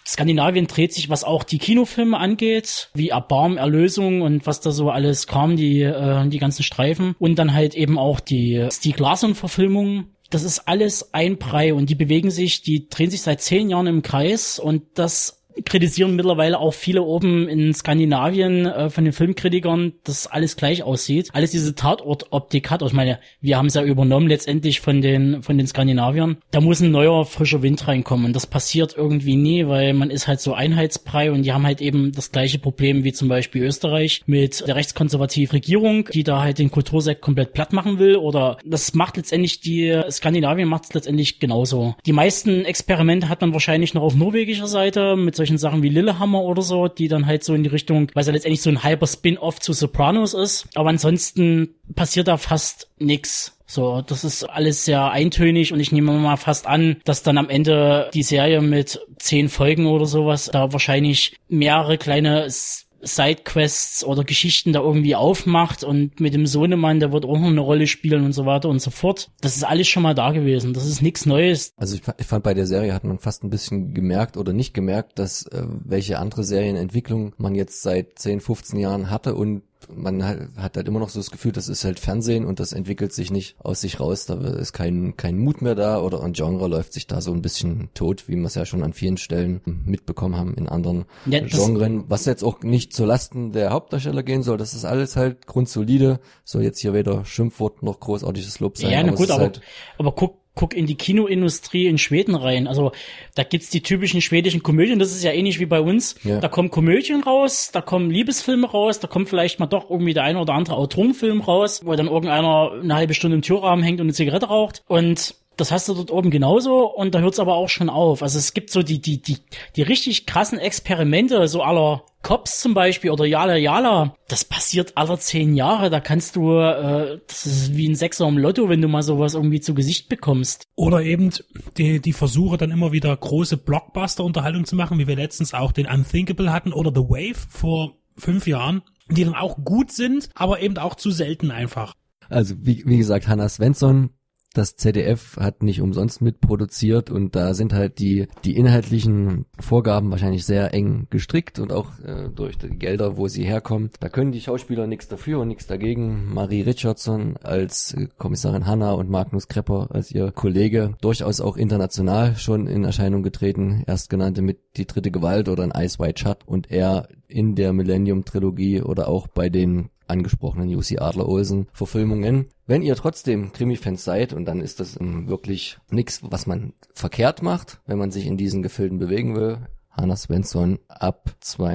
Skandinavien dreht sich, was auch die Kinofilme angeht, wie Erbarmen, Erlösung und was da so alles kam, die ganzen Streifen. Und dann halt eben auch die Stieg Larsson-Verfilmungen. Das ist alles ein Brei und die drehen sich seit 10 Jahren im Kreis und das kritisieren mittlerweile auch viele oben in Skandinavien von den Filmkritikern, dass alles gleich aussieht. Alles diese Tatortoptik hat. Ich meine, wir haben es ja übernommen letztendlich von den Skandinaviern. Da muss ein neuer, frischer Wind reinkommen und das passiert irgendwie nie, weil man ist halt so Einheitsbrei und die haben halt eben das gleiche Problem wie zum Beispiel Österreich mit der rechtskonservativen Regierung, die da halt den Kultursekt komplett platt machen will, oder das macht letztendlich Skandinavien macht es letztendlich genauso. Die meisten Experimente hat man wahrscheinlich noch auf norwegischer Seite mit solchen Sachen wie Lillehammer oder so, die dann halt so in die Richtung, weil es ja letztendlich so ein halber Spin-off zu Sopranos ist. Aber ansonsten passiert da fast nix. So, das ist alles sehr eintönig und ich nehme mal fast an, dass dann am Ende die Serie mit 10 Folgen oder sowas da wahrscheinlich mehrere kleine Sidequests oder Geschichten da irgendwie aufmacht und mit dem Sohnemann, der wird auch noch eine Rolle spielen und so weiter und so fort. Das ist alles schon mal da gewesen. Das ist nichts Neues. Also ich fand, bei der Serie hat man fast ein bisschen gemerkt oder nicht gemerkt, dass welche andere Serienentwicklung man jetzt seit 10, 15 Jahren hatte und man hat halt immer noch so das Gefühl, das ist halt Fernsehen und das entwickelt sich nicht aus sich raus, da ist kein Mut mehr da oder ein Genre läuft sich da so ein bisschen tot, wie wir es ja schon an vielen Stellen mitbekommen haben in anderen Genren, was jetzt auch nicht zu Lasten der Hauptdarsteller gehen soll, das ist alles halt grundsolide, soll jetzt hier weder Schimpfwort noch großartiges Lob sein. Ja, na gut, aber guck in die Kinoindustrie in Schweden rein. Also da gibt's die typischen schwedischen Komödien, das ist ja ähnlich wie bei uns. Ja. Da kommen Komödien raus, da kommen Liebesfilme raus, da kommt vielleicht mal doch irgendwie der eine oder andere Autorenfilm raus, wo dann irgendeiner eine halbe Stunde im Türrahmen hängt und eine Zigarette raucht. Und das hast du dort oben genauso und da hört's aber auch schon auf. Also es gibt so die richtig krassen Experimente, so aller Cops zum Beispiel oder Yala, das passiert alle 10 Jahre, da kannst du, das ist wie ein Sechser im Lotto, wenn du mal sowas irgendwie zu Gesicht bekommst. Oder eben die Versuche dann immer wieder große Blockbuster-Unterhaltung zu machen, wie wir letztens auch den Unthinkable hatten oder The Wave vor 5 Jahren, die dann auch gut sind, aber eben auch zu selten einfach. Also wie gesagt, Hanna Svensson, das ZDF hat nicht umsonst mitproduziert und da sind halt die inhaltlichen Vorgaben wahrscheinlich sehr eng gestrickt und auch durch die Gelder, wo sie herkommen. Da können die Schauspieler nichts dafür und nichts dagegen. Marie Richardson als Kommissarin Hanna und Magnus Krepper als ihr Kollege, durchaus auch international schon in Erscheinung getreten. Erstgenannte mit Die dritte Gewalt oder in Eyes Wide Shut und er in der Millennium-Trilogie oder auch bei den angesprochenen Jussi Adler-Olsen-Verfilmungen. Wenn ihr trotzdem Krimi-Fans seid, und dann ist das wirklich nichts, was man verkehrt macht, wenn man sich in diesen Gefilden bewegen will, Hanna Svensson ab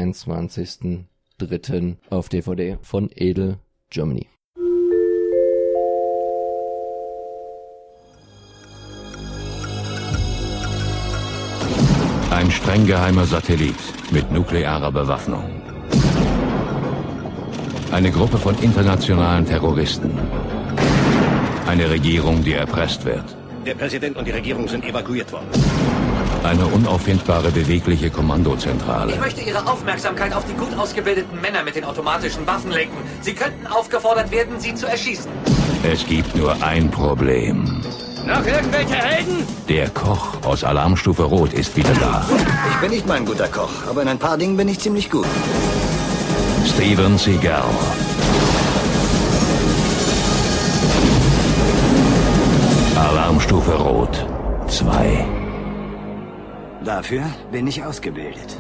22.03. auf DVD von Edel Germany. Ein streng geheimer Satellit mit nuklearer Bewaffnung. Eine Gruppe von internationalen Terroristen. Eine Regierung, die erpresst wird. Der Präsident und die Regierung sind evakuiert worden. Eine unauffindbare, bewegliche Kommandozentrale. Ich möchte Ihre Aufmerksamkeit auf die gut ausgebildeten Männer mit den automatischen Waffen lenken. Sie könnten aufgefordert werden, sie zu erschießen. Es gibt nur ein Problem. Noch irgendwelche Helden? Der Koch aus Alarmstufe Rot ist wieder da. Ich bin nicht mal ein guter Koch, aber in ein paar Dingen bin ich ziemlich gut. Steven Seagal. Alarmstufe Rot 2. Dafür bin ich ausgebildet.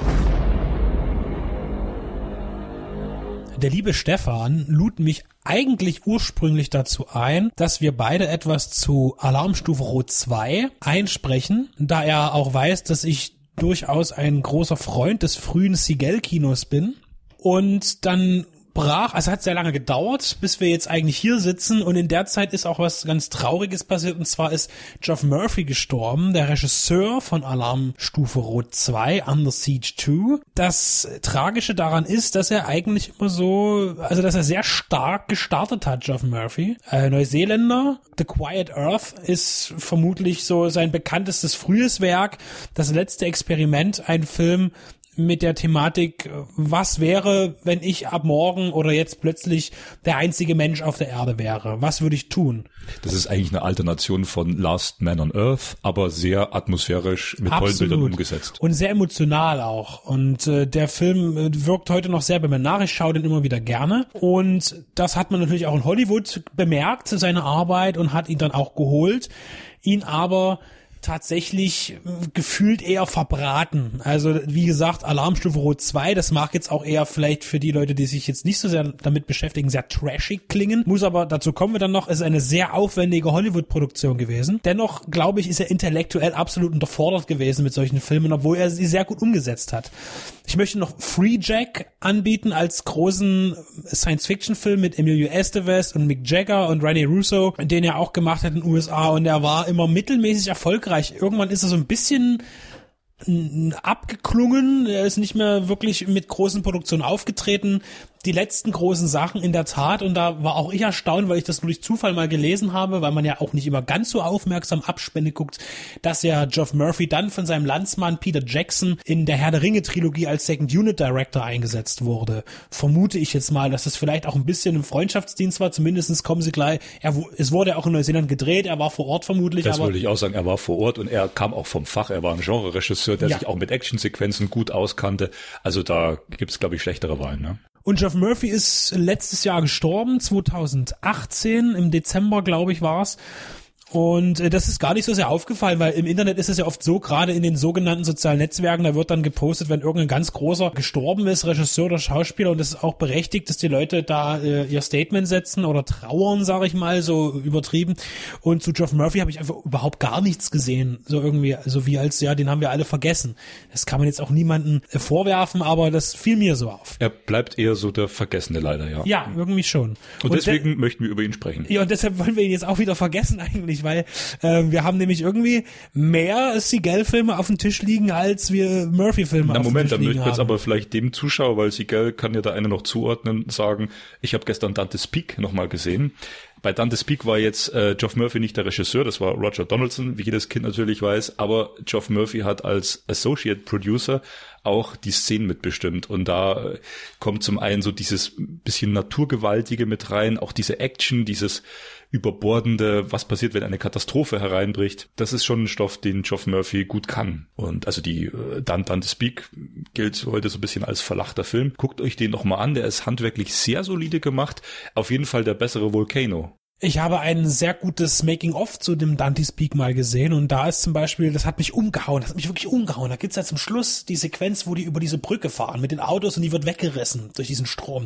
Der liebe Stefan lud mich eigentlich ursprünglich dazu ein, dass wir beide etwas zu Alarmstufe Rot 2 einsprechen, da er auch weiß, dass ich durchaus ein großer Freund des frühen Seagal-Kinos bin. Und dann hat sehr lange gedauert, bis wir jetzt eigentlich hier sitzen und in der Zeit ist auch was ganz Trauriges passiert und zwar ist Geoff Murphy gestorben, der Regisseur von Alarmstufe Rot 2, Under Siege 2. Das Tragische daran ist, dass er eigentlich immer dass er sehr stark gestartet hat, Geoff Murphy. Neuseeländer, The Quiet Earth ist vermutlich so sein bekanntestes frühes Werk, das letzte Experiment, ein Film mit der Thematik, was wäre, wenn ich ab morgen oder jetzt plötzlich der einzige Mensch auf der Erde wäre? Was würde ich tun? Das ist eigentlich eine Alternation von Last Man on Earth, aber sehr atmosphärisch mit tollen Bildern umgesetzt. Und sehr emotional auch. Und der Film wirkt heute noch sehr bei mir nach. Ich schaue den immer wieder gerne. Und das hat man natürlich auch in Hollywood bemerkt, seine Arbeit, und hat ihn dann auch geholt. Ihn aber tatsächlich gefühlt eher verbraten. Also wie gesagt, Alarmstufe Rot 2, das mag jetzt auch eher vielleicht für die Leute, die sich jetzt nicht so sehr damit beschäftigen, sehr trashig klingen. Muss aber, dazu kommen wir dann noch, ist eine sehr aufwendige Hollywood-Produktion gewesen. Dennoch, glaube ich, ist er intellektuell absolut unterfordert gewesen mit solchen Filmen, obwohl er sie sehr gut umgesetzt hat. Ich möchte noch Free Jack anbieten als großen Science-Fiction-Film mit Emilio Estevez und Mick Jagger und Rene Russo, den er auch gemacht hat in den USA, und er war immer mittelmäßig erfolgreich. Irgendwann ist er so ein bisschen abgeklungen, er ist nicht mehr wirklich mit großen Produktionen aufgetreten. Die letzten großen Sachen in der Tat, und da war auch ich erstaunt, weil ich das nur durch Zufall mal gelesen habe, weil man ja auch nicht immer ganz so aufmerksam Abspende guckt, dass ja Geoff Murphy dann von seinem Landsmann Peter Jackson in der Herr der Ringe Trilogie als Second Unit Director eingesetzt wurde. Vermute ich jetzt mal, dass das vielleicht auch ein bisschen im Freundschaftsdienst war, zumindest kommen sie gleich, es wurde auch in Neuseeland gedreht, er war vor Ort vermutlich. Das wollte ich auch sagen, er war vor Ort und er kam auch vom Fach, er war ein Genre-Regisseur, der sich auch mit Actionsequenzen gut auskannte, also da gibt's, glaube ich, schlechtere Wahlen, ne? Und Geoff Murphy ist letztes Jahr gestorben, 2018, im Dezember, glaube ich, war's. Und das ist gar nicht so sehr aufgefallen, weil im Internet ist es ja oft so, gerade in den sogenannten sozialen Netzwerken, da wird dann gepostet, wenn irgendein ganz großer gestorben ist, Regisseur oder Schauspieler, und das ist auch berechtigt, dass die Leute da ihr Statement setzen oder trauern, sage ich mal, so übertrieben. Und zu Geoff Murphy habe ich einfach überhaupt gar nichts gesehen, so irgendwie, so wie als, ja, den haben wir alle vergessen. Das kann man jetzt auch niemandem vorwerfen, aber das fiel mir so auf. Er bleibt eher so der Vergessene leider, ja. Ja, irgendwie schon. Und deswegen möchten wir über ihn sprechen. Ja, und deshalb wollen wir ihn jetzt auch wieder vergessen eigentlich, weil wir haben nämlich irgendwie mehr Seagal-Filme auf dem Tisch liegen, als wir Murphy-Filme auf dem Tisch liegen haben. Moment, dann möchten wir jetzt aber vielleicht dem Zuschauer, weil Seagal kann ja da eine noch zuordnen, sagen, ich habe gestern Dante's Peak nochmal gesehen. Bei Dante's Peak war jetzt Geoff Murphy nicht der Regisseur, das war Roger Donaldson, wie jedes Kind natürlich weiß, aber Geoff Murphy hat als Associate Producer auch die Szenen mitbestimmt, und da kommt zum einen so dieses bisschen Naturgewaltige mit rein, auch diese Action, dieses überbordende, was passiert, wenn eine Katastrophe hereinbricht. Das ist schon ein Stoff, den Geoff Murphy gut kann. Und also die Dante's Peak gilt heute so ein bisschen als verlachter Film. Guckt euch den noch mal an, der ist handwerklich sehr solide gemacht. Auf jeden Fall der bessere Volcano. Ich habe ein sehr gutes Making-of zu dem Dante's Peak mal gesehen, und da ist zum Beispiel, das hat mich wirklich umgehauen. Da gibt's ja zum Schluss die Sequenz, wo die über diese Brücke fahren mit den Autos, und die wird weggerissen durch diesen Strom.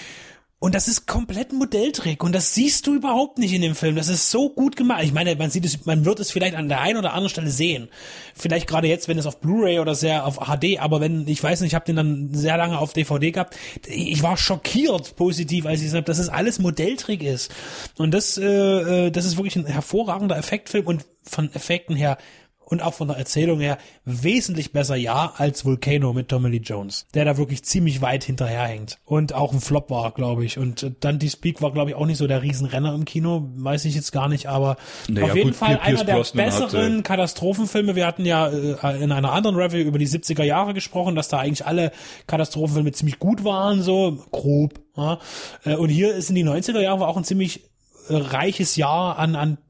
Und das ist komplett ein Modelltrick, und das siehst du überhaupt nicht in dem Film. Das ist so gut gemacht. Ich meine, man wird es vielleicht an der einen oder anderen Stelle sehen. Vielleicht gerade jetzt, wenn es auf Blu-ray oder sehr auf HD, aber ich weiß nicht, ich habe den dann sehr lange auf DVD gehabt. Ich war schockiert positiv, als ich gesagt habe, dass es alles Modelltrick ist. Und das ist wirklich ein hervorragender Effektfilm, und von Effekten her und auch von der Erzählung her wesentlich besser, ja, als Volcano mit Tommy Lee Jones, der da wirklich ziemlich weit hinterherhängt und auch ein Flop war, glaube ich. Und Dante's Peak war, glaube ich, auch nicht so der Riesenrenner im Kino, weiß ich jetzt gar nicht, aber auf jeden Fall einer der besseren Katastrophenfilme. Wir hatten ja in einer anderen Review über die 70er Jahre gesprochen, dass da eigentlich alle Katastrophenfilme ziemlich gut waren, so grob. Ja. Und hier sind die 90er Jahre auch ein ziemlich reiches Jahr an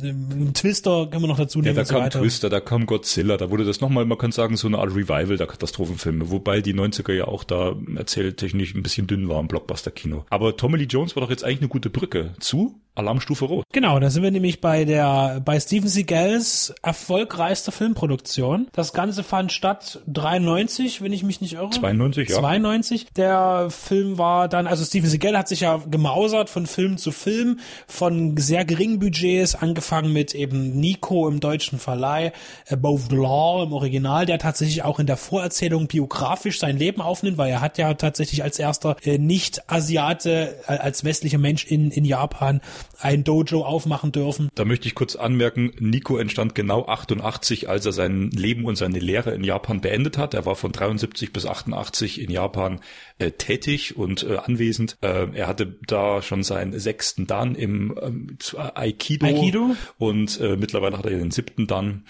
Twister, können wir noch dazu nehmen. Ja, da kam Twister, da kam Godzilla, da wurde das nochmal, man kann sagen, so eine Art Revival der Katastrophenfilme, wobei die 90er ja auch da erzähltechnisch ein bisschen dünn war im Blockbuster-Kino. Aber Tommy Lee Jones war doch jetzt eigentlich eine gute Brücke zu Alarmstufe Rot. Genau, da sind wir nämlich bei Steven Seagals erfolgreichster Filmproduktion. Das Ganze fand statt 93, wenn ich mich nicht irre. 92, ja. 92. Der Film war dann, also Steven Seagal hat sich ja gemausert von Film zu Film, von sehr geringen Budgets, angefangen mit eben Nico im deutschen Verleih, Above the Law im Original, der tatsächlich auch in der Vorerzählung biografisch sein Leben aufnimmt, weil er hat ja tatsächlich als erster Nicht-Asiate, als westlicher Mensch in Japan ein Dojo aufmachen dürfen. Da möchte ich kurz anmerken, Nico entstand genau 88, als er sein Leben und seine Lehre in Japan beendet hat. Er war von 73 bis 88 in Japan tätig und anwesend. Er hatte da schon seinen 6. Dan im Aikido. Und mittlerweile hat er den 7. Dan.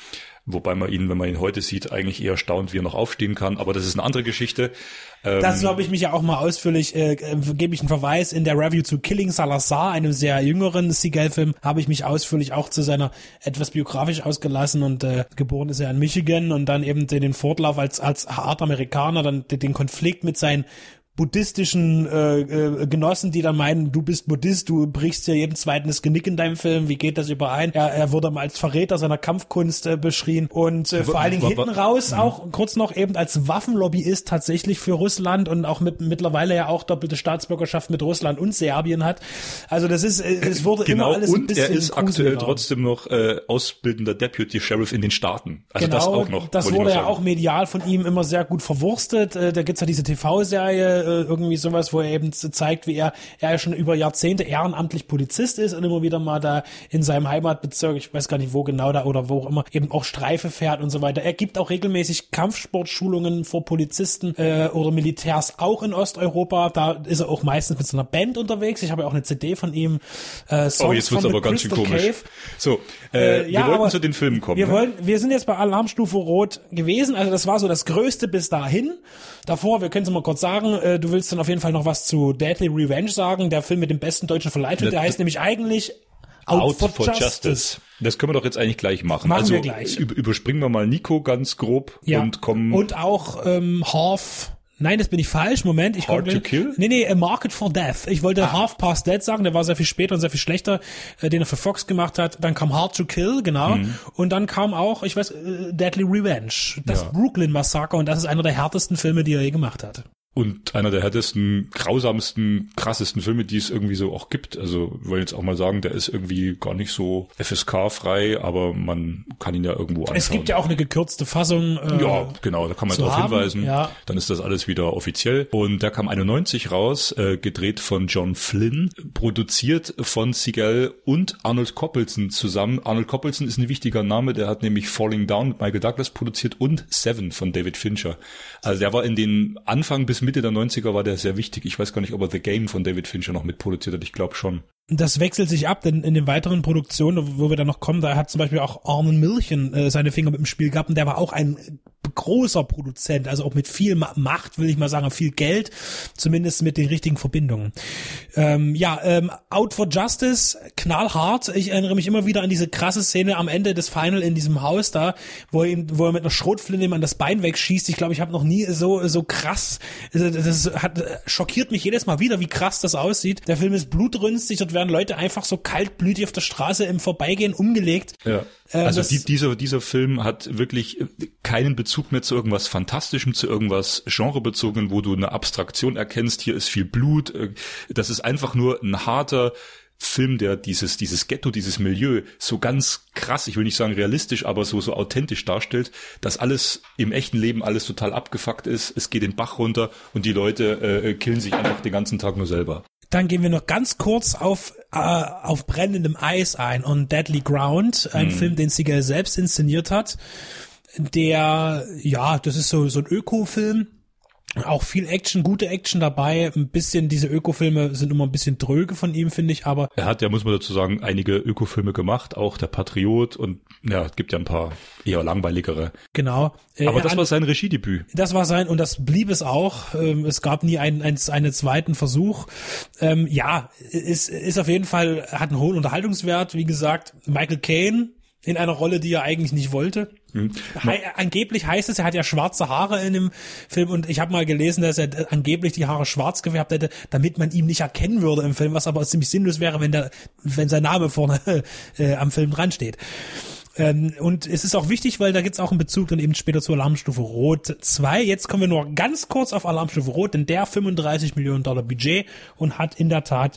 Wobei man ihn, wenn man ihn heute sieht, eigentlich eher staunt, wie er noch aufstehen kann. Aber das ist eine andere Geschichte. Dazu habe ich mich ja auch mal ausführlich, gebe ich einen Verweis, in der Review zu Killing Salazar, einem sehr jüngeren Seagal-Film, habe ich mich ausführlich auch zu seiner etwas biografisch ausgelassen und geboren ist er in Michigan und dann eben den Fortlauf als harter Amerikaner, dann den Konflikt mit seinen buddhistischen Genossen, die dann meinen, du bist Buddhist, du brichst ja jedem zweiten das Genick in deinem Film, wie geht das überein? Er wurde mal als Verräter seiner Kampfkunst beschrien und vor allen Dingen hinten raus auch kurz noch eben als Waffenlobbyist tatsächlich für Russland und auch mittlerweile ja auch doppelte Staatsbürgerschaft mit Russland und Serbien hat. Also das ist, es wurde immer alles ein bisschen und er ist aktuell trotzdem noch ausbildender Deputy Sheriff in den Staaten. Also genau, das auch noch. Das wurde ja auch medial von ihm immer sehr gut verwurstet. Da gibt's ja diese TV-Serie, irgendwie sowas, wo er eben zeigt, wie er schon über Jahrzehnte ehrenamtlich Polizist ist und immer wieder mal da in seinem Heimatbezirk, ich weiß gar nicht wo genau da oder wo auch immer, eben auch Streife fährt und so weiter. Er gibt auch regelmäßig Kampfsportschulungen vor Polizisten oder Militärs auch in Osteuropa. Da ist er auch meistens mit so einer Band unterwegs. Ich habe ja auch eine CD von ihm. Songs jetzt wird's aber ganz schön komisch. Cave. So, wir wollten zu den Filmen kommen. Wir sind jetzt bei Alarmstufe Rot gewesen. Also das war so das Größte bis dahin. Davor, wir können es mal kurz sagen, du willst dann auf jeden Fall noch was zu Deadly Revenge sagen, der Film mit dem besten deutschen Verleihtitel, der heißt nämlich eigentlich Out for Justice. Das können wir doch jetzt eigentlich gleich machen. Machen wir gleich. Überspringen wir mal Nico ganz grob und kommen... Und auch Nein, das bin ich falsch. Moment, Hard to Kill? Nee, A Market for Death. Ich wollte Half Past Dead sagen, der war sehr viel später und sehr viel schlechter, den er für Fox gemacht hat. Dann kam Hard to Kill, genau. Und dann kam auch, Deadly Revenge. Das Brooklyn Massaker und das ist einer der härtesten Filme, die er je gemacht hat. Und einer der härtesten, grausamsten, krassesten Filme, die es irgendwie so auch gibt. Also, wir wollen jetzt auch mal sagen, der ist irgendwie gar nicht so FSK-frei, aber man kann ihn ja irgendwo anschauen. Es gibt ja auch eine gekürzte Fassung. Ja, genau, da kann man drauf hinweisen. Ja. Dann ist das alles wieder offiziell. Und der kam 91 raus, gedreht von John Flynn, produziert von Seagal und Arnold Coppelson zusammen. Arnold Coppelson ist ein wichtiger Name, der hat nämlich Falling Down mit Michael Douglas produziert und Seven von David Fincher. Also der war in den Anfang bis Mitte der 90er war der sehr wichtig. Ich weiß gar nicht, ob er The Game von David Fincher noch mitproduziert hat. Ich glaube schon. Das wechselt sich ab, denn in den weiteren Produktionen, wo wir dann noch kommen, da hat zum Beispiel auch Armin Milchen seine Finger mit dem Spiel gehabt und der war auch ein großer Produzent, also auch mit viel Macht, will ich mal sagen, viel Geld, zumindest mit den richtigen Verbindungen. Out for Justice, knallhart. Ich erinnere mich immer wieder an diese krasse Szene am Ende des Final in diesem Haus da, wo er mit einer Schrotflinte ihm an das Bein wegschießt. Ich glaube, ich habe noch nie so krass, das schockiert mich jedes Mal wieder, wie krass das aussieht. Der Film ist blutrünstig, dort werden Leute einfach so kaltblütig auf der Straße im Vorbeigehen umgelegt. Ja. Also dieser Film hat wirklich keinen Bezug mehr zu irgendwas Fantastischem, zu irgendwas Genrebezogenen, wo du eine Abstraktion erkennst. Hier ist viel Blut. Das ist einfach nur ein harter Film, der dieses Ghetto, dieses Milieu so ganz krass, ich will nicht sagen realistisch, aber so authentisch darstellt, dass alles im echten Leben alles total abgefuckt ist. Es geht den Bach runter und die Leute killen sich einfach den ganzen Tag nur selber. Dann gehen wir noch ganz kurz auf brennendem Eis ein und Deadly Ground, ein Film, den Seagal selbst inszeniert hat. Das ist so ein Öko-Film. Auch viel Action, gute Action dabei. Ein bisschen, diese Öko-Filme sind immer ein bisschen dröge von ihm, finde ich, aber. Er hat ja, muss man dazu sagen, einige Öko-Filme gemacht, auch Der Patriot und es gibt ja ein paar eher langweiligere. Genau. Aber das war sein Regiedebüt. Das war sein, und das blieb es auch. Es gab nie einen zweiten Versuch. Ist auf jeden Fall, hat einen hohen Unterhaltungswert. Wie gesagt, Michael Caine in einer Rolle, die er eigentlich nicht wollte. Angeblich heißt es, er hat ja schwarze Haare in dem Film und ich habe mal gelesen, dass er angeblich die Haare schwarz gefärbt hätte, damit man ihn nicht erkennen würde im Film, was aber ziemlich sinnlos wäre, wenn sein Name vorne am Film dran steht. Und es ist auch wichtig, weil da gibt's auch einen Bezug dann eben später zu Alarmstufe Rot 2. Jetzt kommen wir nur ganz kurz auf Alarmstufe Rot, denn der $35 Millionen Budget und hat in der Tat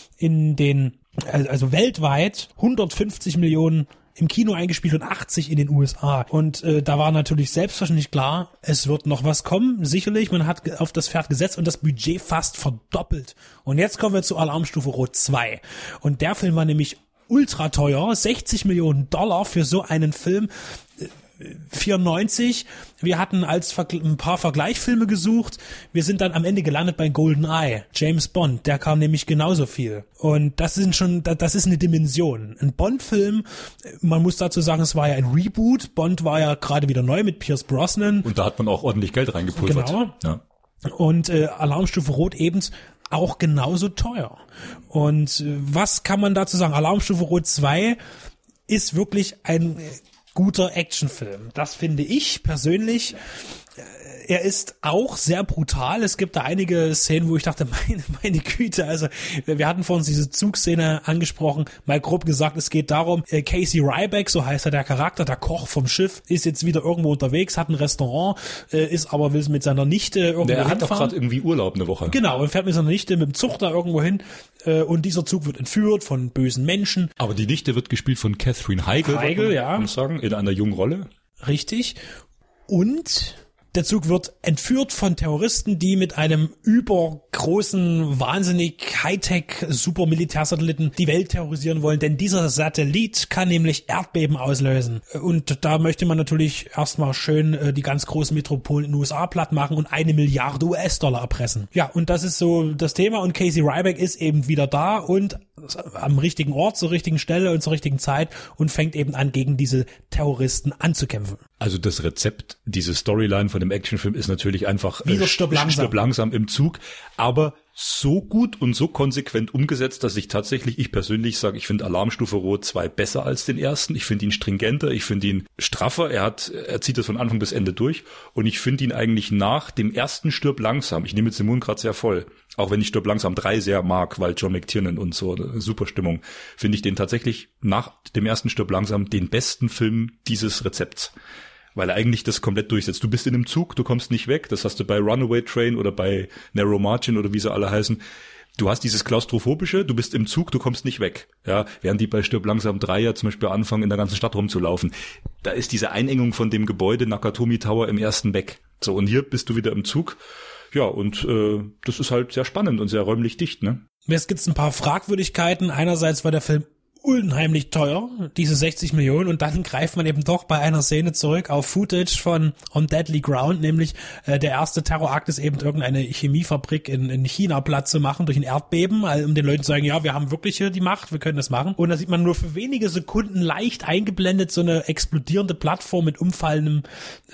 also weltweit 150 Millionen im Kino eingespielt und 80 in den USA. Und da war natürlich selbstverständlich klar, es wird noch was kommen, sicherlich. Man hat auf das Pferd gesetzt und das Budget fast verdoppelt. Und jetzt kommen wir zu Alarmstufe Rot 2. Und der Film war nämlich ultra teuer, $60 Millionen für so einen Film. 94. Wir hatten ein paar Vergleichsfilme gesucht. Wir sind dann am Ende gelandet bei GoldenEye, James Bond. Der kam nämlich genauso viel. Und das ist eine Dimension. Ein Bond-Film, man muss dazu sagen, es war ja ein Reboot. Bond war ja gerade wieder neu mit Pierce Brosnan. Und da hat man auch ordentlich Geld reingepulvert. Genau. Ja. Und Alarmstufe Rot eben auch genauso teuer. Und was kann man dazu sagen? Alarmstufe Rot 2 ist wirklich ein guter Actionfilm. Das finde ich persönlich. Er ist auch sehr brutal. Es gibt da einige Szenen, wo ich dachte, meine Güte, also wir hatten vor uns diese Zugszene angesprochen, mal grob gesagt, es geht darum, Casey Ryback, so heißt er der Charakter, der Koch vom Schiff, ist jetzt wieder irgendwo unterwegs, hat ein Restaurant, will mit seiner Nichte irgendwo hinfahren. Der hat doch gerade irgendwie Urlaub eine Woche. Genau, und fährt mit seiner Nichte mit dem Zug da irgendwo hin und dieser Zug wird entführt von bösen Menschen. Aber die Nichte wird gespielt von Catherine Heigl, ja. Muss sagen, in einer jungen Rolle. Richtig. Und der Zug wird entführt von Terroristen, die mit einem übergroßen, wahnsinnig Hightech Super-Militär-Satelliten die Welt terrorisieren wollen, denn dieser Satellit kann nämlich Erdbeben auslösen. Und da möchte man natürlich erstmal schön die ganz großen Metropolen in den USA platt machen und 1 Milliarde US-Dollar erpressen. Ja, und das ist so das Thema und Casey Ryback ist eben wieder da und am richtigen Ort, zur richtigen Stelle und zur richtigen Zeit und fängt eben an, gegen diese Terroristen anzukämpfen. Also das Rezept, diese Storyline von dem Actionfilm ist natürlich einfach wieder Stirb langsam im Zug, aber so gut und so konsequent umgesetzt, dass ich persönlich sage, ich finde Alarmstufe Rot 2 besser als den ersten. Ich finde ihn stringenter, ich finde ihn straffer. Er zieht das von Anfang bis Ende durch und ich finde ihn eigentlich nach dem ersten Stirb langsam. Ich nehme jetzt den Mund gerade sehr voll. Auch wenn ich Stirb langsam 3 sehr mag, weil John McTiernan und so, super Stimmung, finde ich den tatsächlich nach dem ersten Stirb langsam den besten Film dieses Rezepts. Weil er eigentlich das komplett durchsetzt. Du bist in einem Zug, du kommst nicht weg. Das hast du bei Runaway Train oder bei Narrow Margin oder wie sie alle heißen. Du hast dieses Klaustrophobische, du bist im Zug, du kommst nicht weg. Ja, während die bei Stirb langsam 3 ja zum Beispiel anfangen, in der ganzen Stadt rumzulaufen. Da ist diese Einengung von dem Gebäude Nakatomi Tower im ersten weg. So, und hier bist du wieder im Zug. Ja, und das ist halt sehr spannend und sehr räumlich dicht, ne? Jetzt gibt's ein paar Fragwürdigkeiten. Einerseits war der Film unheimlich teuer, diese 60 Millionen, und dann greift man eben doch bei einer Szene zurück auf Footage von On Deadly Ground, nämlich der erste Terrorakt ist eben irgendeine Chemiefabrik in China platt zu machen durch ein Erdbeben, um den Leuten zu sagen, ja, wir haben wirklich hier die Macht, wir können das machen. Und da sieht man nur für wenige Sekunden leicht eingeblendet so eine explodierende Plattform mit umfallendem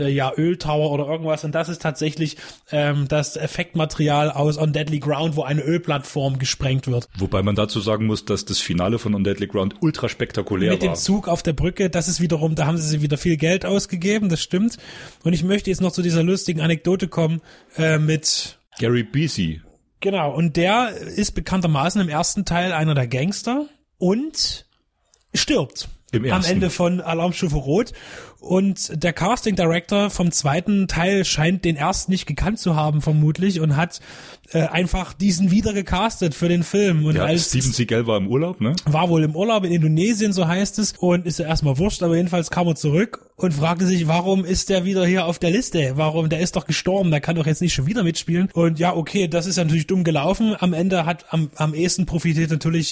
Öltower oder irgendwas, und das ist tatsächlich das Effektmaterial aus On Deadly Ground, wo eine Ölplattform gesprengt wird. Wobei man dazu sagen muss, dass das Finale von On Deadly Ground ultra spektakulär mit dem Zug auf der Brücke, das ist wiederum, da haben sie wieder viel Geld ausgegeben, das stimmt. Und ich möchte jetzt noch zu dieser lustigen Anekdote kommen mit Gary Busey. Genau, und der ist bekanntermaßen im ersten Teil einer der Gangster und stirbt am Ende von Alarmstufe Rot. Und der Casting Director vom zweiten Teil scheint den ersten nicht gekannt zu haben, vermutlich, und hat einfach diesen wieder gecastet für den Film. Und ja, Steven Seagal war im Urlaub, ne? War wohl im Urlaub in Indonesien, so heißt es, und ist ja erstmal wurscht, aber jedenfalls kam er zurück und fragte sich, warum ist der wieder hier auf der Liste? Warum? Der ist doch gestorben, der kann doch jetzt nicht schon wieder mitspielen. Und ja, okay, das ist ja natürlich dumm gelaufen. Am Ende hat am ehesten profitiert natürlich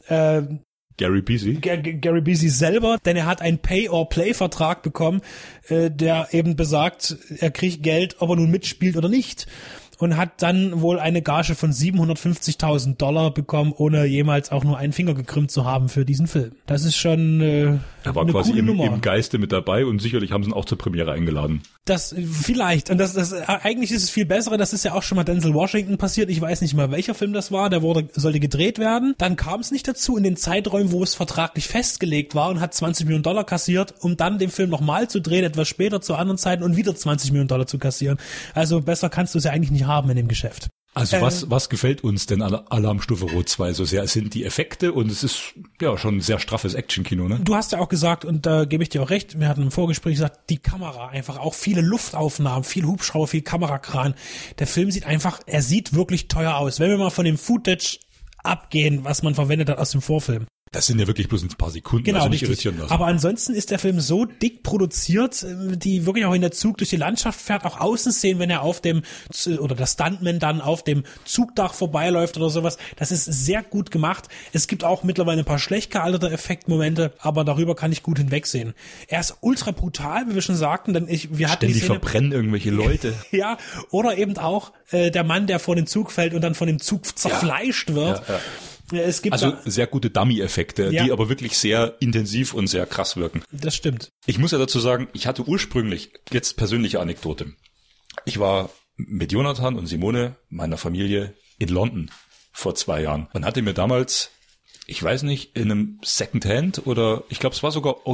Gary Busey? Gary Busey selber, denn er hat einen Pay-or-Play-Vertrag bekommen, der eben besagt, er kriegt Geld, ob er nun mitspielt oder nicht. Und hat dann wohl eine Gage von $750.000 bekommen, ohne jemals auch nur einen Finger gekrümmt zu haben für diesen Film. Das ist schon er war quasi im Geiste mit dabei, und sicherlich haben sie ihn auch zur Premiere eingeladen. Das vielleicht. Und das eigentlich ist es viel bessere. Das ist ja auch schon mal Denzel Washington passiert. Ich weiß nicht mal, welcher Film das war. Der sollte gedreht werden. Dann kam es nicht dazu in den Zeiträumen, wo es vertraglich festgelegt war, und hat $20 Millionen kassiert, um dann den Film nochmal zu drehen, etwas später zu anderen Zeiten, und wieder $20 Millionen zu kassieren. Also besser kannst du es ja eigentlich nicht haben in dem Geschäft. Also was gefällt uns denn an Alarmstufe Rot 2 so sehr? Es sind die Effekte, und es ist ja schon ein sehr straffes Actionkino, ne? Du hast ja auch gesagt, und da gebe ich dir auch recht, wir hatten im Vorgespräch gesagt, die Kamera einfach, auch viele Luftaufnahmen, viel Hubschrauber, viel Kamerakran. Der Film er sieht wirklich teuer aus. Wenn wir mal von dem Footage abgehen, was man verwendet hat aus dem Vorfilm. Das sind ja wirklich bloß ein paar Sekunden, genau, also nicht richtig. irritieren lassen. Aber ansonsten ist der Film so dick produziert, die wirklich auch in der Zug durch die Landschaft fährt, auch Außenszenen, wenn er auf dem, oder der Stuntman dann auf dem Zugdach vorbeiläuft oder sowas. Das ist sehr gut gemacht. Es gibt auch mittlerweile ein paar schlecht gealterte Effektmomente, aber darüber kann ich gut hinwegsehen. Er ist ultra brutal, wie wir schon sagten, denn wir hatten ständig die Szene, verbrennen irgendwelche Leute. ja, oder eben auch der Mann, der vor den Zug fällt und dann von dem Zug zerfleischt wird. Ja. Es gibt also sehr gute Dummy-Effekte, ja, die aber wirklich sehr intensiv und sehr krass wirken. Das stimmt. Ich muss ja dazu sagen, ich hatte ursprünglich, jetzt persönliche Anekdote. Ich war mit Jonathan und Simone, meiner Familie, in London vor 2 Jahren und hatte mir damals, ich weiß nicht, in einem Secondhand oder ich glaube, es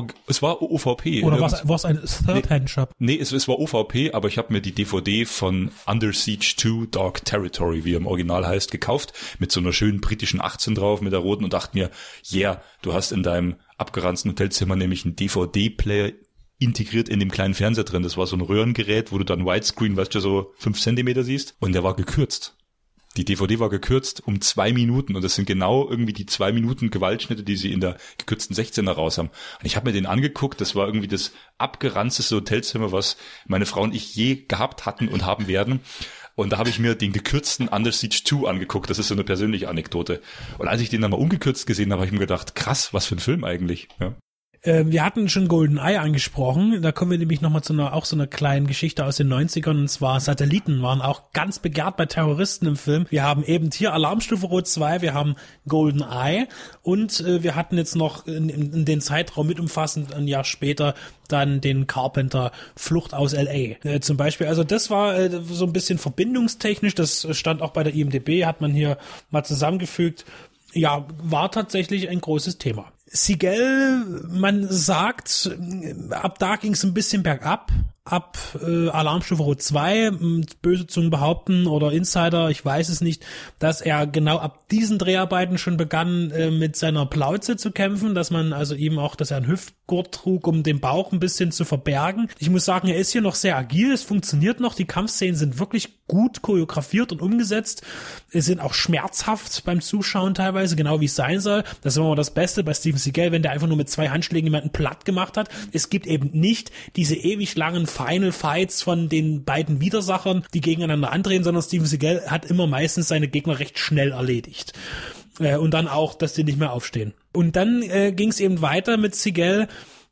war OVP. Oder war es ein Third-Hand-Shop? Nee, es war OVP, aber ich habe mir die DVD von Under Siege 2 Dark Territory, wie er im Original heißt, gekauft, mit so einer schönen britischen 18 drauf, mit der roten und dachte mir, yeah, du hast in deinem abgeranzten Hotelzimmer nämlich einen DVD-Player integriert in dem kleinen Fernseher drin. Das war so ein Röhrengerät, wo du dann Widescreen, weißt du, so 5 Zentimeter siehst und der war gekürzt. Die DVD war gekürzt um 2 Minuten und das sind genau irgendwie die 2 Minuten Gewaltschnitte, die sie in der gekürzten 16er raus haben. Und ich habe mir den angeguckt, das war irgendwie das abgeranzteste Hotelzimmer, was meine Frau und ich je gehabt hatten und haben werden. Und da habe ich mir den gekürzten Under Siege 2 angeguckt, das ist so eine persönliche Anekdote. Und als ich den dann mal ungekürzt gesehen habe, habe ich mir gedacht, krass, was für ein Film eigentlich. Ja. Wir hatten schon GoldenEye angesprochen, da kommen wir nämlich nochmal zu einer kleinen Geschichte aus den 90ern, und zwar Satelliten waren auch ganz begehrt bei Terroristen im Film. Wir haben eben hier Alarmstufe Rot 2, wir haben GoldenEye und wir hatten jetzt noch in den Zeitraum mit umfassend ein Jahr später dann den Carpenter Flucht aus L.A. Zum Beispiel, also das war so ein bisschen verbindungstechnisch, das stand auch bei der IMDb, hat man hier mal zusammengefügt. Ja, war tatsächlich ein großes Thema. Siegel, man sagt, ab da ging es ein bisschen bergab, ab Alarmstufe Rot 2, böse Zungen behaupten oder Insider, ich weiß es nicht, dass er genau ab diesen Dreharbeiten schon begann mit seiner Plauze zu kämpfen, dass man also ihm auch, dass er einen Hüftgurt trug, um den Bauch ein bisschen zu verbergen. Ich muss sagen, er ist hier noch sehr agil, es funktioniert noch, die Kampfszenen sind wirklich gut choreografiert und umgesetzt, es sind auch schmerzhaft beim Zuschauen teilweise, genau wie es sein soll. Das ist immer das Beste bei Steven Seagal, wenn der einfach nur mit 2 Handschlägen jemanden platt gemacht hat. Es gibt eben nicht diese ewig langen Final Fights von den beiden Widersachern, die gegeneinander andrehen, sondern Steven Seagal hat immer meistens seine Gegner recht schnell erledigt. Und dann auch, dass die nicht mehr aufstehen. Und dann ging es eben weiter mit Seagal.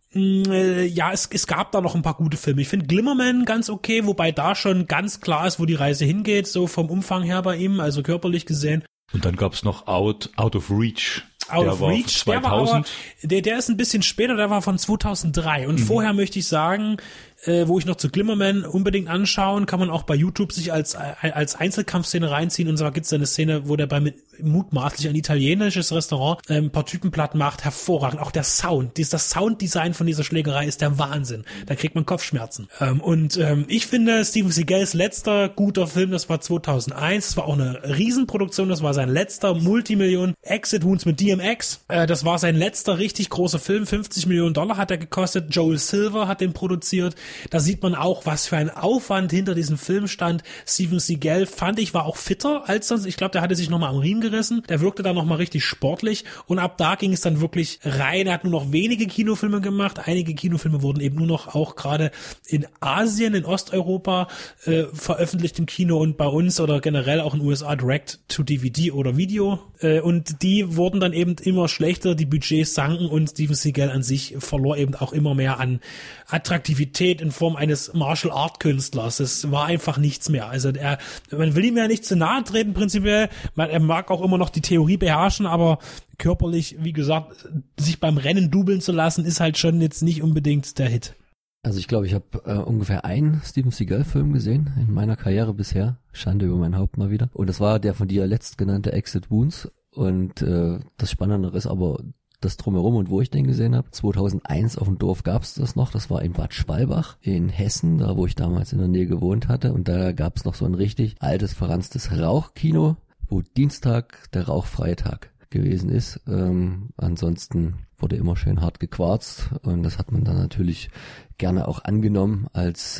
Ja, es gab da noch ein paar gute Filme. Ich finde Glimmerman ganz okay, wobei da schon ganz klar ist, wo die Reise hingeht, so vom Umfang her bei ihm, also körperlich gesehen. Und dann gab's noch Out of Reach. Out of Reach, der war aber, der ist ein bisschen später, der war von 2003. Und vorher möchte ich sagen, wo ich noch zu Glimmerman unbedingt anschauen, kann man auch bei YouTube sich als Einzelkampfszene reinziehen. Und zwar gibt's da eine Szene, wo der bei mutmaßlich ein italienisches Restaurant ein paar Typen platt macht. Hervorragend. Auch der Sound, das Sounddesign von dieser Schlägerei ist der Wahnsinn. Da kriegt man Kopfschmerzen. Ich finde, Steven Seagals letzter guter Film, das war 2001. Das war auch eine Riesenproduktion. Das war sein letzter Multimillion Exit Wounds mit DMX. Das war sein letzter richtig großer Film. $50 Millionen hat er gekostet. Joel Silver hat den produziert. Da sieht man auch, was für ein Aufwand hinter diesem Film stand. Steven Seagal, fand ich, war auch fitter als sonst. Ich glaube, der hatte sich nochmal am Riemen gerissen. Der wirkte dann nochmal richtig sportlich. Und ab da ging es dann wirklich rein. Er hat nur noch wenige Kinofilme gemacht. Einige Kinofilme wurden eben nur noch auch gerade in Asien, in Osteuropa veröffentlicht im Kino und bei uns oder generell auch in den USA direct to DVD oder Video. Und die wurden dann eben immer schlechter. Die Budgets sanken und Steven Seagal an sich verlor eben auch immer mehr an Attraktivität in Form eines Martial Art Künstlers. Es war einfach nichts mehr. Also man will ihm ja nicht zu nahe treten prinzipiell. Er mag auch immer noch die Theorie beherrschen, aber körperlich, wie gesagt, sich beim Rennen dubeln zu lassen, ist halt schon jetzt nicht unbedingt der Hit. Also ich glaube, ich habe ungefähr einen Steven Seagal-Film gesehen in meiner Karriere bisher. Schande über mein Haupt mal wieder. Und das war der von dir letztgenannte Exit Wounds. Und das Spannende ist aber das Drumherum und wo ich den gesehen habe. 2001 auf dem Dorf gab's das noch. Das war in Bad Schwalbach in Hessen, da wo ich damals in der Nähe gewohnt hatte. Und da gab's noch so ein richtig altes, verranztes Rauchkino, wo Dienstag der rauchfreie Tag gewesen ist. Ansonsten wurde immer schön hart gequarzt und das hat man dann natürlich gerne auch angenommen als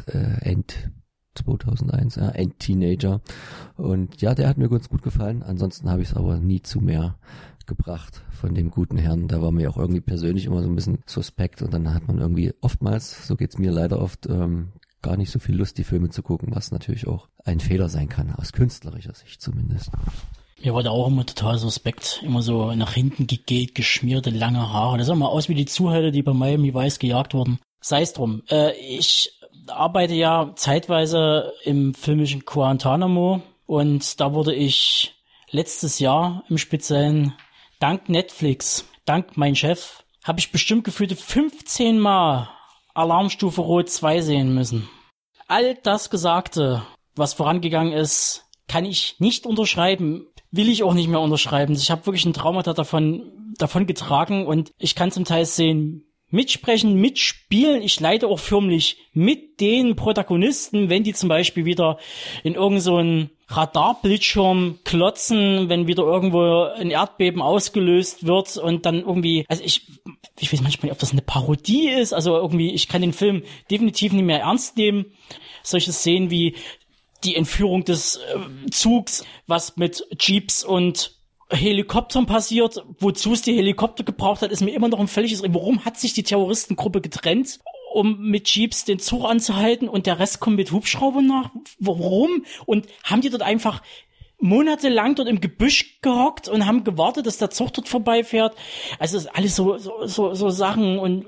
End-Teenager. Und ja, der hat mir ganz gut gefallen. Ansonsten habe ich es aber nie zu mehr gebracht von dem guten Herrn. Da war mir auch irgendwie persönlich immer so ein bisschen suspekt und dann hat man irgendwie oftmals, so geht's mir leider oft, gar nicht so viel Lust, die Filme zu gucken, was natürlich auch ein Fehler sein kann, aus künstlerischer Sicht zumindest. Mir war da auch immer total suspekt, immer so nach hinten gegelt, geschmierte, lange Haare. Das sah mal aus wie die Zuhälter, die bei Miami Vice gejagt wurden. Sei es drum. Ich arbeite ja zeitweise im filmischen Guantanamo und da wurde ich letztes Jahr im Speziellen dank Netflix, dank mein Chef, habe ich bestimmt gefühlte 15 Mal Alarmstufe Rot 2 sehen müssen. All das Gesagte, was vorangegangen ist, kann ich nicht unterschreiben, will ich auch nicht mehr unterschreiben. Ich habe wirklich ein Traumata davon getragen und ich kann zum Teil sehen, mitsprechen, mitspielen. Ich leide auch förmlich mit den Protagonisten, wenn die zum Beispiel wieder in irgend so einen Radarbildschirm klotzen, wenn wieder irgendwo ein Erdbeben ausgelöst wird und dann irgendwie, also ich weiß manchmal nicht, ob das eine Parodie ist, also irgendwie, ich kann den Film definitiv nicht mehr ernst nehmen. Solche Szenen wie die Entführung des Zugs, was mit Jeeps und Helikoptern passiert, wozu es die Helikopter gebraucht hat, ist mir immer noch ein völliges Rätsel. Warum hat sich die Terroristengruppe getrennt, um mit Jeeps den Zug anzuhalten und der Rest kommt mit Hubschraubern nach? Warum? Und haben die dort einfach monatelang dort im Gebüsch gehockt und haben gewartet, dass der Zug dort vorbeifährt? Also das ist alles so Sachen und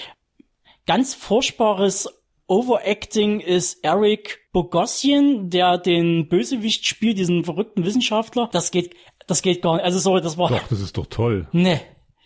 ganz furchtbares Overacting ist Eric Bogosian, der den Bösewicht spielt, diesen verrückten Wissenschaftler. Das geht gar nicht. Also sorry, das war... Doch, das ist doch toll. Nee,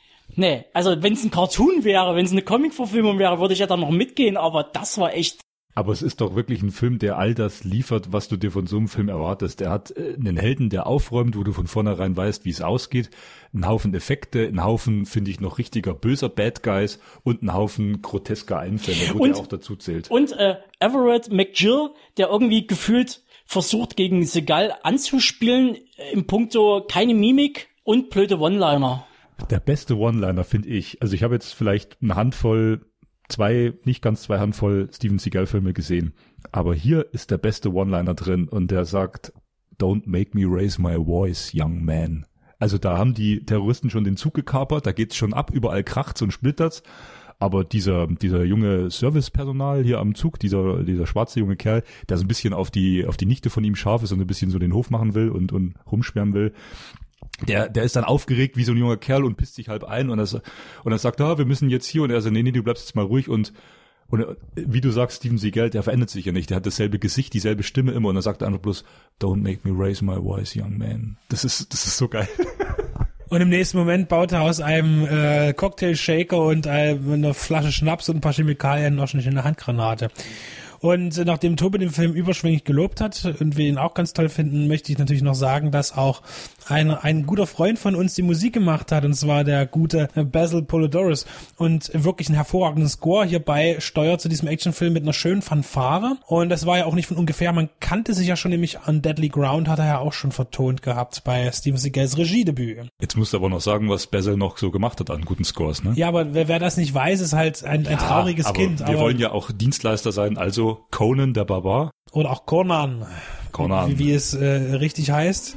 also wenn es ein Cartoon wäre, wenn es eine Comic-Verfilmung wäre, würde ich ja dann noch mitgehen, aber das war echt... Aber es ist doch wirklich ein Film, der all das liefert, was du dir von so einem Film erwartest. Der hat einen Helden, der aufräumt, wo du von vornherein weißt, wie es ausgeht. Einen Haufen Effekte, einen Haufen, finde ich, noch richtiger böser Bad Guys und einen Haufen grotesker Einfälle, wo der auch dazu zählt. Und Everett McGill, der irgendwie gefühlt versucht, gegen Seagal anzuspielen, im Puncto keine Mimik und blöde One-Liner. Der beste One-Liner, finde ich. Also ich habe jetzt vielleicht eine Handvoll, nicht ganz zwei Handvoll Steven Seagal-Filme gesehen. Aber hier ist der beste One-Liner drin und der sagt, "Don't make me raise my voice, young man." Also da haben die Terroristen schon den Zug gekapert, da geht's schon ab, überall kracht's und splittert's. Aber dieser junge Servicepersonal hier am Zug, dieser schwarze junge Kerl, der so ein bisschen auf die Nichte von ihm scharf ist und ein bisschen so den Hof machen will und rumschwärmen will, der ist dann aufgeregt wie so ein junger Kerl und pisst sich halb ein und er sagt, wir müssen jetzt hier, und er sagt, nee, du bleibst jetzt mal ruhig und wie du sagst, Steven Seagal, der verändert sich ja nicht, der hat dasselbe Gesicht, dieselbe Stimme immer und er sagt einfach bloß, "Don't make me raise my voice, young man." Das ist so geil. Und im nächsten Moment baut er aus einem Cocktail-Shaker und einer Flasche Schnaps und ein paar Chemikalien noch schnell eine Handgranate. Und nachdem Tobi den Film überschwänglich gelobt hat und wir ihn auch ganz toll finden, möchte ich natürlich noch sagen, dass auch ein guter Freund von uns die Musik gemacht hat, und zwar der gute Basil Polidorus, und wirklich einen hervorragenden Score hierbei steuert zu diesem Actionfilm mit einer schönen Fanfare. Und das war ja auch nicht von ungefähr, man kannte sich ja schon, nämlich an Deadly Ground hat er ja auch schon vertont gehabt bei Steven Seagals Regiedebüt. Jetzt musst du aber noch sagen, was Basil noch so gemacht hat an guten Scores, ne? Ja, aber wer das nicht weiß, ist halt ein trauriges aber Kind. Wir wollen ja auch Dienstleister sein, also Conan der Barbar. Oder auch Conan. Wie es richtig heißt.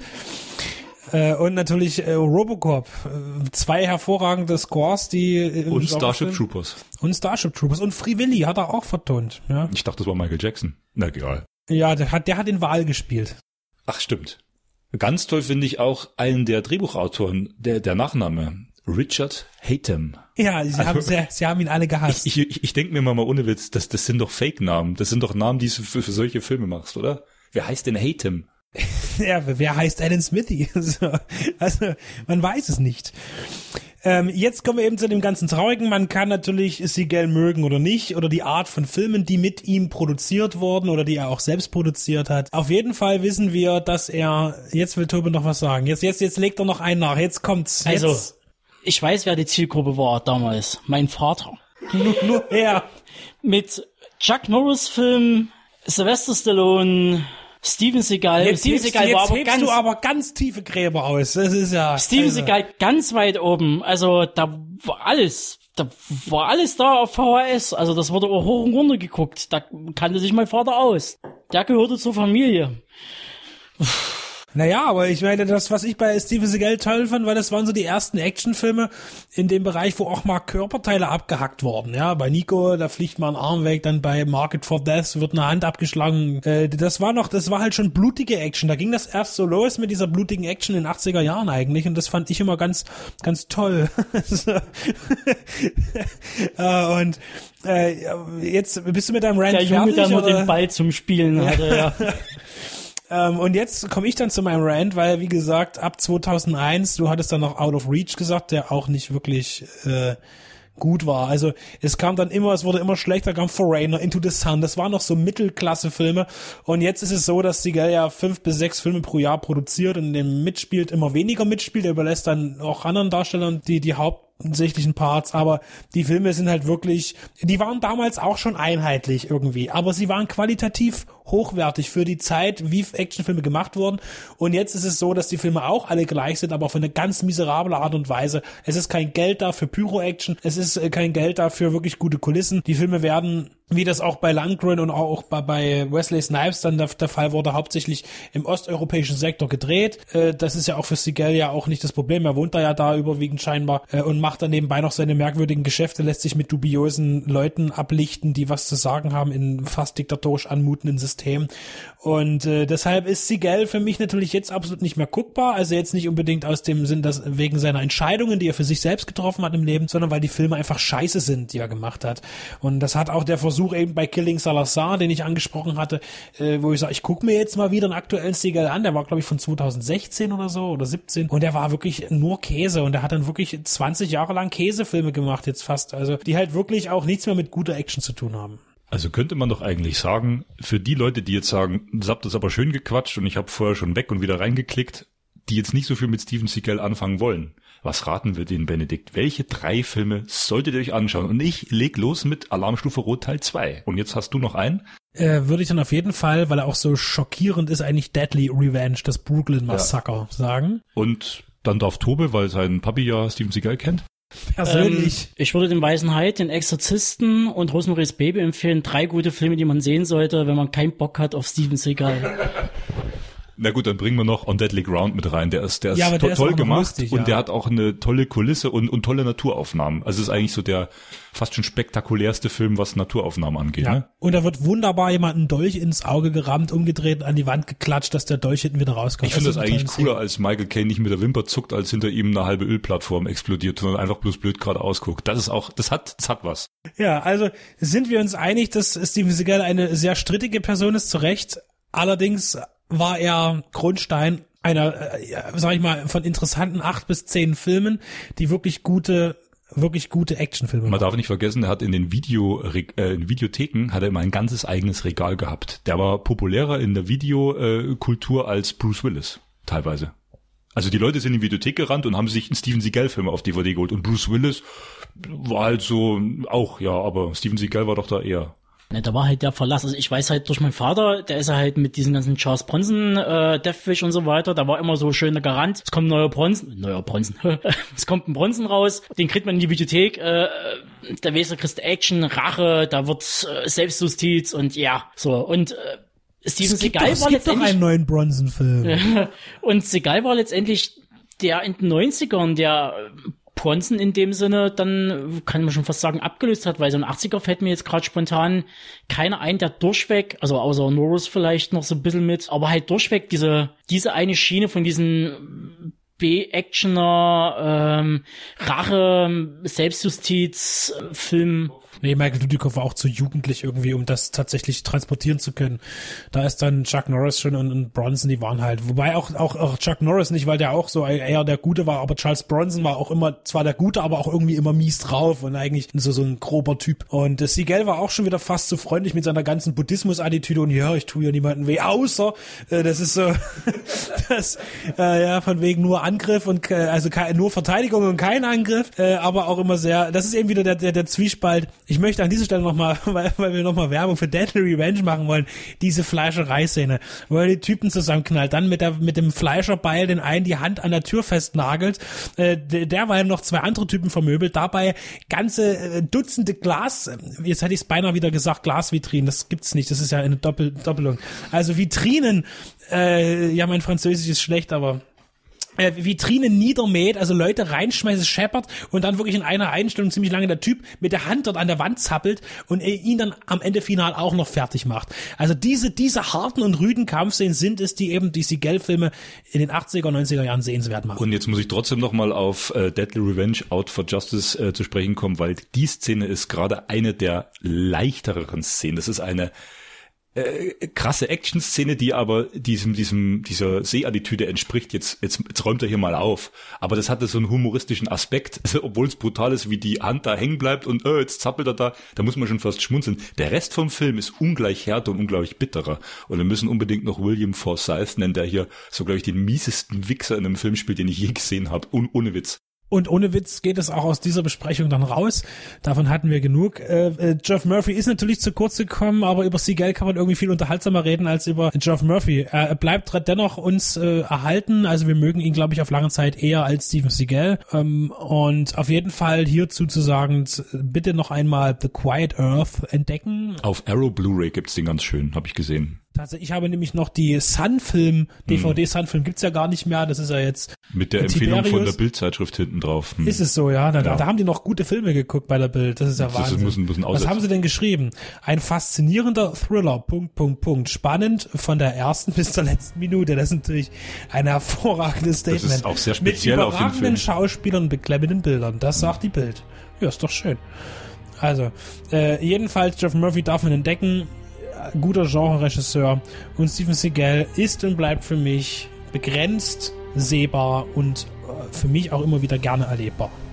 Und natürlich Robocop. 2 hervorragende Scores, die... Und Starship Troopers. Und Free Willy hat er auch vertont. Ja. Ich dachte, das war Michael Jackson. Na, egal. Ja, der hat den Wal gespielt. Ach, stimmt. Ganz toll finde ich auch einen der Drehbuchautoren, der Nachname. Richard Hatem. Ja, sie haben ihn alle gehasst. Ich denke mir mal ohne Witz, das sind doch Fake-Namen. Das sind doch Namen, die du für solche Filme machst, oder? Wer heißt denn Hatem? Ja, wer heißt Alan Smithy? Also, man weiß es nicht. Jetzt kommen wir eben zu dem ganzen Traurigen. Man kann natürlich Seagal mögen oder nicht, oder die Art von Filmen, die mit ihm produziert wurden oder die er auch selbst produziert hat. Auf jeden Fall wissen wir, dass jetzt will Tobi noch was sagen. Jetzt legt er noch einen nach. Jetzt kommt's. Also, ich weiß, wer die Zielgruppe war damals. Mein Vater. Nur er. Mit Chuck Norris Film, Sylvester Stallone, Steven Seagal. Jetzt hebst du aber ganz tiefe Gräber aus. Das ist ja... Steven Seagal ganz weit oben. Also da war alles da auf VHS. Also das wurde auch hoch und runter geguckt. Da kannte sich mein Vater aus. Der gehörte zur Familie. Naja, aber ich meine, das, was ich bei Steven Seagal toll fand, weil das waren so die ersten Actionfilme in dem Bereich, wo auch mal Körperteile abgehackt wurden. Ja, bei Nico, da fliegt mal ein Arm weg, dann bei Market for Death wird eine Hand abgeschlagen. Das war halt schon blutige Action. Da ging das erst so los mit dieser blutigen Action in den 80er Jahren eigentlich und das fand ich immer ganz, ganz toll. Und jetzt bist du mit deinem Rant der Junge, fertig, der nur oder? Den Ball zum Spielen hatte, ja. Und jetzt komme ich dann zu meinem Rant, weil, wie gesagt, ab 2001, du hattest dann noch Out of Reach gesagt, der auch nicht wirklich gut war. Also es wurde immer schlechter, kam Foreigner, Into the Sun, das waren noch so Mittelklasse-Filme und jetzt ist es so, dass Seagal ja 5 bis 6 Filme pro Jahr produziert und in dem immer weniger mitspielt, er überlässt dann auch anderen Darstellern die hauptsächlichen Parts, aber die Filme sind halt wirklich, die waren damals auch schon einheitlich irgendwie, aber sie waren qualitativ hochwertig für die Zeit, wie Actionfilme gemacht wurden und jetzt ist es so, dass die Filme auch alle gleich sind, aber auf eine ganz miserable Art und Weise. Es ist kein Geld da für Pyro-Action, es ist kein Geld da für wirklich gute Kulissen. Die Filme werden, wie das auch bei Lundgren und auch bei Wesley Snipes dann der Fall wurde, hauptsächlich im osteuropäischen Sektor gedreht. Das ist ja auch für Seagal ja auch nicht das Problem. Er wohnt da überwiegend scheinbar und macht dann nebenbei noch seine merkwürdigen Geschäfte, lässt sich mit dubiosen Leuten ablichten, die was zu sagen haben in fast diktatorisch anmutenden Systemen. Und deshalb ist Seagal für mich natürlich jetzt absolut nicht mehr guckbar. Also jetzt nicht unbedingt aus dem Sinn, dass wegen seiner Entscheidungen, die er für sich selbst getroffen hat im Leben, sondern weil die Filme einfach scheiße sind, die er gemacht hat. Und das hat auch der Versuch eben bei Killing Salazar, den ich angesprochen hatte, wo ich sage, ich gucke mir jetzt mal wieder einen aktuellen Seagal an. Der war, glaube ich, von 2016 oder so oder 17. Und der war wirklich nur Käse. Und der hat dann wirklich 20 Jahre lang Käsefilme gemacht jetzt fast. Also die halt wirklich auch nichts mehr mit guter Action zu tun haben. Also könnte man doch eigentlich sagen, für die Leute, die jetzt sagen, das habt ihr aber schön gequatscht und ich habe vorher schon weg und wieder reingeklickt, die jetzt nicht so viel mit Steven Seagal anfangen wollen, was raten wir denen, Benedikt? Welche 3 Filme solltet ihr euch anschauen? Und ich leg los mit Alarmstufe Rot Teil 2. Und jetzt hast du noch einen? Würde ich dann auf jeden Fall, weil er auch so schockierend ist, eigentlich Deadly Revenge, das Brooklyn Massacre sagen. Und dann darf Tobe, weil sein Papi ja Steven Seagal kennt. Persönlich. Ich würde den Weißen Hai, den Exorzisten und Rosemary's Baby empfehlen. 3 gute Filme, die man sehen sollte, wenn man keinen Bock hat auf Steven Seagal. Na gut, dann bringen wir noch On Deadly Ground mit rein. Der ist ja, toll gemacht lustig, und ja. der hat auch eine tolle Kulisse und tolle Naturaufnahmen. Also es ist eigentlich so der fast schon spektakulärste Film, was Naturaufnahmen angeht. Ja. Ne? Und da wird wunderbar jemand einen Dolch ins Auge gerammt, umgedreht, an die Wand geklatscht, dass der Dolch hinten wieder rauskommt. Ich finde das eigentlich cooler, als Michael Caine nicht mit der Wimper zuckt, als hinter ihm eine halbe Ölplattform explodiert, sondern einfach bloß blöd gerade ausguckt. Das hat was. Ja, also sind wir uns einig, dass Steven Seagal eine sehr strittige Person ist, zu Recht. Allerdings war er Grundstein einer, sag ich mal, von interessanten 8 bis 10 Filmen, die wirklich gute Actionfilme Man machen. darf nicht vergessen, er hat in den Videotheken hat er immer ein ganzes eigenes Regal gehabt. Der war populärer in der Videokultur als Bruce Willis, teilweise. Also die Leute sind in die Videothek gerannt und haben sich einen Steven Seagal-Film auf DVD geholt. Und Bruce Willis war halt so auch, ja, aber Steven Seagal war doch da eher. Ne, da war halt der Verlass. Also ich weiß halt durch meinen Vater, der ist halt mit diesen ganzen Charles Bronson, Deathwish und so weiter, da war immer so schön der Garant. Es kommt ein neuer Bronson. Es kommt ein Bronson raus, den kriegt man in die Videothek, da weißt du, kriegst Action, Rache, da wird Selbstjustiz und ja, so. Und Steven Seagal war letztendlich... Es gibt doch einen neuen Bronson-Film. Und Seagal war letztendlich der in den 90ern, der Bronson in dem Sinne dann, kann man schon fast sagen, abgelöst hat, weil so ein 80er fällt mir jetzt gerade spontan keiner ein, der durchweg, also außer Norris vielleicht noch so ein bisschen mit, aber halt durchweg diese eine Schiene von diesen B-Actioner, Rache, Selbstjustiz, Film. Nee, Michael Dudikoff war auch zu jugendlich irgendwie, um das tatsächlich transportieren zu können. Da ist dann Chuck Norris schon und Bronson, die waren halt, wobei auch Chuck Norris nicht, weil der auch so eher der Gute war, aber Charles Bronson war auch immer, zwar der Gute, aber auch irgendwie immer mies drauf und eigentlich so ein grober Typ. Und Seagal war auch schon wieder fast so freundlich mit seiner ganzen Buddhismus-Attitüde und ja, ich tue ja niemanden weh, außer, das ist so, ja, von wegen nur Angriff und, also nur Verteidigung und kein Angriff, aber auch immer sehr, das ist eben wieder der Zwiespalt. Ich Ich möchte an dieser Stelle nochmal, weil wir nochmal Werbung für Deadly Revenge machen wollen, diese Fleischereiszene, wo er die Typen zusammenknallt, dann mit dem Fleischerbeil den einen die Hand an der Tür festnagelt, derweil noch 2 andere Typen vermöbelt, dabei ganze Dutzende jetzt hätte ich es beinahe wieder gesagt, Glasvitrinen, das gibt's nicht, das ist ja eine Doppelung. Also Vitrinen, ja, mein Französisch ist schlecht, aber Vitrinen niedermäht, also Leute reinschmeißt, scheppert und dann wirklich in einer Einstellung ziemlich lange der Typ mit der Hand dort an der Wand zappelt und ihn dann am Ende final auch noch fertig macht. Also diese harten und rüden Kampfszenen sind es, die eben die Seagal-Filme in den 80er und 90er Jahren sehenswert machen. Und jetzt muss ich trotzdem nochmal auf Deadly Revenge Out for Justice zu sprechen kommen, weil die Szene ist gerade eine der leichteren Szenen. Das ist eine krasse Action-Szene, die aber dieser Seeattitüde entspricht. Jetzt räumt er hier mal auf. Aber das hatte so einen humoristischen Aspekt, also, obwohl es brutal ist, wie die Hand da hängen bleibt und jetzt zappelt er da muss man schon fast schmunzeln. Der Rest vom Film ist ungleich härter und ungleich bitterer. Und wir müssen unbedingt noch William Forsythe nennen, der hier so, glaube ich, den miesesten Wichser in einem Film spielt, den ich je gesehen habe. Ohne Witz. Und ohne Witz geht es auch aus dieser Besprechung dann raus. Davon hatten wir genug. Geoff Murphy ist natürlich zu kurz gekommen, aber über Seagal kann man irgendwie viel unterhaltsamer reden als über Geoff Murphy. Er bleibt dennoch uns erhalten. Also wir mögen ihn, glaube ich, auf lange Zeit eher als Steven Seagal. Und auf jeden Fall hierzu zu sagen, bitte noch einmal The Quiet Earth entdecken. Auf Arrow Blu-ray gibt's den ganz schön, habe ich gesehen. Tatsächlich, ich habe nämlich noch die Sun-Film, DVD Sun-Film gibt's ja gar nicht mehr, das ist ja jetzt mit der Empfehlung von der Bild-Zeitschrift hinten drauf. Ist es so, ja. Da haben die noch gute Filme geguckt bei der Bild, das ist ja Wahnsinn. Was haben sie denn geschrieben? Ein faszinierender Thriller, ... Spannend von der ersten bis zur letzten Minute. Das ist natürlich ein hervorragendes Statement. Das ist auch sehr speziell mit auf den Film. Mit überragenden Schauspielern und beklemmenden Bildern, das sagt die Bild. Ja, ist doch schön. Also, jedenfalls, Geoff Murphy darf man entdecken, guter Genre-Regisseur, und Steven Seagal ist und bleibt für mich begrenzt, sehbar und für mich auch immer wieder gerne erlebbar.